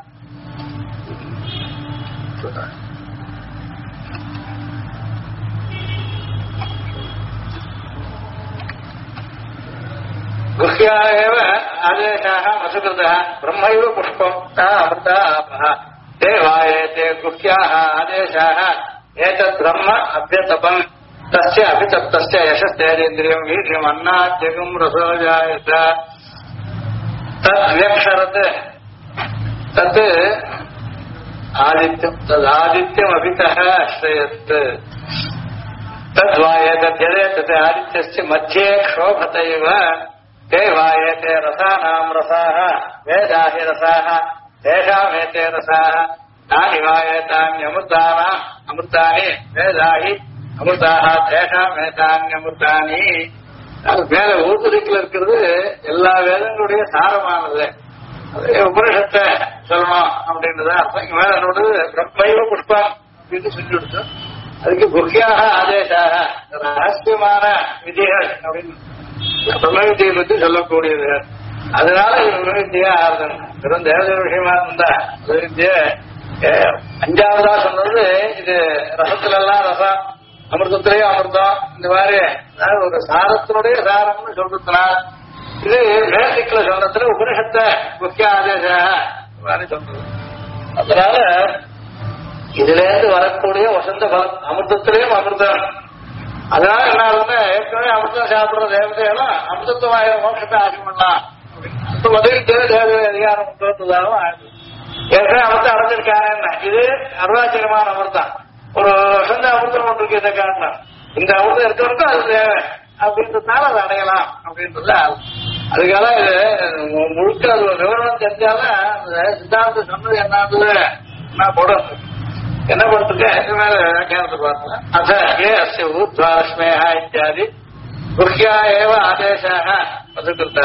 गुह्या एव आदेशाः वसुकृतः ब्रह्मैव पुष्पम् अमृता आपः ते वायेते गुह्याः आदेशाः एतत् ब्रह्म अभ्यतपम् तस्य अभितप्तस्य यशस्तेन्द्रियम् वीर्यम् अन्नाद्यगम् रसो जायत तद्व्यक्षरत् तत् आदित्यम् तदादित्यमभितः अश्रयत् तद्वायेतद्यदे तत् आदित्यस्य मध्ये क्षोभत इव ते वायेते रसानाम् रसाः वेदाहि रसाः तेषामेते रसाः तानि वायेतान्यमृतानाम् अमृतानि वेदाहि अमृताः तेषामेतान्यमृतानि. மேல ஊர்திரிக்கல இருக்கிறது எல்லா வேதங்களுடைய சாரமானது. உபனிஷத்தை சொல்லணும் அப்படின்றத அர்த்தம். மேல என்னோட பிரம்மைவ புஷ்பம் அப்படின்னு சொல்லி கொடுத்தோம். அதுக்கு குஹ்யாக ஆதேசாக ரகசியமான விதிகள் அப்படின்னு பிரம்மவித்தியை பற்றி சொல்லக்கூடியது. அதனால இது பிரம்மவித்தியா ஆறுதல். வெறும் தேவதை விஷயமா இருந்தா வித்திய 5வதா சொன்னது இது ரசத்துல எல்லாம் ரசம் அமிர்தத்திலேயே அமிர்தம் இந்த மாதிரி அதாவது ஒரு சாரத்தினுடைய சாரம்னு சொல்றதுனால் இது வேதிக்குள்ள சொல்றதுல உபனிஷத்தை முக்கிய ஆதேச மாதிரி சொல்றது. அதனால இதுல இருந்து வரக்கூடிய வசந்த பலம் அமிர்தத்திலேயும் அமிர்தம். அதனால என்ன ஆகுதுன்னா ஏற்கனவே அமிர்தம் சாப்பிடுற தேவதையெல்லாம் அமிர்தத்துவாய மோட்சத்தை ஆசை பண்ணலாம் முதலிட்டு தேவதை அதிகாரம் தோற்றுதாகவும் ஆகுது. ஏற்கனவே அமிர்தம் அடைஞ்சிருக்காங்க. இது அருணாச்சலமான அமிர்தம். ஒரு வசந்த அமிர்தம் ஒன்று இருக்கு. இதை காட்டலாம். இந்த அமிர்தம் இருக்கிறவருக்கும் அது தேவை அப்படின்றதுனால அதை அடையலாம் அப்படின்றது. அதுக்காக இது முழுக்க அது ஒரு விவரணம் தெரிஞ்சாலும் அந்த சித்தாந்த சொன்னது என்னது நான் போடணும் என்ன பண்றேன் இது மேல வியாக்கியானத்தை பார்த்தேன். அத ஏ அஸ்ய ஊர்த்வாரஸ்மேஹ இத்தியாதி குர்யா ஏவ ஆதேசாக பதுகிருத்தா.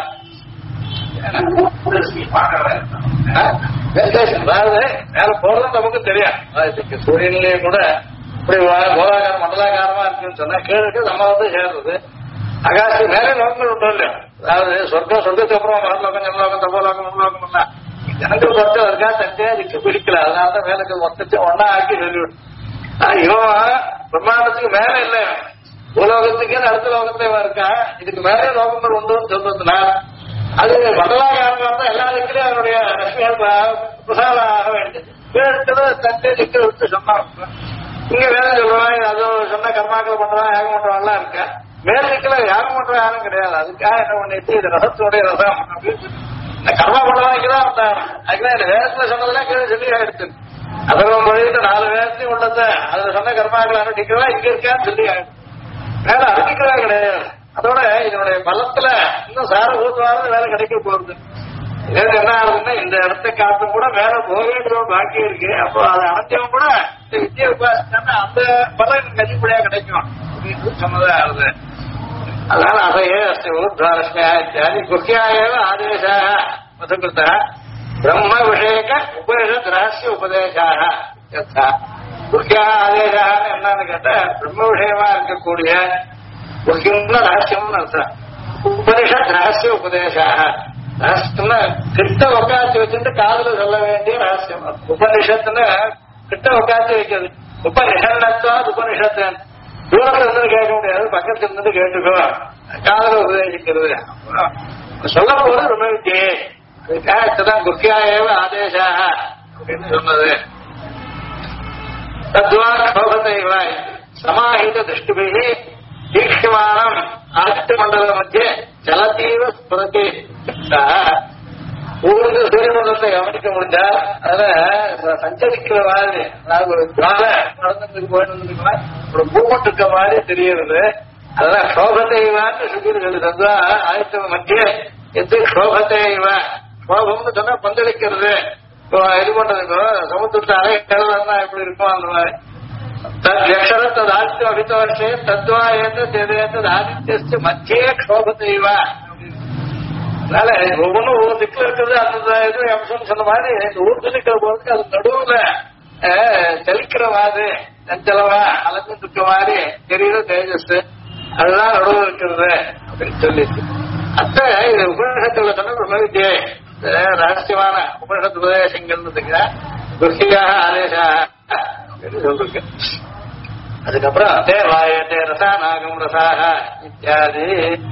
அதாவது மேல போறது நமக்கு தெரியும். சூரியனிலேயே கூட இப்படி கோலாகாரம் மண்டலாகாரமா இருக்குன்னு சொன்னா கேளுக்கு நம்ம வந்து சேர்றது. ஆகாசி மேலே லோகங்கள் உண்டோ இல்லையா? அதாவது சொர்க்கத்துக்கு அப்புறம் மரலோகம் ஜனலோகம் தபோலோகம் முன்லோகம் எல்லாம் ஜனங்கள் பொறுத்த அதுக்காக தனியாக இதுக்கு பிடிக்கல. அதனாலதான் மேலுக்கு மொத்தத்தை ஒன்னா ஆக்கி சொல்லிவிடும். இவன் பிரம்மாண்டத்துக்கு மேல இல்ல பூலோகத்துக்கே அடுத்த லோகத்தைவா இருக்கா. இதுக்கு மேலே லோகங்கள் உண்டுன்னு சொல்றதுனால அது மண்டலாகாரமா இருந்தா எல்லா திக்கிலையும் அவருடைய பிரசாதம் ஆக வேண்டியது. கீழே தனியாக திக்க விட்டு சொன்னான். இங்க வேலை சொல்லுவாங்க அது சொன்ன கர்மாக்கள் பண்றவன் யாகம் பண்றவன்லாம் இருக்கா. மேல் திக்கல யாகம் பண்ற யாரும் கிடையாது. அதுக்காக என்ன பண்ணிட்டு இது ரசத்துடைய ரசம் அப்படின்னு கர்மா பண்றவனுக்குதான் வந்தாங்க. அதுக்குதான் இந்த வேதத்துல சொன்னதெல்லாம் கீழே சொல்லி ஆயிடுச்சு. அதெல்லாம் போயிட்டு 4 வேதத்தையும் உள்ளத அதுல சொன்ன கர்மாக்கள் அனுட்டிக்கிறதா இங்க இருக்கான்னு சொல்லி ஆயிடுச்சு. வேலை அனுட்டிக்கிறதா கிடையாது. அதோட இதனுடைய பலத்துல இன்னும் சார ஊத்துவாரது வேலை கிடைக்க போறது. இதற்கு என்ன ஆகுதுன்னா இந்த இடத்தை காட்டும் கூட மேல போக வேண்டிய பாக்கி இருக்கு. அப்போ அதை அடைஞ்சவன் கூட இந்த வித்தியை உபாசிச்சா அந்த பலன் கதிப்படியா கிடைக்கும் அப்படின்னு சொன்னதா ஆகுது. அதனால அதையே அஸ்தி ஊர்த்வாரஸ்மியாதி குர்யாயேவ ஆதேசாக மதுகிருத்தா பிரம்ம விஷயக்க உபனிஷத் ரகசிய உபதேசாக யதா. குர்யா ஆதேசாக என்னன்னு கேட்டா பிரம்ம விஷயமா இருக்கக்கூடிய முக்கியம்னா ரகசியம்னு அர்த்தம். உபனிஷத் ரகசிய உபதேசாக ரகசியம்னா கிட்ட உட்காந்து வச்சுட்டு காதுல சொல்ல வேண்டிய ரகசியம். உபனிஷத்துன்னு கிட்ட உட்காந்து வைக்கிறது. உபனிஷத்தா உபனிஷத்து தூரத்துல இருந்து கேட்க முடியாது. பக்கத்துல இருந்து கேட்டுக்கோ காதல உபதேசிக்கிறது சொல்ல போது ரொம்ப வித்தியே. அதுக்காகத்தான் குர்யாயேவ ஆதேசாக அப்படின்னு சொன்னது. தத்வா சோகத்தைவ சமாஹித திருஷ்டிபிஹி தீக்ஷ்யமானம் ஆதித்ய மண்டல மத்திய ஜலத்தீவ ஸ்புரதி. ஊருக்கு சூரியமண்டலத்தை கவனிக்க முடிஞ்சா அத சஞ்சரிக்கிற மாதிரி அதாவது ஒரு ஜால நடந்துட்டு போயிட்டு ஒரு மூமெண்ட் இருக்க மாதிரி தெரியுது. அதெல்லாம் சோகத்தைவான்னு சொல்லியிருக்கிறது. தத்வா ஆதித்ய மத்திய எது சோகத்தைவ சோகம்னு சொன்னா பந்தளிக்கிறது. இது பண்றதுக்கோ சமுத்திரத்தை அலைக்கிறதா எப்படி இருக்கும் அந்த மாதிரி தக்ஷர தது ஆதித்ய அபிதவர்ஷே தத்வா ஏதது ஆதித்ய மத்தியே க்ஷோபத்தைவ. அதனால ஒவ்வொன்றும் ஒவ்வொரு திக்கில் இருக்குது. அந்த இது அம்சம் சொன்ன மாதிரி இந்த ஊருக்கு நிற்கிற போதுக்கு அது நடுவுல தெளிக்கிற மாதிரி சஞ்சலமா அலந்து இருக்க மாதிரி தெரியுது தேஜஸ். அதுதான் நடுவில் இருக்கிறது அப்படின்னு சொல்லிட்டு அத்த இது உபநிஷத்துல சொன்ன பிரம்மவித்தியை ரகசியமான உபனிஷத்து உபதேசங்கள் குர்யாக ஆதேசாக அப்படின்னு சொல்லிருக்கு. அதுக்கப்புறம் தேவாயத்தே ரசாநாகம் ரசாக இத்தியாதி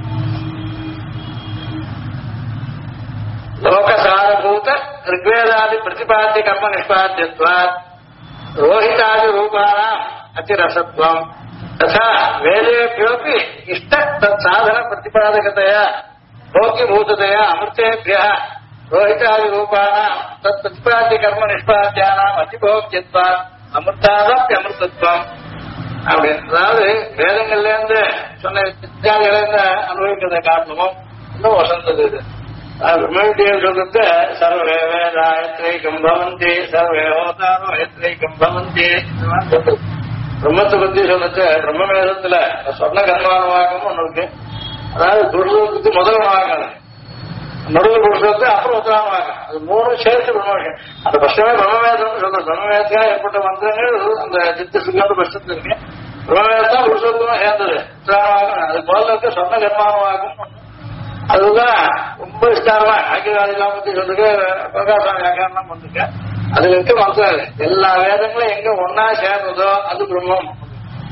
லோகசாரபூத ரிக்வேதாதி பிரதிபாத்திய கர்ம நிஷ்பாத்தியத்வாத் ரோஹிதாதி ரூபாணாம் அத்திரசத்வம் ததா வேதேபியோபி இஷ்ட தத் சாதன பிரதிபாதகதயா லோகிபூததயா அமிர்தேபியः ரோஹிதாதி ரூபாணாம் தத் பிரதிபாத்திய கர்ம நிஷ்பாத்தியானாம் அதிபோக்யத்வாத் அமிர்தாதப்பி அமிர்தத்வம் அப்படின்னு. அதாவது வேதங்கள்ல இருந்து சொன்ன வித்தியாதிகளை இருந்து அனுபவிக்கிறத காரணமும் இன்னும் வசந்தது. இது பிரம்மவித்தியை சொல்றது சர்வே வேதாயத்ரைக்கம் பவந்தி சர்வே ஹோதாரோ யத்ரைக்கம் பவந்தி. பிரம்மத்தை பத்தி சொல்றது பிரம்ம வேதத்துல சொன்ன கர்மானுவாகம் ஒண்ணு இருக்கு. அதாவது புருஷத்துக்கு முதல் வாகம் நடுவில் புருஷத்து அப்புறம் உத்தரானுவாகம். அது 3 சேர்த்து பிரம்மவேதம். அந்த பட்சமே பிரம்மவேதம் சொல்றது. பிரம்மவேதத்துக்காக ஏற்பட்ட மந்திரங்கள் அந்த சித்தசுக்கு பட்சத்து இருக்கு. பிரம்மவேதம் புருஷத்துவம் சேர்ந்தது உத்தரானுவாகம். அது முதல்ல இருக்க சொன்ன கர்மானுவாகம். அதுதான் ரொம்ப விஸ்தாரமா ஆக்கியவாதிலாம் பத்தி சொல்லிட்டு பிரகாசம் வியாக்கியானம் பண்ணிருக்கேன். அதுல இருக்க மந்திரம் எல்லா வேதங்களும் எங்க ஒன்னா சேர்ந்ததோ அது பிரம்மம்.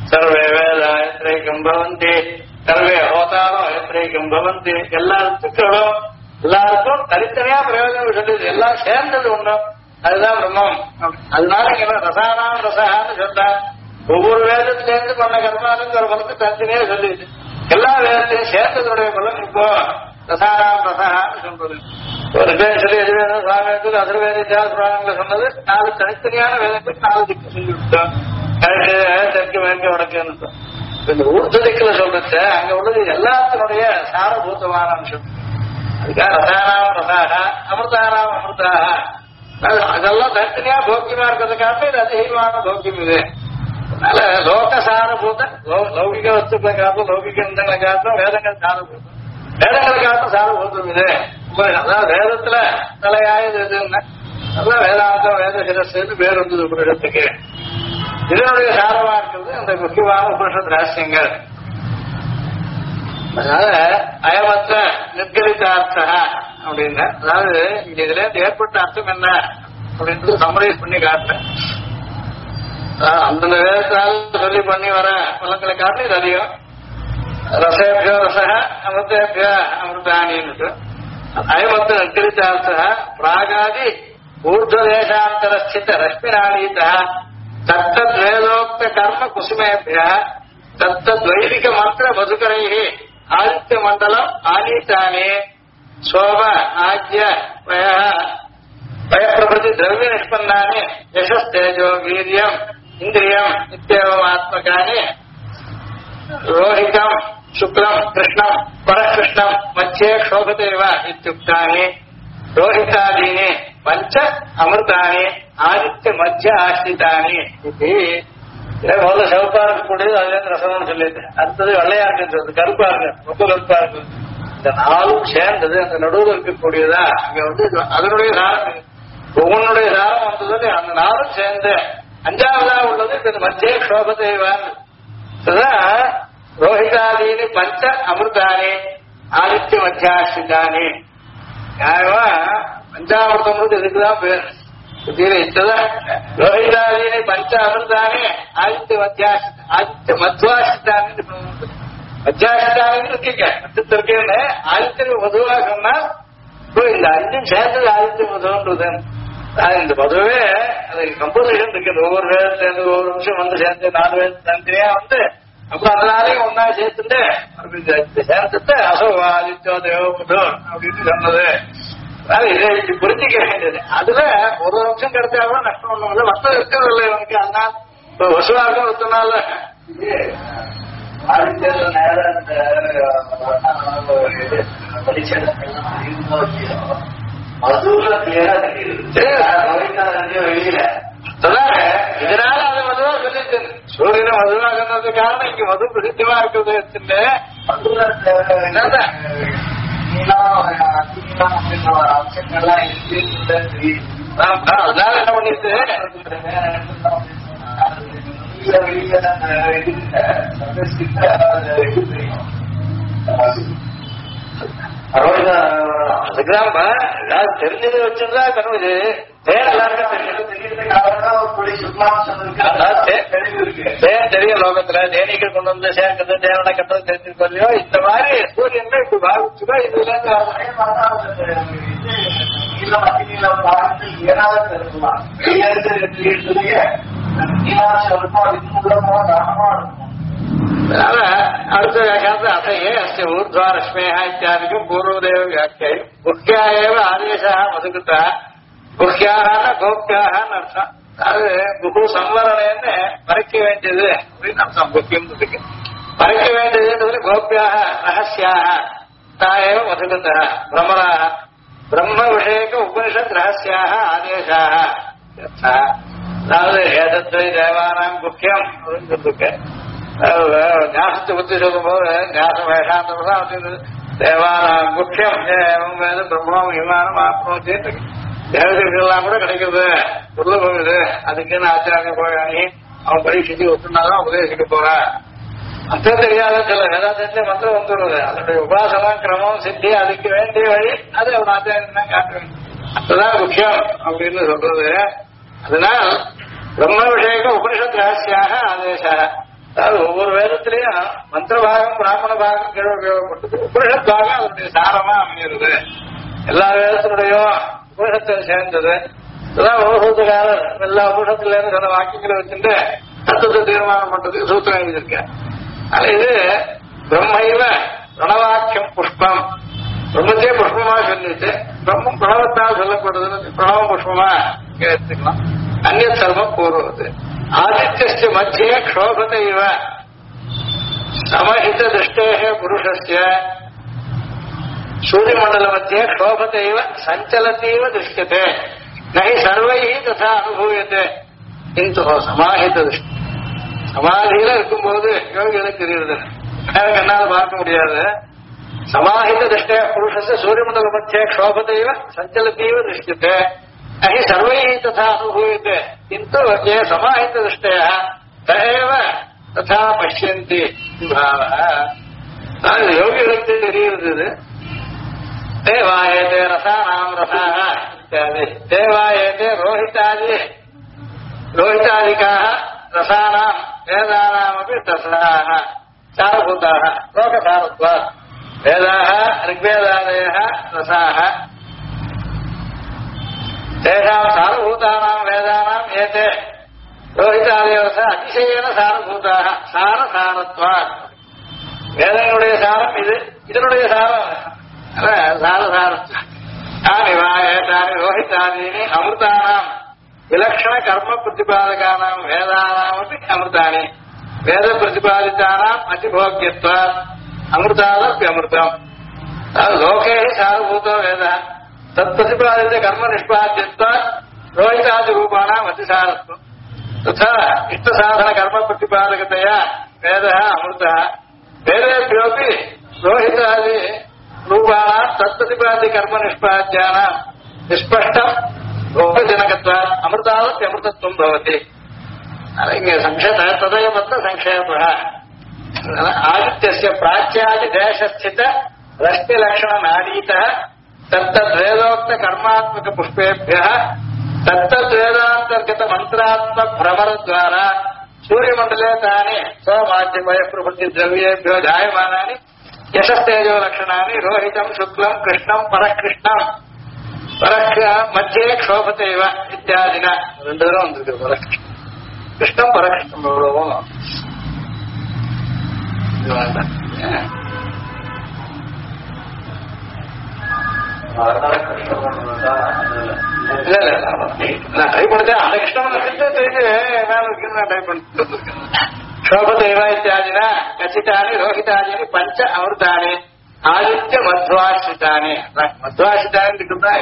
சர்வே வேதாயத்திரைக்கும் பவந்தி சர்வே ஹோதாரோ எத்திரைக்கும் பவந்தி. எல்லாத்துக்கும் எல்லாருக்கும் தனித்தனியா பிரயோஜனம் சொல்லுது, எல்லாம் சேர்ந்தது ஒண்ணும், அதுதான் பிரம்மம். அதனால இங்க ரசானாம் ரசகான்னு சொல்ற ஒவ்வொரு வேதத்திலேருந்து பண்ண கர்மானுங்கிற பலத்தை தனித்தனியா சொல்லிது. எல்லா வேதத்தையும் சேர்ந்ததுடைய பலன் இப்போ ரசானாம் ரசகான்னு சொல்றது. ஒரு பேர் சொல்லி எதிர்வேதம் சுவாமியத்தில் அதிர்வேத தியாசங்களை சொன்னது 4 தனித்தனியான வேதத்துக்கு 4 திக்கு சொல்லி விட்டோம். தெற்கு மேற்கு வடக்குன்னு இந்த ஊர்து திக்குல சொல்றது அங்க உள்ளது எல்லாத்தினுடைய சாரபூதமான அம்சம். அதுக்காக ரசானாம் ரசாக அமிர்தானாம் அமிர்தாக அதெல்லாம் தனித்தனியா போக்கியமா இருக்கிறதுக்காக இது அதிகமான போக்கியம் இது. அதனால லோகசாரபூத லௌகிக வஸ்துக்களை காட்டும் லௌகிக இந்தங்களை காட்டும் வேதங்கள் சாரபூதம், வேதங்களை காட்டும் சாரபூதம் இது. அதாவது வேதத்துல தலையாயது எதுன்னா அதான் வேதாந்தம் வேத சிரஸ்ன்னு பேர் வந்தது உபனிஷத்துக்கு. இதனுடைய சாரமா இருக்கிறது அந்த முக்கியமான உபனிஷத் ரகசியங்கள். அதனால அயமற்ற நிர்கலிதார்த்தா அப்படின்னு, அதாவது இங்க இதுல இருந்து ஏற்பட்ட அர்த்தம் என்ன அப்படின்றது சம்மரைஸ் பண்ணி காட்டுறேன். அந்தந்த வேதத்தால் சொல்லி பண்ணி வர பலங்களை காட்டு இது அதிகம். ரசேபியோ ரசக அமிர்தேபியோ அமிர்தானின்னு அயமற்ற நிர்கலிதார்த்தா பிராகாதி ஊர்துவதேசாந்தரஸ்தித ரஷ்மிராணீத தத்தத்வேதோக்த கர்ம குசுமேபிய தத்தத்வைதிக மந்திர மதுகரை ஆதித்ய மண்டலம் ஆனீதானே சோப ஆஜ்ய பயப்பிரபதி திரவிய நிஷ்பன்னானி யசஸ்தேஜோ வீரியம் இந்திரியம் நித்யேவமாத்மகானி ரோஹிதம் சுக்லம் கிருஷ்ணம் பரகிருஷ்ணம் மத்தியே க்ஷோபதேவ இத்யுக்தானி ரோஹிதாதீனி பஞ்ச அமிர்தானி ஆதித்ய மத்திய ஆசிரிதானி. முதல்ல சிவப்பா இருக்கக்கூடியது அதுல இருந்து ரசம்னு சொல்லிட்டு அடுத்தது வெள்ளையா இருக்குன்னு சொல்றது கருப்பா இருக்கு ரொம்ப கருப்பா இருக்கு. இந்த 4ம் சேர்ந்தது அந்த நடுவில் இருக்கக்கூடியதா அங்க வந்து அதனுடைய சாரம் ஒவ்வொன்னுடைய சாரம் வந்தது. அந்த 4ம் சேர்ந்து 5வதா உள்ளது இந்த மத்திய க்ஷோபதேவான் ரோஹிதாதீனி பஞ்ச அமிர்தானி ஆதித்ய மத்தியாசிரிதானி. நியாயமா பஞ்சாமிர்தம் இதுக்குதான் பேர். ரோஹிதாதீனி பஞ்ச அமிர்தானி ஆதித்ய மத்வாசித்தானி மத்தியாசித்தானு இருக்கீங்க இருக்கேன்னு ஆதித்ய மதுவா சொன்னா இந்த 5ம் சேர்ந்தது ஆதித்ய மதுன்றது. இந்த மதுவே அது கம்போசிஷன் இருக்கு. ஒவ்வொரு வேதத்துல ஒவ்வொரு நிமிஷம் வந்து சேர்ந்து 4 வேதம் தனித்தனியா வந்து அப்புறம் அதனாலையும் ஒன்னா சேர்த்துட்டு சேர்த்துட்டு அசோ ஆதித்யோ தேவமது அப்படின்னு சொன்னது. இதை இப்படி புரிஞ்சிக்க வேண்டியது. அதுல ஒரு நிமிஷம் கிடைச்சாலும் நஷ்டம் ஒண்ணும் இல்லை, மற்ற இருக்கிறது இல்லை இவனுக்கு. அதனால இப்ப வசுவாக ஒருத்தனால இதனால அது மதுவா சொல்லிட்டு சூரியனை மதுவா சொன்னது காரணம் இங்க மது பிரசித்தமா இருக்கிறது. அதனால என்ன பண்ணிட்டு அதுக்குதான் ஏதாவது தெரிஞ்சது வச்சிருந்தா கனவு இது தேர் தெரியும். லோகத்துல தேனீக்கள் கொண்டு வந்து சேர்க்கிறது தேவனை கட்டது தெரிஞ்சிருக்கோ இந்த மாதிரி சூரியன் இப்படி பாதிச்சுக்கோ இதுல அடுத்த வியாக்கியானத்தை அசையே அஸ்ய ஊர்த்வா ரஷ்மேஹ இத்தியாதிக்கும் பூர்வதேவ வியாக்கியை குஹ்யா ஏவ ஆதேசா மதுகிருத்தா குஹ்யாக கோப்யாகன்னு அர்த்தம். அதாவது குஹு சம்வரணேன்னு மறைக்க வேண்டியது அப்படின்னு அர்த்தம். குஹ்யம் இருக்கு மறைக்க வேண்டியது கோப்யாக ரகசியாக தாயேவ மதுகிருத்தா பிரமராக பிரம்ம விஷயக்க உபனிஷத் ரகசியாக ஆதேசாக. அதாவது ஏதத்வை தேவானாம் குஹ்யம் அப்படின்னு சொல்லிருக்கு. ஞாசத்தை பத்தி சொல்லும் போது ஞாசம் வேஷாந்தம் தான் அப்படின்னு தேவானாம் குஹ்யம் வேத பிரம்மம் விமானம் ஆத்மம் தேவதைகள்லாம் கூட கிடைக்கிறது துர்லபம் இது. அதுக்குன்னு ஆச்சாரிய போய் அவன் பரீட்சிச்சு ஒத்துனாதான் உபதேசிக்க போறான். அர்த்தம் தெரியாத சில வேதாந்தத்துல மந்திரம் வந்துடுறது. அதனுடைய உபாசனா கிரமம் சித்தி அதுக்கு வேண்டிய வழி அது அவன் ஆச்சாரியன் தான் காட்ட வேண்டும். அதுதான் முக்கியம் அப்படின்னு சொல்றது. அதனால் பிரம்ம விஷயக்க உபனிஷத் ரகசியாக ஆதேச அதாவது ஒவ்வொரு வேதத்திலையும் மந்திர பாகம் பிராமண பாகம் கீழே உபயோகப்பட்டது, உபனிஷத் பாகம் அதனுடைய சாரமா அமைகிறது. எல்லா வேதத்தினுடையும் உபனிஷத்தை சேர்ந்தது. இதுதான் உபசூத்திரக்காரர் எல்லா உபனிஷத்துல இருந்து சில வாக்கியங்களை வச்சுட்டு தத்துவத்தை தீர்மானம் பண்றதுக்கு சூத்திரம் எழுதியிருக்கேன். ஆனா இது பிரம்மைவ பிரணவாக்கியம் புஷ்பம், பிரம்மத்தையே புஷ்பமா சொல்லிட்டு பிரம்மம் பிரணவத்தால் சொல்லப்படுறது பிரணவம் புஷ்பமா எடுத்துக்கலாம். அந்நிய சர்வம் பூர்வது ஆதித்ய மத்தியே க்ஷோபத்தை இவ சமஹித திருஷ்டேக புருஷஸ்ய சூரியமண்டல மத்தியே க்ஷோபத்தை இவ சஞ்சலத்தீவ திருஷ்யத்தை நகி சர்வை ததா அனுபவியத்தை. கிந்து சமாஹித திருஷ்டி சமாதியில இருக்கும்போது யோகிகளுக்கு தெரியுது, என்னால பார்க்க முடியாது. சமாஹித திருஷ்டே புருஷஸ்ய சூரியமண்டல மத்தியே க்ஷோபத்தை இவ சஞ்சலத்தீவ திருஷ்யத்தை நகி சர்வை ததா அனுபூயते किन्तु ये समाहित दृष्टया तदेव तथा पश्यन्ति भावः योगिகளுக்கு தெரிகிறது. தேவாயते रसानां रसाः इत्यादि देवायते रोहितादिकाः रसानां वेदानामपि रसाः सारभूताः लोकसारत्वात् वेदाः ऋग्वेदादयः रसाः तेषां सारभूतानां वेदानां एते रोहितादयः அதிசயேன சாரபூதாக சாரசாரத்வாத். வேதங்களுடைய சாரம் இது, இதனுடைய சாரம் சாரசாரத்வம். தானி வாயேதானி ரோஹிதாதீனி அமிர்தானாம் விலக்ஷண கர்ம பிரதிபாதகானாம் வேதானாமபி அமிர்தானி வேத பிரதிபாதித்தானாம் அதிபோக்யத்வாத் அமிர்தாதப்யமிர்தம். லோகே சாரபூதோ வேத तत्प्रतिपादित कर्म निष्पाद्यत्वा रोहितादि रूपाणाम अतिसारत्वम् तथा इष्ट साधन कर्म प्रतिपादकतया वेदः अमृतः वेदेभ्योऽपि रोहितादि रूपाणां तत्प्रतिपादित कर्म निष्पाद्यानां निष्पष्टं रोगजनकत्वात् अमृतादप्यमृतत्वं भवति. संक्षेपः तदेव तत्र संक्षेपः. आदित्यस्य प्राच्यादिदेशस्थित रश्मिलक्षणनाडीतः तत्तद्वेदोक्त कर्मात्मक पुष्पेभ्यः तत्तद्वेदान्तर्गत मंत्रात्मक भ्रमर द्वारा सूर्यमंडले तानि स्वमाध्यमय प्रभृति द्रव्येभ्यो जायमानानि यशस्तेजो लक्षणानि रोहितं शुक्लं कृष्णं परकृष्णं मध्ये क्षोभते इव इत्यादिना ரெண்டு தடவை வந்திருக்கு பரகிருஷ்ணம் கிருஷ்ணம் பரகிருஷ்ணம் எவ்வளவும் ட்ரை பண்ணிட்டேன். அந்த கிருஷ்ணன் ட்ரை பண்ணிட்டு க்ஷோபதேவ இத்தியாதினா கசிதானி ரோஹிதானி பஞ்ச அமிர்தானி ஆதித்ய மத்வாசிதானி மத்வாசிதானி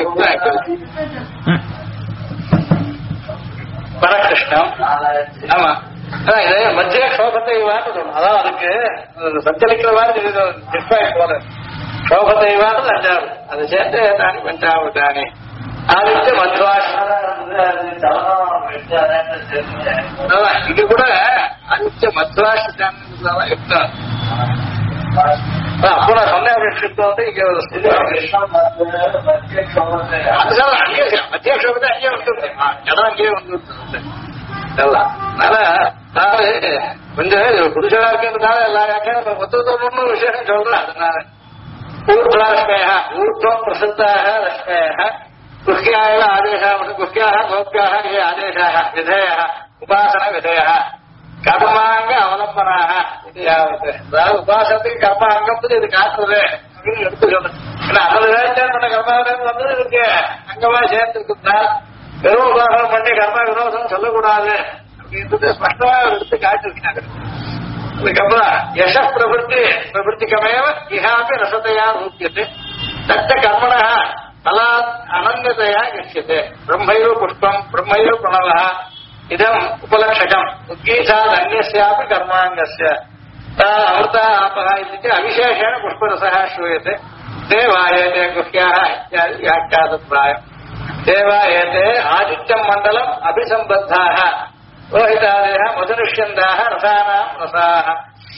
பரகிருஷ்ணம். ஆமா இதே மத்திய க்ஷோபத்தை அதான் அதுக்கு சஞ்சலிக்கிற மாதிரி போல க்ஷோபத்தைவானது அஞ்சாவது அதை சேர்த்து தானி பஞ்சாவது தானே ஆதித்ய மத்வாஷ் இது கூட ஆதித்ய மத்வாஷ் யுக்தம். அப்போ நான் சொன்னேன் வந்து இங்க அதுதான் அங்கேயே மத்திய க்ஷோபத்தை அங்கேயே வந்துருது, இடம் அங்கேயே வந்துருது. அதனால கொஞ்சம் புதுசா இருக்கிறதுனால எல்லா யாக்கையும் மொத்தத்தோடு விசேஷம் சொல்றேன். அதனால ऊर्ध्वरश्मयः ऊर्ध्वं प्रसृताः रश्मयः गुह्याः आदेशाः गुह्याः गोप्याः ये आदेशाः विधेयः उपासनविधेयः कर्मांग அவலம்பனாக இது யாவது. அதாவது உபாசனத்துக்கு கர்ம அங்கம் இது காட்டுறது அப்படின்னு எடுத்து சொல்றேன். ஏன்னா அதில் வேண்டாம் கர்மாவிலேருந்து வந்து இதுக்கு அங்கமா சேர்த்துருக்குதான் வெறும் உபாசனம் பண்ணி கர்ம விரோதம் சொல்லக்கூடாது அப்படின்றது ஸ்பஷ்டமா எடுத்து காட்டிருக்காங்க. அதுக்கப்புறம் யச பிரவருத்திகமேவ இஹாபி ரசத்தையா ரூபியते தத்த கர்மண பலா அனன்யதையா கஷ்யते பிரம்மைவ புஷ்பம் பிரம்மைவ பிரணவः இதம் உபலட்சகம் உத்கீதாத் அன்யஸ்யாபி கர்மாங்கஸ்ய அமிர்தா ஆபः इति अविशेषेण पुष्परसः श्रूयते. देवायते गुह्याः इत्यादि व्याख्यातप्रायम्. देवायते आदित्यं मण्डलम् अभिसम्बद्धाः रोहितादयः मधुनिष्यन्दाः रसानां रसाः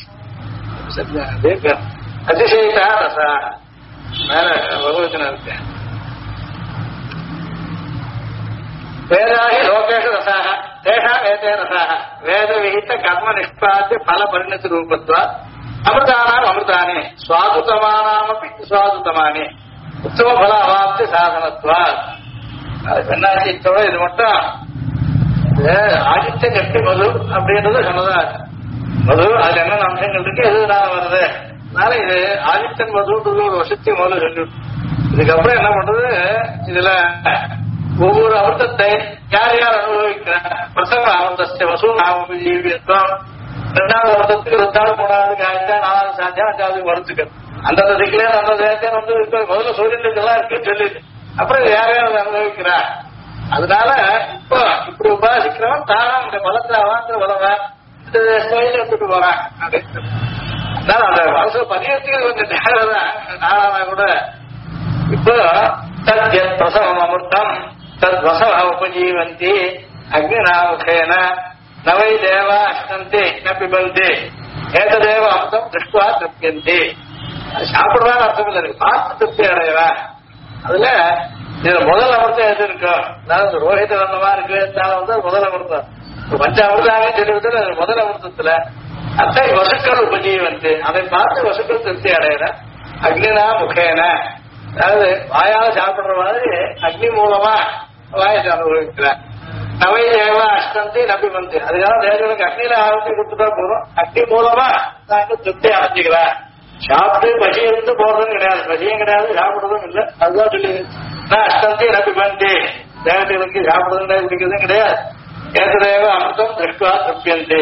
अतिशयितः रसाः बहुवचन वेदा हि लोकेषु रसाः தேகா வேதே ரசாக வேத விகித கர்ம நிஷ்பாத்திய பல பரிணதி ரூபத்வா அமிர்தானாம் அமிர்தானே சுவாதுதமானாமப்பி சுவாதுதமானே உத்தம பல அவாப்தி சாதனத்வா. என்னாச்சித்தோட இது மட்டும் ஆதித்ய கட்டி மது அப்படின்றது சொன்னதா மது அதுல என்னென்ன அம்சங்கள் இருக்கு எதுனால வருது அதனால இது ஆதித்தன் மதுன்றது ஒரு வசதி முதல்ல சொல்லி இதுக்கப்புறம் என்ன பண்றது இதுல ஒவ்வொரு அமிர்தத்தை யார் யார் அனுபவிக்கிறார் பிரசவ அமிர்தத்தை வசூ நாம ஜீவியத்துவம் ரெண்டாவது அமிர்தத்துக்கு 2வது 3வது காய்ச்சா 4வது சாத்தியா 5வது வருத்துக்கு அந்தந்த திக்கிலே அந்த தேசத்தை வந்து முதல்ல சூரியனுக்கு எல்லாம் இருக்குன்னு சொல்லிட்டு அப்புறம் யார் யார் அதை அனுபவிக்கிறார். அதனால இப்போ இப்படி உபாசிக்கிறவன் தானா இந்த பலத்துல அவாந்திர பலவன் இந்த ஸ்டைல எடுத்துட்டு போறான். அதனால அந்த மனசு பதியத்துக்கு கொஞ்சம் தேவைதான் நானா கூட இப்போ தத் பிரசவம் அமிர்தம் தத் வசவ உபஜீவந்தி அக்னிநாமுகேன நவை தேவா அஷ்டந்தி ந பிபந்தி ஏததேவ அமிர்தம் திருஷ்டுவா திருப்தியந்தி. சாப்பிடுறான்னு அர்த்தம் இல்லை பார்த்து திருப்தி அடையவா. அதுல இதுல முதல் அமிர்தம் எது இருக்கும் அதாவது ரோஹித வந்தமா இருக்கு வந்து முதல் அமிர்தம் பஞ்ச அமிர்தாவே தெரிவித்து முதல் அமிர்தத்துல அத்தை வசுக்கள் உபஜீவந்தி அதை பார்த்து வசுக்கள் திருப்தி அடையிற அக்னினா முகேன அதாவது வாயால சாப்பிடுற மாதிரி அக்னி மூலமா வாயத்தை அனுபவிக்கிறார். நவை தேவா அஷ்டந்தி நபிமந்தி அதுக்காக தேவர்களுக்கு அக்னியில ஆரம்பி கொடுத்துட்டா போதும் அக்னி மூலமா நாங்க திருப்தி அடைஞ்சுக்கிறார். சாப்பிட்டு பசி இருந்து போறதும் கிடையாது பசியும் கிடையாது சாப்பிடுறதும் இல்லை. அதுதான் சொல்லி அஷ்டந்தி நபிமந்தி தேவதைகளுக்கு சாப்பிடுறது பிடிக்கிறதும் கிடையாது. ஏததேவ அமிர்தம் திருஷ்டுவா திருப்தியந்தி.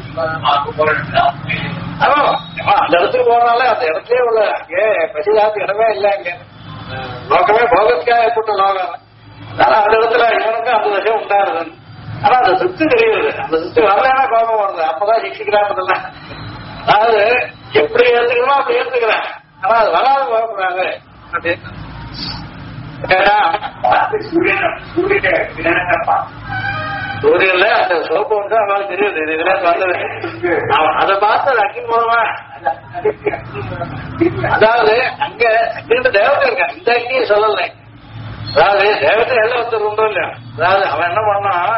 அந்த இடத்துக்கு போனாலே அந்த இடத்துலயே உள்ள பசிதாத்து இடமே இல்லை இங்க லோகமே போகத்துக்காக ஏற்பட்ட லோகம். ஆனா அந்த இடத்துல இவனுக்கு அந்த விஷயம் உண்டாருது. ஆனா அந்த திருப்தி தெரியுது அந்த திருப்தி வரலன்னா கோபம் வருது அப்பதான் சிக்ஷிக்கிறான். அதாவது எப்படி ஏத்துக்கணுமோ அப்படி ஏத்துக்கிறேன் ஆனா அது வராது போகக்கூடாது அப்படின்னு சூரியன்ல அந்த சோப்பு வந்து அவங்களுக்கு தெரியுது இதுல வந்தது அதை பார்த்து அக்கின் மூலமா அதாவது அங்க அக்கின்ற தேவதை இருக்கான் இந்த அக்கியும் சொல்லலை. அதாவது தேவதை எல்லாம் ஒருத்தர் உண்டோ இல்லையா அதாவது அவன் என்ன பண்ணான்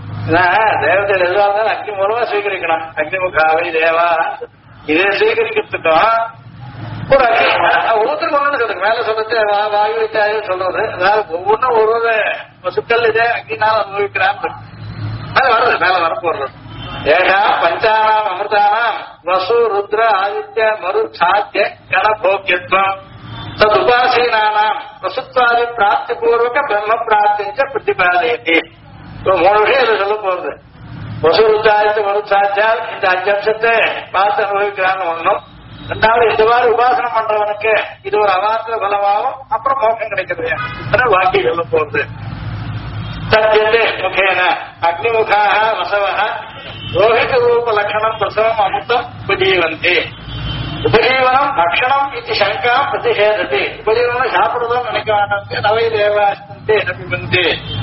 தேவதைகள் எதுவாக இருந்தாலும் அக்னி மூலமா ஸ்வீகரிக்கணும். அக்னிமுகாவை தேவா இதே ஸ்வீகரிக்கிறதுக்கும் ஒரு அக்னி ஒவ்வொருத்தருக்கு ஒண்ணு சொல்லுங்க மேல சொல்றது வாயு வித்தியாயம் சொல்றது அதாவது ஒவ்வொன்றும் ஒரு வசுக்கள் இதே அக்னினால அனுபவிக்கிறான் அது வர்றது மேல வரப்போறது. ஏகா பஞ்சானாம் அமிர்தானாம் வசு ருத்ர ஆதித்ய மரு சாத்திய கண போக்கியத்துவம் தத் உபாசீனானாம் வசுத்வாதி பிராப்தி பூர்வக பிரம்ம பிராப்திஞ்ச பிரதிபாதயதி. 3 விஷயம் இதை சொல்ல போறது. வசு ருத்ராதித்ய மரு சாத்தியால் இந்த 5 அம்சத்தை பார்த்து அனுபவிக்கிறான்னு ஒண்ணும். 2வது இந்த மாதிரி உபாசனம் பண்றவனுக்கு இது ஒரு அவாந்திர பலமாகும் அப்புறம் மோக்கம் கிடைக்கிறது வாக்கி சொல்ல போறது. சத்தியதே முகேன அக்னிமுகாக வசவக ரோஹித ரூப லட்சணம் பிரசவம் அமிர்தம் உபஜீவந்தி. உபஜீவனம் பக்ஷணம் இது சங்கா பிரதிஷேததி. உபஜீவனம் சாப்பிடுறதும் நினைக்க வேண்டாம். நவை தேவாஸ்தே நபிபந்தி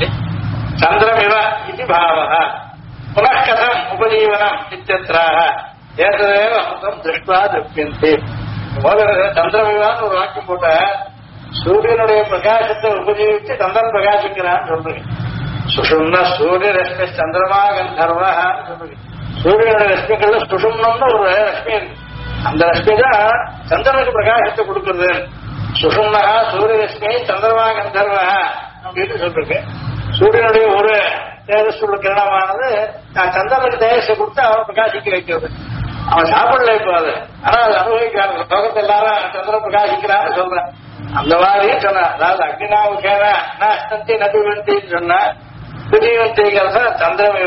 சந்திரமிவ இது பாவக புனः கதம் உபஜீவனம் இத்தியத்ராக ஏததேவ அமிர்தம் திருஷ்டுவா திருப்தியந்தி. சந்திரமிவான்னு ஒரு வாக்கியம் போட்ட சூரியனுடைய பிரகாசத்தை உபஜீவித்து சந்திரன் பிரகாசிக்கிறான்னு சொல்றீங்க. சுஷும்ன சூரிய ரஷ்மி சந்திரமா கந்தர்வா சொல்றீங்க. சூரியனுடைய ரஷ்மிகள்ல சுஷும்னம்னு ஒரு ரஷ்மி இருக்கு. அந்த ரஷ்மி தான் சந்திரனுக்கு பிரகாசத்தை கொடுக்குறது. சுஷும்னகா சூரிய ரஷ்மி சந்திரமா கந்தர்வா அப்படின்னு சொல்றீங்க. சூரியனுடைய ஒரு தேஜஸ்ல கிரணமானது சந்திரனுக்கு தேஜஸை கொடுத்து அவன் பிரகாசிக்க வைக்கிறது. அவன் சாப்பிடல இப்போ அது ஆனா அது அனுபவிக்கிறான். லோகத்தை எல்லாரும் சந்திரன் பிரகாசிக்கிறான்னு சொல்றேன். அந்த மாதிரி சொன்ன அதாவது அக்னிநாமுகேன அஷ்டந்தி நபிவந்தின்னு சொன்ன உபஜீவந்திங்கிறத சந்திரமிவ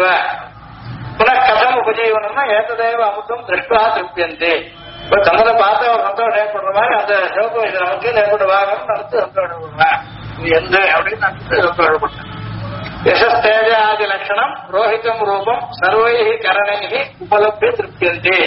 புனः கதம் உபஜீவனம்னா ஏததேவ அமிர்தம் திருஷ்டுவா திருப்தியந்தி. இப்ப சந்திரனை பார்த்து அவர் சந்தோஷம் ஏற்படுற மாதிரி அந்த சிவப்பு இது நமக்கு ஏற்படுவாங்கன்னு நடத்து சந்தோஷப்படுவேன். இது எந்த அப்படின்னு நடத்து சந்தோஷப்பட்டேன். யசஸ்தேஜ ஆதி லட்சணம் ரோஹிதம் ரூபம் சர்வை கரணைகி உபலப்தி திருப்தியந்தி.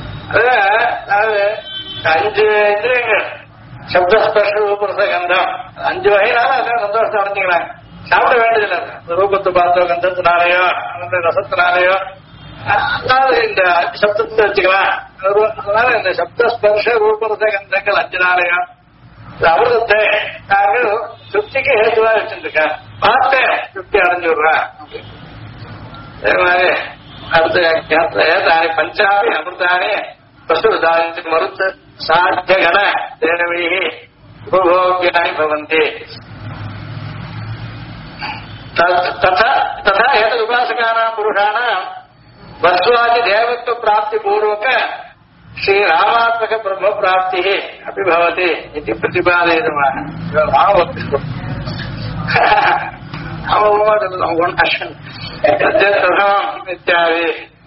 அதாவது 5 இந்திரியங்கள் சப்தஸ்பர்ஷ ரூபரச கந்தம் 5 வகையினால அதான் சந்தோஷத்தை அடைஞ்சுக்கிறாங்க. சாப்பிட வேண்டியதில்லை. ரூபத்தை பார்த்தோ கந்தத்தினாலேயோ அந்த ரசத்தினாலேயோ அதாவது இந்த சப்தத்தை வச்சுக்கலாம். அதனால இந்த சப்தஸ்பர்ஷ ரூபரச கந்தங்கள் 5 நாளையோ அமிர்தத்தை நாங்கள் திருப்திக்கு ஹேதுவா வச்சுருக்கேன் பார்த்து திருப்தி அடைஞ்சு விடுறேன். அதே மாதிரி அடுத்த பஞ்சாபி அமிர்தானே பசுதாரி மருத்து சாத்தியகண தேவி உபோகியானி பவந்தி तथा एतदुपासकानां पुरुषाणां वत्स्वादि देवत्व प्राप्ति पूर्वक श्री रामात्मक ब्रह्म प्राप्ति अपि भवति इति प्रतिपादयितुमाह इत्यादि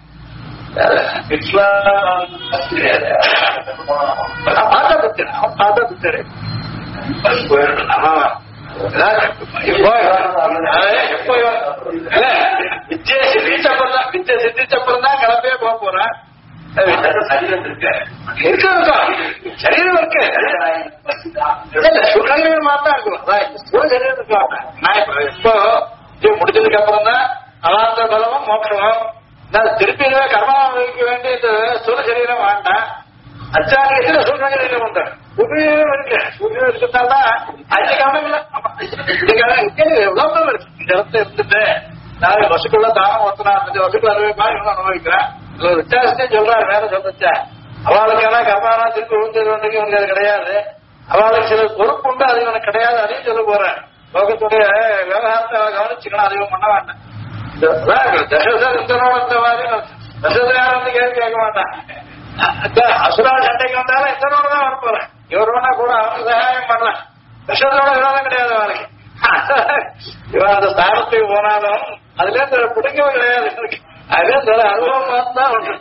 வித்தியை சித்திச்சப்பறம் தான் கிளம்பே போக போறான். சரீரம் இருக்கு சுகங்கள் மாத்தான் இருக்கும். சரீரம் இருக்கலாம். நான் இப்போ முடிச்சதுக்கு அப்புறம் தான் அவாந்த பலமும் மோட்சமும் திருப்பி கர்மா வைக்க வேண்டியது சுர சரீரம் வேண்டாம். அச்சாரியத்துல சூழ்நிலை சரீரம் உண்டு. சூழ்நிலையும் இருக்கு. சூழ்நிலை இருக்கிறதால்தான் அஞ்சு கவனம் இல்லை. எவ்வளவு இருக்கு இந்த இடத்துல இருந்துட்டு நான் வசுக்குள்ள தானம் ஒருத்தனா இருந்துச்சு. வசுக்குள்ள அனுபவிப்பா இவங்க அனுபவிக்கிறேன். இதுல ஒரு வித்தியாசத்தையும் சொல்றாரு. வேற சொல்றச்சா அவளுக்கான கர்மானா திருப்பி விழுந்தது ஒன்றுக்கு இவனுக்கு அது கிடையாது. அவளுக்கு சில பொறுப்பு உண்டு, அது இவனுக்கு கிடையாது. அதையும் சொல்ல போறேன். லோகத்துடைய விவகாரத்தை கவனிச்சுக்கணும். அதையும் பண்ண வேண்டாம். தசரதர் இந்த மாதிரி தசரதர் யாரும் வந்து கேள்வி கேட்க மாட்டான். அசுரா சண்டைக்கு வந்தாலும் இத்தனோட தான் வர போறேன். இவரோட கூட அவனுக்கு சகாயம் பண்ணலாம். தசரதோட விரோதம் கிடையாது அவனுக்கு. இவன் அந்த ஸ்தானத்துக்கு போனாலும் அதுல இருந்து பிடிக்கவே கிடையாது. அதுல சில அனுபவம் தான் ஒன்று.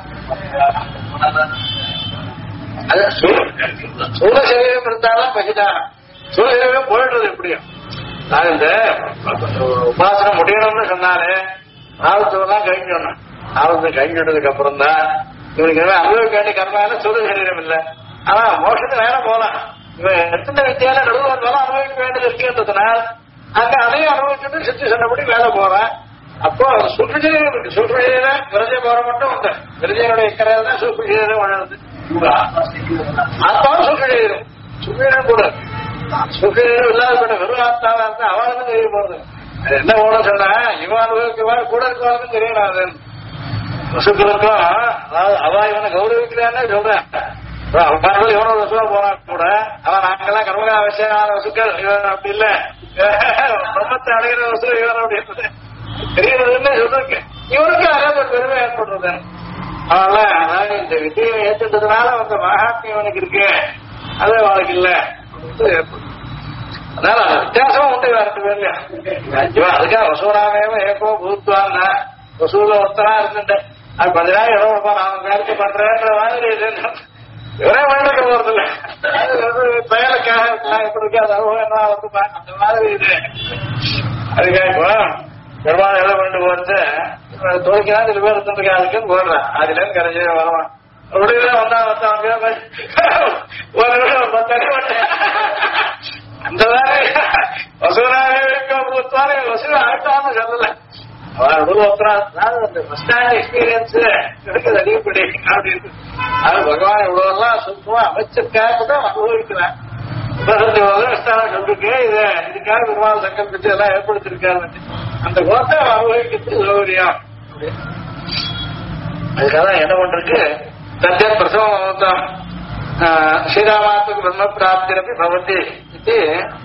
அது சூழ சரீரம் இருந்தாலும் பகிதானம். சூழ சரீரம் போயிடுறது எப்படியும். நான் இந்த உபாசனம் முடியணும்னு சொன்னாலே ஆபத்துலாம் கழிஞ்சோம். ஆபத்து கழிஞ்சுட்டதுக்கு அப்புறம் தான் இவனுக்கு அனுபவிக்க வேண்டிய கர்மால சூழ சரீரம் இல்லை. ஆனா மோட்சத்து நேரம் போலாம். இவன் எத்தனை வித்தியால நடுவு வந்தாலும் அனுபவிக்க வேண்டியது இருக்குன்றதுனால் அங்க அதையும் அனுபவிச்சுட்டு சித்தி சொன்னபடி வேலை போறான். அப்போ சுற்றுச்சீரம் இருக்கு. சுற்றுச்சீரம் விரஜ போற மட்டும் உண்டு. விரஜனுடைய கரையில் தான் சுற்றுச்சீரம் வளருது. ஆத்மாவும் சுற்றுச்சீரம் சுற்றுச்சீரம் கூட சுற்றுச்சீரம் இல்லாத கூட வெறும் ஆத்மாவா இருந்தா அவனுக்கும் தெரிய போறது. அது என்ன போன சொன்னா இவன் அனுபவிக்க கூட இருக்கவனுக்கும் தெரியணும். அது வசுக்களுக்கும் அதாவது அவ இவனை கௌரவிக்கிறான்னு சொல்றேன். அவர்கள் இவனோட வசூலா போறான் கூட அவன் நாங்கெல்லாம் கர்மகா அவசியமான வசுக்கள் இவன் அப்படி இல்ல பிரம்மத்தை அடைகிற வசூல் இவன் அப்படின்னு தெரியறதுன்னு சொல்றேன். இவருக்கு அதாவது ஒரு பெருமை ஏற்படுறது. அதனால அதாவது இந்த வித்தியை ஏற்றுட்டதுனால அந்த மகாத்மியம் அவனுக்கு இருக்கு, அது அவனுக்கு இல்ல ஏற்படும். அதனால அந்த வித்தியாசமும் உண்டு வேறு இல்லையா. அதுக்காக வசூலாமேவ ஏக்கோ பூத்துவான்னா வசூல ஒருத்தனா இருந்துட்டு அது 10,000 எவ்வளவு இருப்பான் அவன் வேலைக்கு பண்றேன்ற மாதிரி இவரே வேண்டிக்க போறது இல்ல. பயலுக்காக எப்படி இருக்கு அது அனுபவம் என்ன வந்துப்பான் அந்த மாதிரி இது. அதுக்காக பெருமாள் எவ்வளவு கொண்டு போறது துவைக்கலாம் சில பேர் இருந்துருக்கா அதுக்குன்னு போடுறேன். அதுல இருந்து கரைஞ்சி வரவான் அப்படியே வந்தா அந்த மாதிரி வசூலாக பூத்துவானே வசூல் ஆயிட்டான்னு சொல்லல. எக்ஸ்பீரியன்ஸ் கிடைக்கிறது அதிகப்படி அப்படின்னு அது பகவான் இவ்வளவுலாம் சுத்தமா அமைச்சருக்காக தான் அனுபவிக்கிறேன். சொல்லிருக்கு இத இதுக்காக பெருமாள் சங்கல்பிச்சு எல்லாம் ஏற்படுத்திருக்காரு. அந்த குணத்தை அனுபவிக்கிறது சௌகரியம். அதுக்காக என்ன பண்றதுக்கு தத்திய பிரசவம் ஸ்ரீராமாத்மக பிரம்ம பிராப்திரப்பி பவதி இது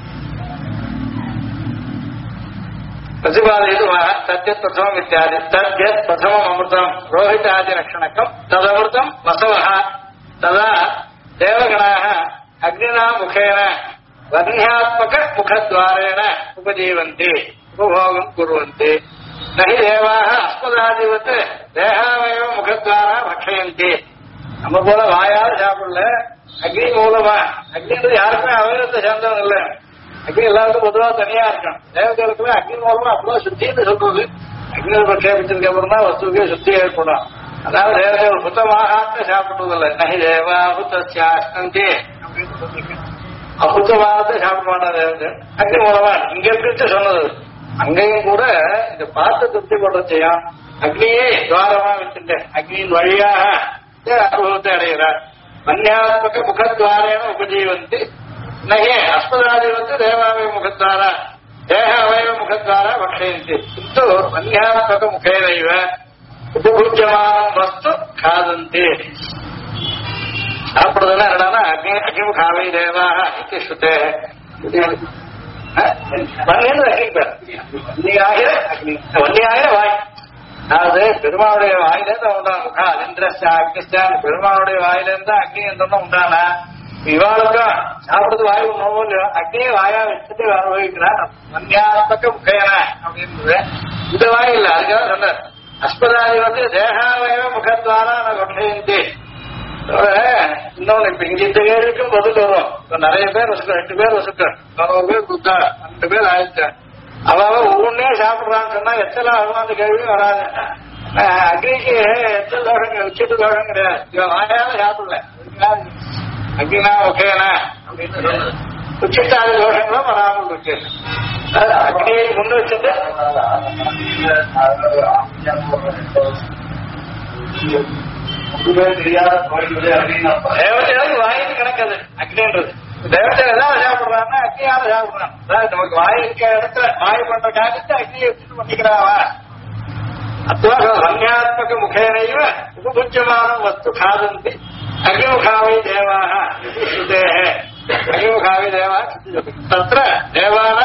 प्रतिपादयितुमः तद्यत् प्रथमम् इत्यादि तद्यत् प्रथमम् अमृतम् रोहितादिलक्षणकम् तदमृतम् वसवः तदा देवगणाः अग्निना मुखेन वर्ण्यात्मक मुखद्वारेण उपजीवन्ति उपभोगम् कुर्वन्ति न हि देवाः अस्मदादिवत् देहावयव मुखद्वारा भक्षयन्ति. நம்ம போல வாயால் சாப்பிடல, அக்னி மூலமா. அக்னின்றது யாருக்குமே அவயவத்தை சேர்ந்தவன் இல்லை. அக்னி எல்லாருக்கும் பொதுவா தனியா இருக்கும். தேவதைகளுக்குமே அக்னி மூலமா அப்படிதான் சுத்தின்னு சொல்றது. அக்னி பிரக்ஷேபிச்சதுக்கு அப்புறம் தான் வஸ்துக்கே சுத்தி ஏற்படும். அதாவது தேவதைகள் சுத்தமாக சாப்பிடுறதில்லை. நகி தேவா புத்தி அப்படின்னு சொல்லிருக்கு. அசுத்தமானத்தை சாப்பிட மாட்டா தேவதை. அக்னி மூலமா இங்க பிரிச்சு சொன்னது. அங்கேயும் கூட இந்த பார்த்து திருப்தி கொண்டு செய்யும். அக்னியே துவாரமா வச்சுட்டேன். அக்னியின் வழியாக அனுபவத்தை அடைகிறார். மன்யாத்மக முகத்வாரேன உபஜீவந்தி நகே அஸ்மதாதி வந்து தேவாவய முகத்தாரா தேக அவயவ முகத்வாரா பக்ஷயந்தி கிந்து வன்யாத்மக முகேனைவ உபபூஜ்யமான வஸ்து காதந்தி. சாப்பிடுறதுன்னா என்னன்னா அக்னிமுகாவை தேவா இது ஸ்ருதே வன்னியாயிர வாய். அதாவது பெருமாளுடைய வாயிலேருந்து உண்டான முகா அதிந்திரஸ்யா அக்னிஸ்தான் பெருமாளுடைய வாயிலிருந்து அக்னி என்றும் உண்டானா இவாளுக்கும் சாப்பிடுறது வாயு உணவும் இல்லையோ அக்னியை வாயா வச்சுட்டு அனுபவிக்கிறான். வன்யாத்மக முகையன அப்படின்றது இந்த வாய் இல்லை. அதுக்காக சொன்னார் அஸ்பதாதி வந்து தேகாவய முகத்வாரா பக்ஷயந்தி. இன்னொன்னு இப்ப இங்க இந்த கேள்விக்கும் பதில் வரும். நிறைய பேர் வசுக்க 2 பேர் வசுக்க 100 பேர் கொடுத்தா 2 பேர் ஆயிடுச்சு. அவ ஒவ்வொன்னே சாப்பிடுறான்னு சொன்னா எச்சலா ஆகும். அந்த கேள்வியும் வராது. அக்னிக்கு எச்சல் தோஷம் உச்சிட்டு தோஷம் கிடையாது. இவன் வாயால சாப்பிடல அக்னினா ஓகேனா அப்படின்னு உச்சிட்டாத தோஷங்களும் வராமல் இருக்கு. அக்னியை முன் வச்சுட்டு தேவதைகளுக்கு வாயின்னு கிடக்காது அக்னின்றது. தேவதைகள் தான் சாப்பிடுறாங்கன்னா அக்னியால சாப்பிடுறான். அதாவது நமக்கு வாய் இருக்க இடத்துல வாய் பண்ற காரியத்தை அக்னியை வச்சுட்டு பண்ணிக்கிறாவா. அத்வா வன்யாத்மக முகேனைவ உபபுஜ்யமான வஸ்து காதந்தி அக்னிமுகாவை தேவாக ஸ்ருதே அக்னிமுகாவை தேவா தத்ர தேவான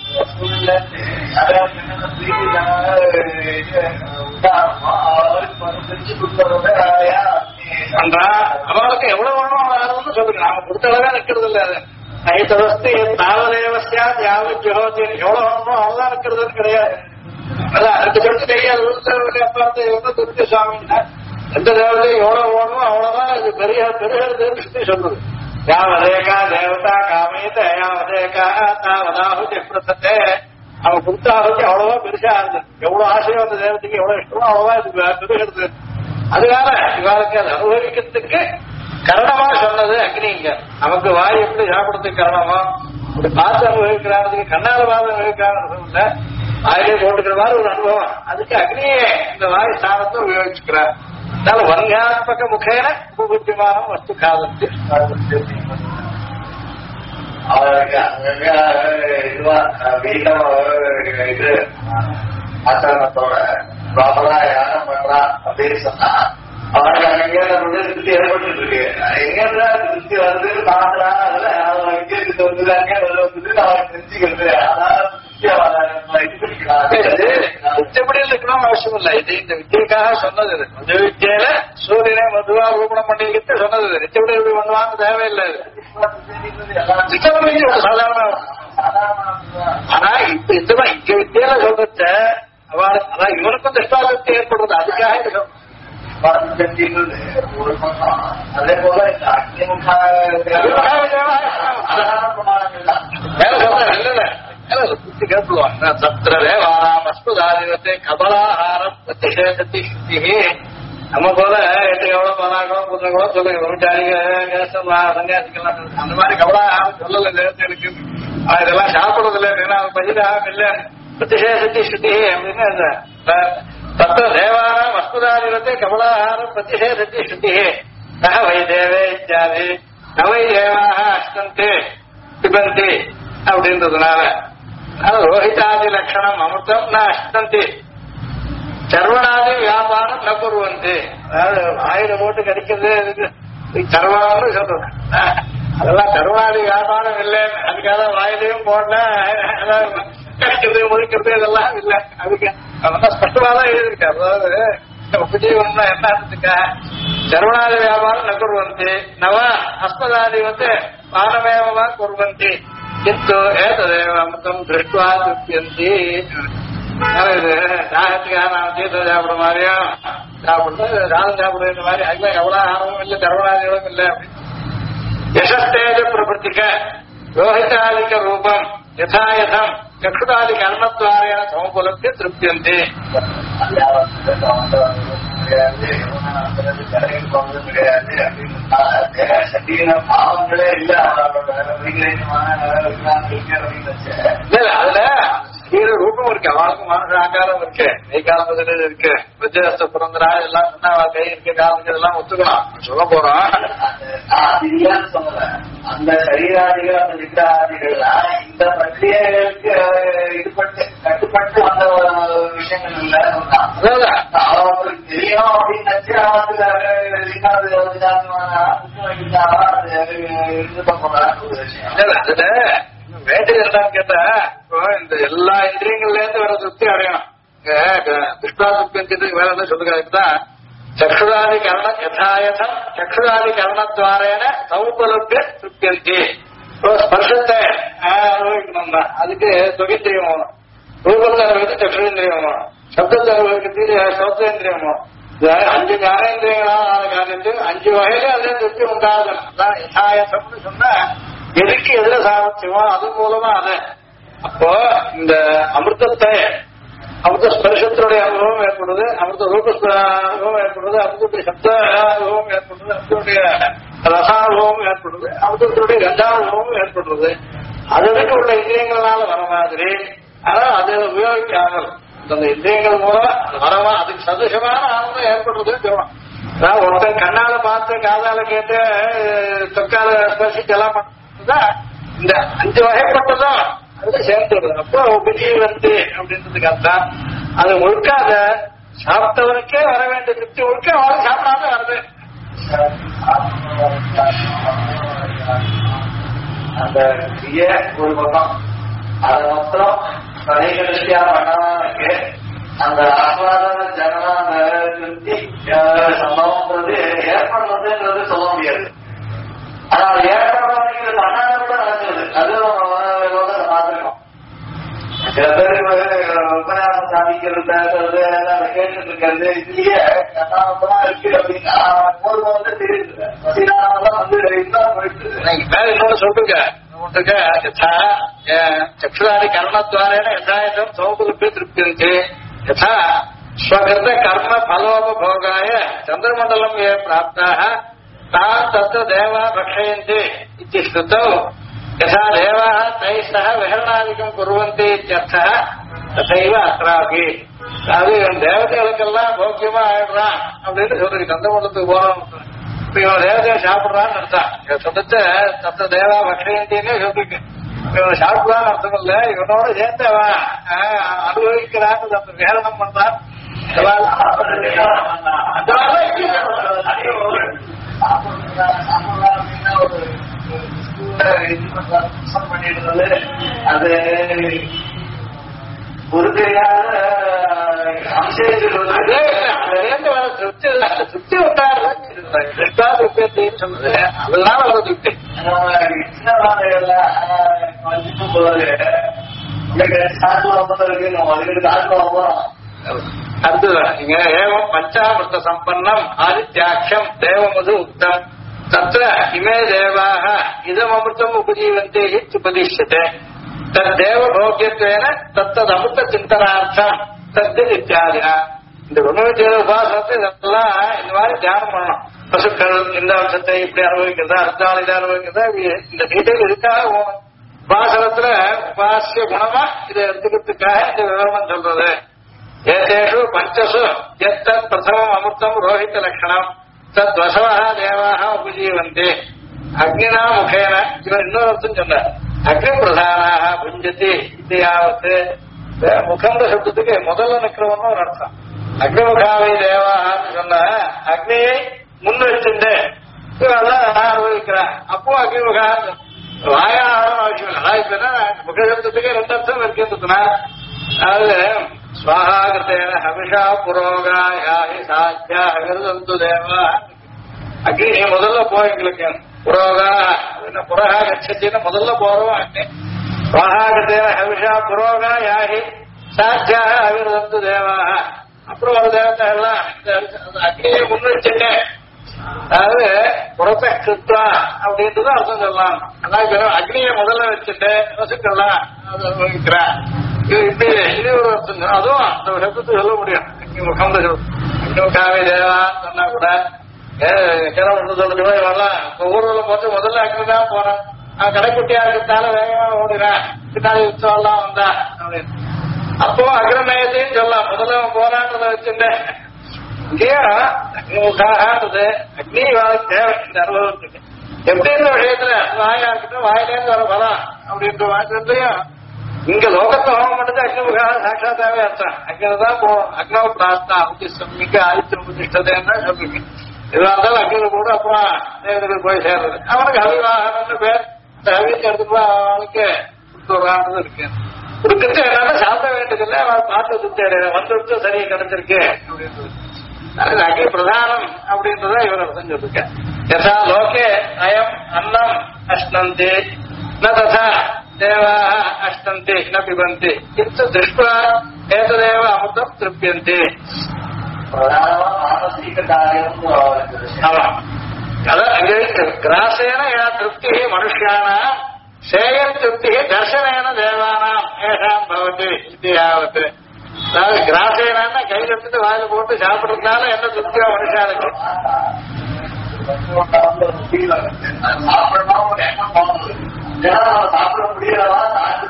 அவளுக்கு எவ்வளவு வேணும் ஆகும்னு சொல்லுங்க. நாம கொடுத்த அளவே நிற்கிறது இல்ல. அது நைத்தவஸ்து தாவதேவசியா யாவது ஜோதி எவ்வளவு வேணுமோ அவ்வளவுதான் நிற்கிறதுன்னு கிடையாது. அதான் அதுக்கு சொல்லிட்டு தெரியாது. அப்பாத்து துர்த்தி சுவாமின்னா எந்த தேவதையும் எவ்வளவு வேணுமோ அவ்வளவுதான் இது பெரிய பெருகிறதுன்னு சுத்தி சொல்றது. யாவதேகா தேவதா காமேத யாவதேகா தாவதாஹு பிரசத்தே. அவன் கொடுத்த ஆரோக்கிய அவ்வளவா பெருசா இருந்தது. எவ்வளவு ஆசையோ அந்த தேவதைக்கு எவ்வளவு இஷ்டமோ அவ்வளவா இது பெருகிறது. அதனால இவாளுக்கு அதை அனுபவிக்கிறதுக்கு கரணமா சொன்னது அக்னிங்க. நமக்கு வாய் எப்படி சாப்பிடறதுக்கு காரணமோ அப்படி பார்த்து அனுபவிக்கிறாருக்கு கண்ணால பார்த்து அனுபவிக்கிறான்னு இல்ல. வாயிலே போட்டுக்கிற மாதிரி ஒரு அனுபவம். அதுக்கு அக்னியே இந்த வாய் ஸ்தானத்தை உபயோகிச்சுக்கிறார். அதனால வன்யாத்மக முகேன உபபுத்தியமான வஸ்து காதத்து இதுவா வீட்டம் இது ஆச்சாரத்தோட ப்ராப்பரா யாரும் பண்றா அப்படின்னு சொன்னா அவனுக்கு அங்க திருப்தி ஏற்பட்டு இருக்கு. எங்க திருப்தி வந்து பாக்குறா அதுல அவன் எங்க வந்து வந்துட்டு அவன் தெரிஞ்சுக்கிறது. அதனால உச்சப்படியில் இருக்கணும் அவசியம் இல்லை. இது இந்த வித்தியக்காக சொன்னது. மது வித்தியில சூரியனை மதுவா ரூபணம் பண்ணிக்கிட்டு சொன்னது. நிச்சயப்படி எப்படி பண்ணுவாங்க தேவையில்லை. சாதாரண ஆனா இப்ப இதுதான் இங்க வித்தியில சொல்றத அவள் அதான் இவனுக்கும் திருஷ்டாசக்தி ஏற்படுறது. அதுக்காக அதே போல இந்த அக்னிமுக கேட்டுவாங்க. சத்திரேவானாம் அஸ்பதாதிவத்தை கபலாஹாரம் பிரதிஷேதத்தி சுத்தி. நம்ம போல 8 எவ்வளவு பலாகம் புத்தகம் சொல்லுங்க விவசாயிக சன்னியாசிக்கலாம் அந்த மாதிரி கபலாஹாரம் சொல்லல தேவத்தைகளுக்கு. இதெல்லாம் சாப்பிடுறதுல பஜிதாகம் இல்ல பிரதிஷேதத்தி சுத்தி அப்படின்னு தத்திர தேவானாம் அஸ்பதாதிவத்தை கபலாஹாரம் பிரதிஷேதத்தி சுத்தி ந வை தேவே இத்தியாதி ந வை தேவாக அஷ்டந்தே பிபந்தி அப்படின்றதுனால ரோஹிதாதி லட்சணம் அமிர்தம் ந அஷ்டந்தி சர்வனாதி வியாபாரம் ந குர்வந்தி. அதாவது ஆயுத போட்டு கிடைக்கிறது சர்வனம்னு சொல்றது. அதெல்லாம் சர்வனாதி வியாபாரம் இல்லை. அதுக்காக வாயிலையும் போடல கிடைக்கிறது முடிக்கிறது இதெல்லாம் இல்லை. அதுக்கு அதெல்லாம் ஸ்பஷ்டமாதான் எழுதிருக்கு. அதாவது உபஜீவனம்னா என்னத்துக்கா சர்வனாதி வியாபாரம் ந குர்வந்தி நவ அஸ்மதாதி வந்து மானமேவா குர்வந்தி கிந்து ஏததேவ அமிர்தம் திருஷ்டுவா திருப்தியந்தி. இது தாகத்துக்காக நான் தீர்த்தம் சாப்பிட மாதிரியும் சாப்பிடுறது சாதம் சாப்பிடுற மாதிரி அதுக்கு எவ்வளவு ஆர்வமும் இல்லை சர்வநாதிகளும் இல்லை. யசஸ்தேஜ பிரபத்திக்க ரோஹிதாதிக ரூபம் யதாயதம் சக்ஷுதாதிக அன்னத்வாரேன சமபுலத்தை திருப்தியந்தி. பாவங்களே இல்ல அதுல சரீர ரூபம் இருக்கு. அவளுக்கு மனசு ஆகாரம் இருக்கு. கை காலத்துல இருக்கு. விஜயஸ்த புரந்தரா எல்லாம் சொன்னா கை இருக்க காலங்கள் எல்லாம் ஒத்துக்கலாம் சொல்ல போறோம். அந்த சரீராதிகள் அந்த விக்கிராதிகள்லாம் இந்த பற்றியலுக்கு இது பண்ணி பட்டு அந்த விஷயங்கள் இல்லை அவங்களுக்கு தெரியும் அப்படின்னு நினைச்சு வேண்டியது என்னன்னு கேட்டா இப்போ இந்த எல்லா இந்திரியங்கள்ல இருந்து வர திருப்தி அடையணும். கிருஷ்ணா திருப்திக்கு வேற என்ன சொல்லுதான் சக்ஷுராதி கரணம் யதாயதம் சக்ஷுராதி கரணத்வாரேன சௌபலப்ய திருப்தி. ஸ்பர்ஷத்தை அனுபவிக்கணும்னா அதுக்கு தொகிந்திரியம் வேணும், ரூபத்தை அனுபவித்து சக்ஷுரேந்திரியம் வேணும், சப்தத்தை அனுபவிக்கிறதுக்கு சௌத்தேந்திரியம் வேணும். 5 ஞானேந்திரியங்களான காரணத்து 5 வகையில அதே திருப்தி உண்டாகணும். அதான் யதாயதம்னு சொன்னா எதுக்கு எதுல சாமர்த்தியமோ அது மூலமா அது. அப்போ இந்த அமிர்தத்தை அமிர்த ஸ்பர்ஷத்தினுடைய அனுபவம் ஏற்படுது, அமிர்த ரூப அனுபவம் ஏற்படுது, அமிர்தத்துடைய சப்த அனுபவம் ஏற்படுது, அமிர்தத்துடைய ரசானுபவம் ஏற்படுது, அமிர்தத்துடைய கந்தானுபவம் ஏற்படுறது. அதுக்கு உள்ள இந்திரியங்களால வர மாதிரி ஆனா அதை உபயோகிக்காமல் அந்த இந்திரியங்கள் மூலம் வரவா அதுக்கு சதுசமான ஆனந்தம் ஏற்படுறதுன்னு சொல்லலாம். அதாவது ஒருத்தன் கண்ணால பார்த்து காதால கேட்டு தொக்கால ஸ்பர்சிச்சு எல்லாம் பண்றதுதான் இந்த 5 வகைப்பட்டதும் அது சேர்ந்துடுது. அப்போ உபஜி வந்து அப்படின்றதுக்கு அர்த்தம் அது முழுக்காத சாப்பிட்டவனுக்கே வர வேண்டிய திருப்தி முழுக்க அவனும் சாப்பிடாம வருது. அந்த ஒரு பக்கம் அதை மொத்தம் கடைகடைசியா பண்ணவனுக்கு அந்த ஆஸ்வாதன ஜனம் அந்த திருப்தி சம்பவம்ன்றது ஏற்படுறதுன்றது சொல்ல முடியாது. ஆனா அது ஏற்படுறவனுக்கு பண்ணாத கூட நடக்குது. அது பார்த்துருக்கோம். சில பேருக்கு உபநாசம் சாதிக்கிறது அதை கேட்டு இருக்கிறது இதுலயே கட்டாமத்தமா இருக்கு அப்படின்னா வந்து தெரியுது இன்னொன்னு சொல்லுங்க चक्षुरादि कर्मद्वारेण यथायथं सौकुलभ्य तृप्यन्ते यथा स्वकृत कर्म फलोपभोगाय चन्द्रमण्डलं ये प्राप्ताः तान् तत्र देवा भक्षयन्ति इति श्रुतौ यथा देवाः तैः सह विहरणादिकं कुर्वन्ति इत्यर्थः तथैव अत्रापि அது தேவதைகளுக்கெல்லாம் போக்கியமா ஆயிடுறான் அப்படின்னு சொல்றீங்க. சந்திரமண்டலத்துக்கு போறோம் இவன் தேவதையை சாப்பிடுறான்னு அர்த்தம். சொந்தத்தை தத்த தேவா பக்ஷயந்தின்னே சொல்லிருக்கு. இவன் சாப்பிடுறான்னு அர்த்தம் இல்ல, இவனோட சேர்ந்தவன் அனுபவிக்கிறான்னு தத்த வேரணம் பண்றான். அது ஒரு தெரியாத திருப்தி உண்டாரு சொன்னது அதெல்லாம் ஒரு திருப்தி. அடுத்ததான் நீங்க ஏவம் பஞ்சாமிருத்த சம்பன்னம் ஆதித்யாட்சம் தேவமது உக்தம் தத்ர இமே தேவாக இதம் அமிர்தம் உபஜீவந்தே உபதிஷ்யதே தத்தேவ போக்கியத்வேன தத்தது அமிர்த சிந்தனார்த்தம் தத்து இத்தியாதினா. இந்த 97 உபாசனத்தை இதெல்லாம் இந்த மாதிரி தியானம் பண்ணணும். பசுக்கள் இந்த அம்சத்தை இப்படி அனுபவிக்கிறதா, அர்த்தால் இதை அனுபவிக்கிறதா, இந்த டீட்டெயில் இதுக்காக போகணும். உபாசனத்துல உபாசிய குணமா இதை எடுத்துக்கிறதுக்காக இந்த விவரம் சொல்றது. ஏதேஷு பஞ்சசு எத்தத் பிரதமம் அமிர்தம் ரோஹித லட்சணம் தத் வசவா தேவாக உபஜீவந்தி அக்னினா முகேன. இவன் இன்னொரு அர்த்தம் சொன்னார். அக்னி பிரதானாக புஞ்சதி இத்தியாவத்து. முகம்ன்ற சப்தத்துக்கு முதல்ல நிக்கிறவன்னு ஒரு அர்த்தம். அக்னிமுகாவை தேவான்னு சொன்ன அக்னியை முன் வச்சுட்டு இவெல்லாம் அனுபவிக்கிறான். அப்போ அக்னிமுகா வாயாளம் அவசியம் இல்லை. அதான் இப்ப என்ன முகசப்தத்துக்கு 2 அர்த்தம் இருக்குன்னா அதாவது ஸ்வாகாகிருத்தேன ஹமிஷா புரோகாயாஹி சாத்தியா ஹகிருதந்து தேவா. அக்னி நீ முதல்ல போ எங்களுக்கு புரோகா புரகா கட்சத்தின்னு முதல்ல போறோம். அக்னி ஸ்வாகாகிருத்தேன ஹமிஷா புரோகா யாஹி சாத்தியா ஹகிருதந்து தேவா. அப்புறம் ஒரு தேவத்தை எல்லாம் அக்னியை முன் வச்சுட்டேன். அதாவது புறத்தை கிருத்தா அப்படின்றது அர்த்தம் சொல்லலாம். அதான் அக்னியை முதல்ல வச்சுட்டு வசுக்கலாம் அனுபவிக்கிறான். இப்படி இது ஒரு அர்த்தம். அதுவும் அந்த சப்தத்தை சொல்ல முடியும். அக்னி முகம் அக்னிமுகாவே தேவான்னு சொன்னா கூட கிணறு சொல்லுங்க இவெல்லாம் ஊர்வல போட்டு முதல்ல அக்னி தான் போறான். கடைக்குட்டியா இருக்கிறதால வேகமா ஓடுறான். பின்னாடி உற்சவம் எல்லாம் வந்தா அப்படின்னு. அப்போ அக்ரநயத்தையும் சொல்லலாம். முதல்ல போராட்டத்தை வச்சுட்டேன். இங்கேயா அக்னிமுகான்றது அக்னி தேவை இந்த அனுபவத்துக்கு. எப்படி இந்த விஷயத்துல வாயா இருக்கட்டும் வாயிலேருந்து வர வரலாம் அப்படின்ற வாக்கியத்தையும் இங்க லோகத்தை ஹோமம் மட்டும் வந்து அக்னிமுகா சாட்சாத்தாவே அர்த்தம். அக்னிதான் போகணும். அக்னவ பிரார்த்தனா உத்திஷ்டமிக்க ஆதித்யம் உத்திஷ்டதைன்னு தான் சொல்றீங்க. எதுவாக இருந்தாலும் அக்னியில கூட அப்புறம் தேவதைகள் போய் சேர்றது. அவனுக்கு அவிவாகனம்னு பேர். இந்த அவியத்தை எடுத்துப்பா அவனுக்கு கொடுத்துறான்னு இருக்கு. கொடுக்கறது என்னன்னா சாப்பிட வேண்டியதில்லை, அவன் பார்த்து சுத்தேடு வந்துட்டு சரியா கிடைச்சிருக்கு அப்படின்றது. அது அக்னி பிரதானம் அப்படின்றத இவர் அர்த்தம் சொல்லிருக்க. யதா லோகே அயம் அன்னம் அஷ்ணந்தி ந ததா தேவாः அஷ்டந்தி ந பிபந்தி கிந்து திருஷ்ட்வா ஏததேவ அமிர்தம் திருப்யந்தி. கிராசேன யா திருப்தி மனுஷ்யானாம் சேயன் திருப்தி தர்சனேன தேவானாம் ஏஷாம் பவதி இது யாவத். அதாவது கிராசேனா கையில் எடுத்துட்டு வாயில போட்டு சாப்பிடுறதுனால என்ன திருப்தியா மனுஷானுக்கு சாப்பிட முடியாதா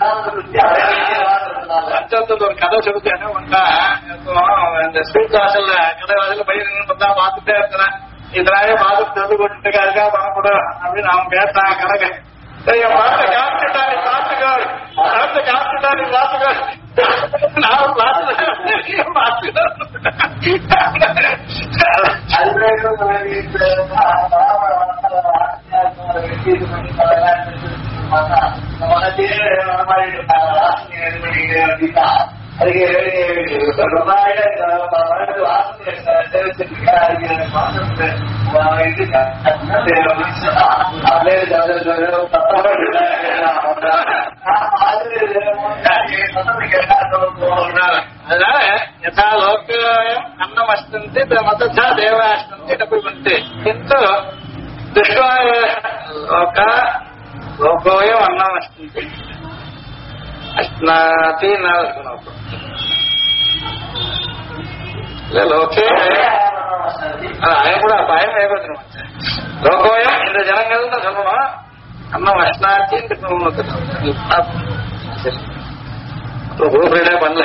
ஒரு கதை சொல்லுது. என்ன பண்ணா இந்த ஸ்வீட் வாசல்ல கடை வாசல்ல பயிர் பார்த்தா பார்த்துட்டே இருக்கிறேன். இதனாலே பார்த்துட்டு வந்து கொண்டு இருக்கா பண்ணக்கூடும் அப்படின்னு அவன் கேட்டான் கணக்கு. பார்த்து காப்பிட்டா நீ பார்த்துக்கோ, பார்த்து காப்பிட்டா நீ பார்த்துக்கோ, நான் பார்த்துக்கோ. அதுக்கு அதனால யதா லோகோயம் அன்னம் அஷ்டந்தி மதா தேவ அஷ்டந்தி டபிபந்தி கிந்து திருஷ்ட்வா லோகோயம் அன்னம் அஷ்டந்தி அஷ்னாதி இல்ல லோகே அயம் கூட பயம் ஏற்படுத்தணும். லோகோயம் இந்த ஜனங்கள் தான் சொல்லணும். அன்னம் அஷ்னாத்தின்னு ரூபரீடே பண்ணல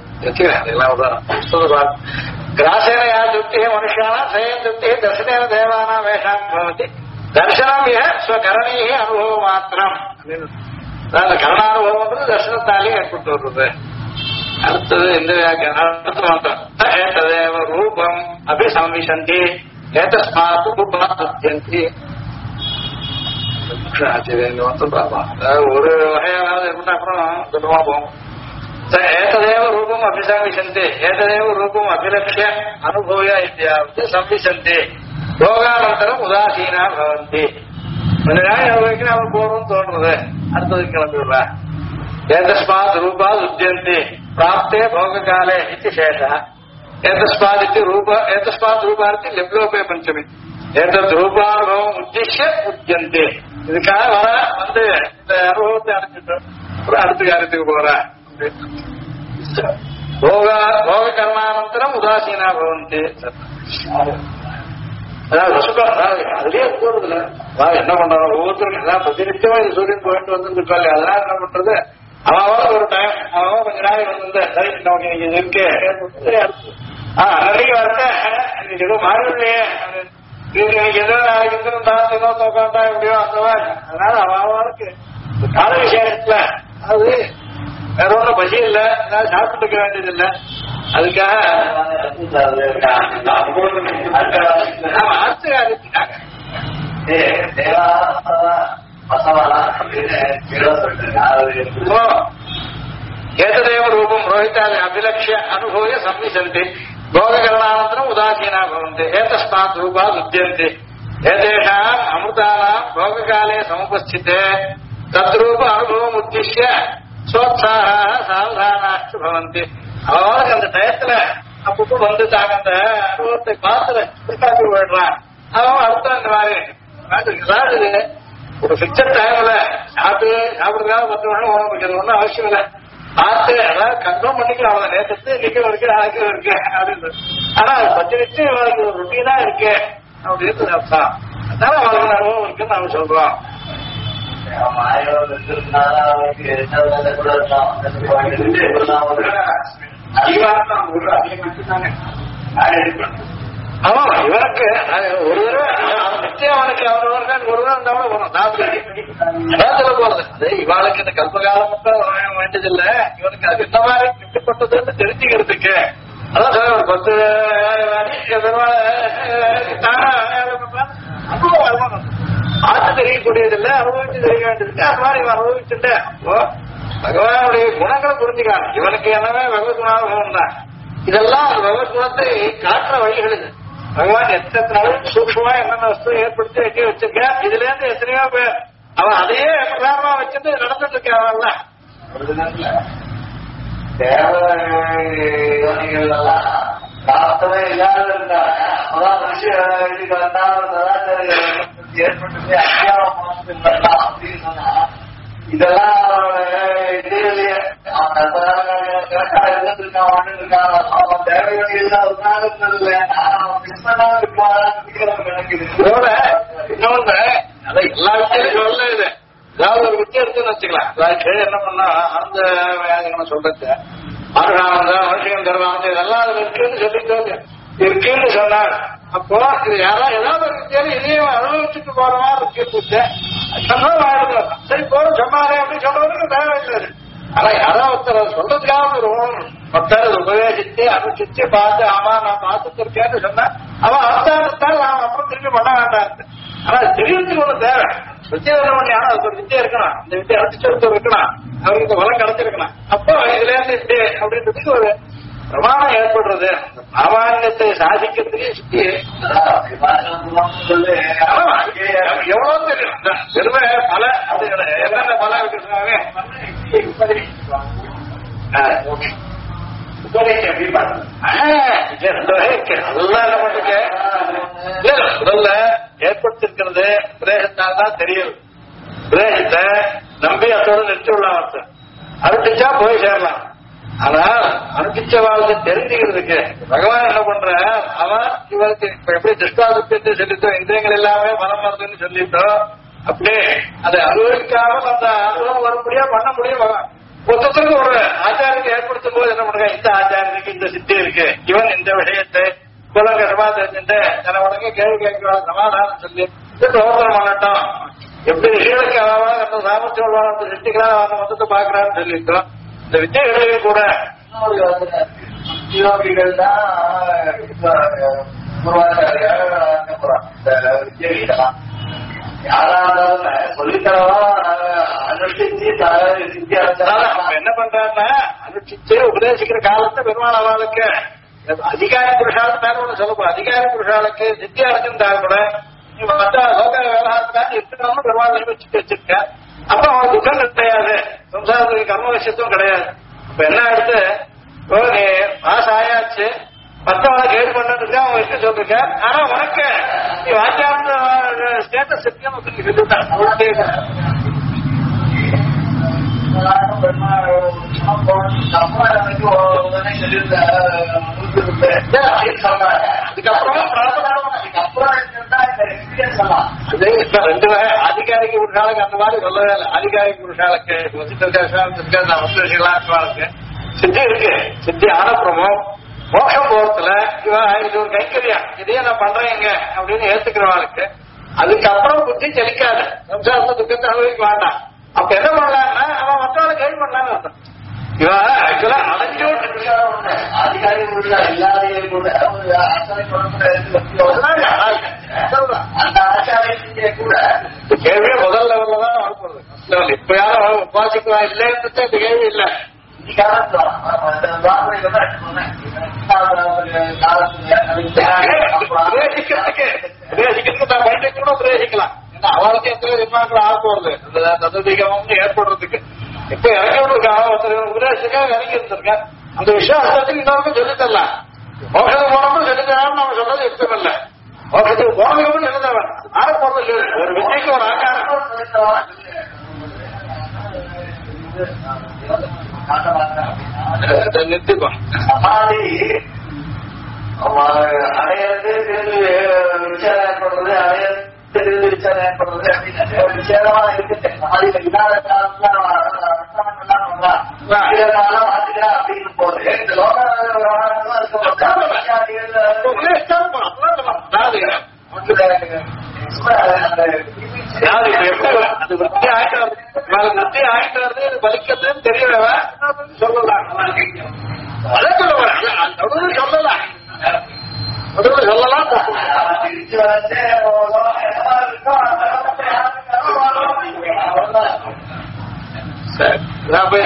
கிராசேன யா திருப்தி மனுஷானா சேயம் திருப்தி தர்சனேன தேவானா வேஷாம் பவதி தர்சனம் ஸ்வகரணீ அனுபவ மாத்திரம். அந்த கரணானுபவம் தர்சனத்தாலே ஏற்பட்டு வருது. அடுத்தது இந்த ஏததேவ ரூபம் அபிசம்விசந்தி ஏதஸ்மாத் ரூபாத்யந்தி. ஒரு வகையாவது இருந்தா அப்புறம் சுத்தமா போகும். ஏததேவ ரூபம் அபிசம்விசந்தி ஏததேவ ரூபம் அபிலக்ஷ்ய அனுபூய இத்தியாவது சம்விசந்தி யோகானந்தரம் உதாசீனா பவந்தி. கொஞ்ச நாள் அனுபவிக்கணும் அவன் போறோம்னு தோன்றது. அடுத்தது கிளம்பிடுறா. ஏதஸ்மாத் ரூபாத் உத்யந்தி பிராப்தே போக காலே இது சேஷா. ஏதஸ்மாத் ரூபார்த்தி லிப்லோபே பஞ்சமி. ஏதத் ரூபானுபவம் உத்திஷ்ய உத்யந்தி. இதுக்காக வர வந்து இந்த அனுபவத்தை அடைஞ்சிட்டு அடுத்த காரியத்துக்கு போற. போக கர்மானந்தரம் உதாசீனா பவந்தி. அதாவது அதுலயே போறதுல என்ன பண்றாங்க ஒவ்வொருத்தருக்கும் பிரதிநிச்சயமா இது சூரியன் போயிட்டு வந்துருக்காங்க. அதெல்லாம் என்ன பண்றது அவன் ஒரு டைம் அவன் கொஞ்ச நாளைக்கு வந்து சரி நமக்கு இன்னைக்கு இது இருக்கு அன்னைக்கு வரட்ட இன்னைக்கு எதுவும் மாறவில்லையே இன்னைக்கு எதோ நாளைக்கு இருந்தா தோக்காண்டா எப்படியோ அந்த மாதிரி. அதனால அவனுக்கு கால விஷயத்துல அது வேற ஒன்றும் பசி இல்லை, ஏதாவது சாப்பிட்டு இருக்க வேண்டியது இல்லை. அதுக்காக ஏததேவ ரூபம் ரோஹிதாதி அபிலக்ஷ்ய அனுபூய சம்விசந்தி போககரணானந்தரம் உதாசீனா பவந்தி ஏதஸ்மாத் ரூபாத் உத்யந்தி. ஏதேஷாம் அமிர்தானாம் போககாலே சமுபஸ்திதே தத்ரூப அனுபவம் உத்திஷ்ய சோத்சாக சாவதானாச்சு பவந்தி. அவனுக்கு அந்த டயத்துல அப்பப்போ வந்து தாங்க அந்த அனுபவத்தை பார்த்துல காப்பி போயிடுறான். அவன் அர்த்தம் இந்த மாதிரி ஒரு பிக்சர் டைம்ல சாப்பிடுறதுக்காக 10 வருஷம் உணவு வைக்கிறது ஒன்றும் அவசியம் இல்லை. பார்த்து அதாவது கன்ஃபார்ம் பண்ணிக்கலாம். அவளை நேரத்து இன்னைக்கு இருக்கு நாளைக்கு இருக்கு அப்படின்னு. ஆனா அது 10 நிமிஷம் இவளுக்கு ஒரு ருட்டீனா இருக்கு அப்படின்னு அர்த்தம். அதனால அவளுக்கு அனுபவம் இருக்குன்னு நாம சொல்றோம். ஆமா இவனுக்கு ஒரு தடவை நிச்சயம் அவனுக்கு அவர் ஒரு தடவை இருந்தாலும் வரும். நான் சொல்ல போறது அது இவாளுக்கு இந்த கல்பகாலம் மட்டும் வேண்டியதில்லை, இவனுக்கு அது என்ன மாதிரி கட்டுப்பட்டதுன்னு தெரிஞ்சுக்கிறதுக்கு. அதான் சார் ஒரு 10 பார்த்து தெரியக்கூடியதில்லை, அனுபவிச்சு தெரிய வேண்டியது. அது மாதிரி இவன் அனுபவிச்சுட்ட பகவானுடைய குணங்களை புரிஞ்சுக்கான். இவனுக்கு என்னவே வெகுணாகவும் தான் இதெல்லாம் வெகுணத்தை காட்டுற வழிகள். இது பகவான் எத்தனாலும் சூக்ஷமா என்னென்ன வஸ்து ஏற்படுத்தி வைக்க வச்சிருக்க. இதுல இருந்து எத்தனையோ பேர் அவன் அதையே பிரதானமா வச்சுட்டு நடந்துட்டு இருக்கான். தேவதைகள்லாம் காத்தவே இல்லாத இருந்தாங்க. அப்பதான் மனுஷன் ஏற்பட்டு அத்தியாவசியம் அப்படின்னு சொன்னா இதெல்லாம் இதுலயே கரெக்டா இருந்துருக்கான் ஒண்ணு இருக்கான். அவன் தேவையெல்லாம் ஒரு நாள் இருந்ததில்லை, இன்னொன்னு அதான் எல்லா விஷயம் சொல்ல இது ஏதாவது ஒரு வித்தியம் இருக்குன்னு வச்சுக்கலாம். அதாவது என்ன பண்ணா அந்த வேதனை சொல்றது ஆருடானந்தா மனுஷன் தருவாங்க இதெல்லாம் அது இருக்குன்னு சொல்லிட்டு இருக்குன்னு சொன்னார். அப்போ இது யாராவது ஏதாவது ஒரு வித்தியாரி இதையும் அனுபவிச்சுட்டு போற மாதிரி இருக்கு. சொன்னது சரி போற சொன்னாரே அப்படின்னு சொல்றதுக்கு தேவையில்லை. ஆனா யாராவது ஒருத்தர் சொல்றதுக்காக ஒரு ஒருத்தர் உபயோகிச்சு அனுப்பிச்சு பார்த்து ஆமா நான் பார்த்துட்டு இருக்கேன்னு சொன்னா அவன் அர்த்தாந்தால் நான் அப்புறம் திரும்பி பண்ண வேண்டாம். ஆனா திடீர்னு ஒண்ணு தேவை வித்தியாசம் பண்ணி. ஆனா அதுக்கு ஒரு வித்தியா இருக்கணும், இந்த வித்தியை அடிச்சு இருக்கணும், அவருக்கு இந்த வளம் கிடைச்சிருக்கணும். அப்போ இதுல இருந்து இப்படி அப்படின்றதுக்கு ஒரு பிரமாணம் ஏற்படுறது. சாமானியத்தை சாதிக்கிறதுக்கே சுத்தி எவ்வளவு தெரியும். வெறுமை பல என்னென்ன பல இருக்கிறாங்க முதல்ல ஏற்படுத்திருக்கிறது பிரேசத்தால் தான் தெரியும். பிரேசத்தை நம்பி அதோட நிறுத்தி உள்ள அர்த்தம் அனுப்பிச்சா போய் சேரலாம். ஆனா அனுப்பிச்ச வாழ்க்கை தெரிஞ்சுக்கிறதுக்கு பகவான் என்ன பண்ற அவன் இவருக்கு இப்ப எப்படி திருஷ்டாதித்யத்தை சொல்லிட்டோம், இந்திரியங்கள் எல்லாமே மனம் மறந்துன்னு சொல்லிட்டோம். அப்படியே அதை அனுபவிக்காமல் அந்த அனுபவம் வரும்படியா பண்ண முடியும். மொத்தத்துக்கு ஒரு ஆச்சாரியத்தை ஏற்படுத்தும் போது என்ன பண்ணுங்க, இந்த ஆச்சாரியனுக்கு இந்த சித்தி இருக்கு, இவன் இந்த விஷயத்தை குலங்க சமாதானிட்டு சில உடனே கேள்வி கேட்க சமாதானம் சொல்லி பிரவர்த்தனம் பண்ணட்டும். எப்படி ரிஷிகளுக்கு அந்த சாமர்த்தியம் சிருஷ்டிக்கிறான் அந்த மொத்தத்தை பாக்குறான்னு சொல்லிட்டோம். இந்த வித்தியைகளையும் கூட யோகிகள் தான் வித்தியெல்லாம் யாராவது சொல்லித்தரவா அனுஷ்டிச்சு என்ன பண்றாருன்னா அனுஷ்டிச்சு உபதேசிக்கிற காலத்தை பெருமாள் அவளுக்கு அதிகாரி புருஷாளுக்கு மேல ஒண்ணு சொல்லப்போ அதிகாரி புருஷாளுக்கு சித்தியா இருக்குன்னு கூட நீ மற்ற லோக விவகாரத்துக்காக இருக்கணும்னு பெருமாள் நியமிச்சுட்டு வச்சிருக்க. அப்ப அவன் துக்கம் கிடையாது, சம்சாரத்துக்கு கர்ம விஷயத்தும் கிடையாது. இப்ப என்ன ஆயிடுத்து, நீ பாஸ் ஆயாச்சு, மற்றவங்களை கைடு பண்ணிட்டு அவன் இருக்க சொல்லிருக்க. ஆனா உனக்கு நீ வாத்தியார்ந்த ஸ்டேட்டஸ் இருக்கு. அதிகாரிக்கு புருஷாளுக்கு அந்த மாதிரி சொல்லவே இல்லை. அதிகாரி புருஷாளுக்கு சித்தி இருக்கு, சித்தி ஆனப்புறமும் மோட்சம் போறதுல இது ஒரு கைக்கரியம், இதையே நான் பண்றேங்க அப்படின்னு ஏத்துக்கிறவாளுக்கு அதுக்கப்புறம் புத்தி செலிக்காது, சம்சாரத்தை துக்கத்தை அனுபவிக்க வேண்டாம். அப்ப என்ன பண்ணலாம்னா அவன் மற்றவங்களை கைடு பண்ணலான்னு அர்த்தம். இவன் ஆக்சுவலா அலைஞ்சு அதிகாரி இல்லாத கூட அந்த ஆச்சாரிய கூட கேள்வியே முதல் லெவல்ல தான் வரப்போறது. இப்ப யாரும் உபாசிக்கலாம் இல்லைன்னு இந்த கேள்வி இல்லை. பிரவேசிக்கலாம் அவளுக்கு எத்தனை நிர்மாணங்கள் ஆக போறது ததிகமும் ஏற்படுறதுக்கு. இப்ப இறங்கி விட்டுருக்காங்க ஒருத்தர் உபதேசத்துக்காக இறங்கி இருந்திருக்கேன். அந்த விசுவாசத்துக்கு இன்னொருக்கும் சொல்லித்தரலாம். மோசத்துக்கு போனப்போ சொல்லித்தரான்னு நம்ம சொல்றது இஷ்டமில்ல. மோசத்துக்கு போனதுக்கு சொல்லித்தரவன் ஆட போறது ஒரு விஜய்க்கு ஒரு ஆக்காரம் நிறுத்திக்கும். சமாதி அடையிறது விசாரம் ஏற்படுறது, அடையிறது விசாரம் ஏற்படுறது அப்படின்னு விசேதமா இருக்கு. சமாதியில இல்லாத அப்படின்னு போது இந்த லோக யாரு இப்ப எப்படி அது விருத்தி ஆயிட்டு விருத்தி ஆயிட்டு வருது வலிக்கிறதுன்னு தெரியலவா சொல்லலாம். அதான் சொல்ல வரேன் சொல்லலாம் சொல்லலாம். சரி நான் போய்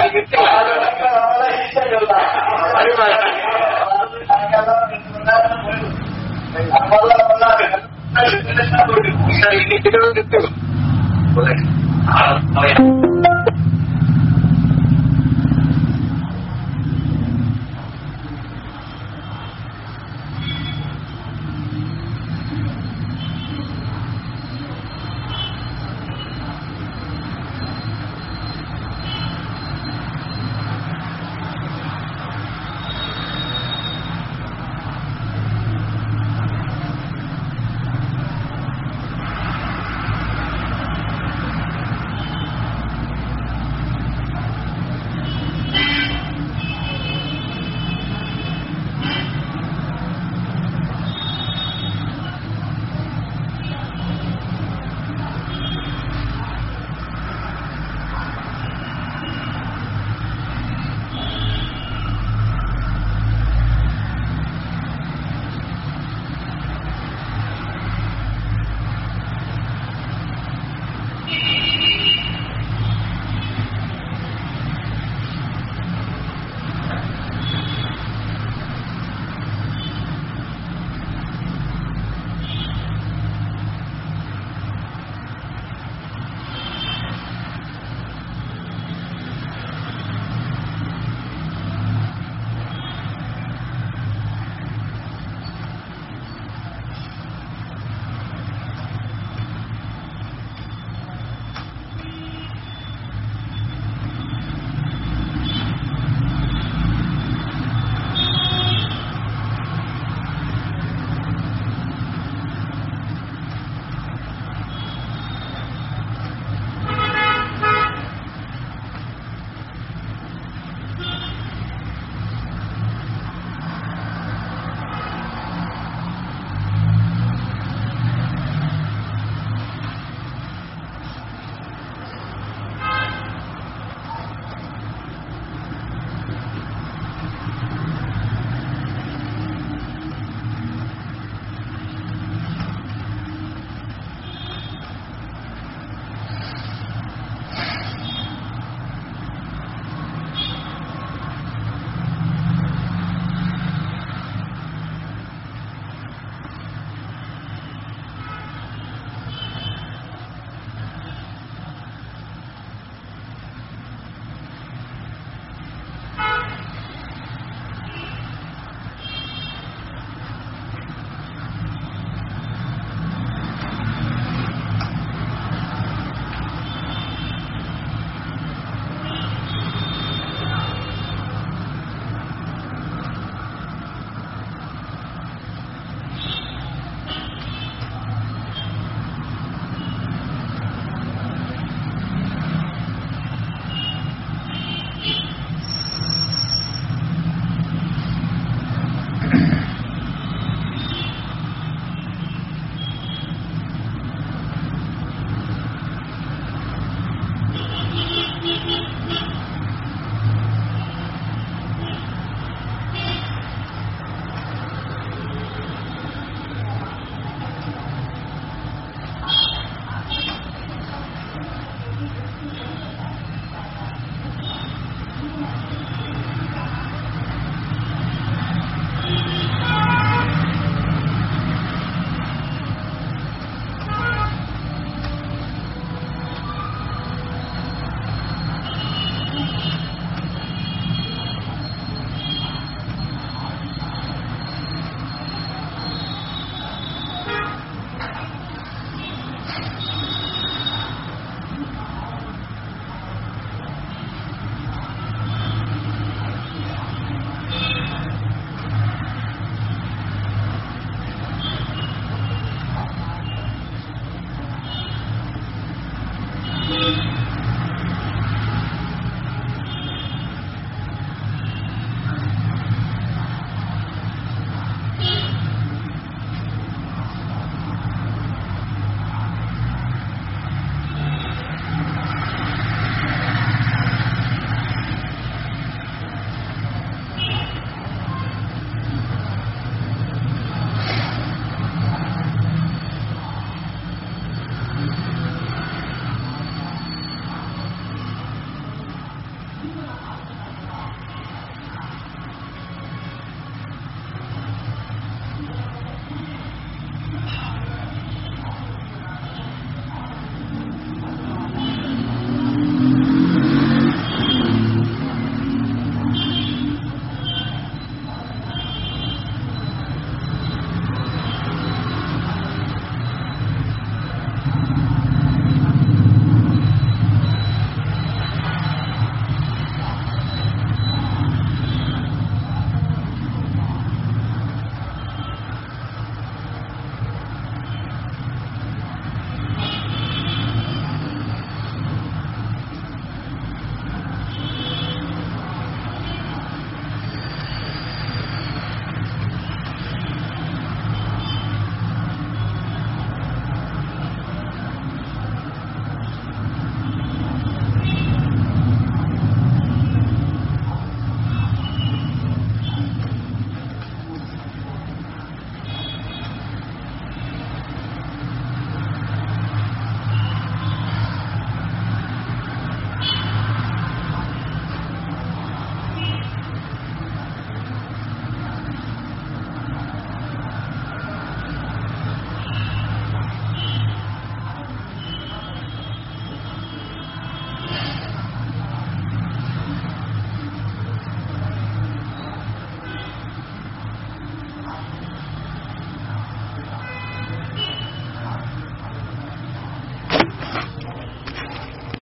இன்னைக்கு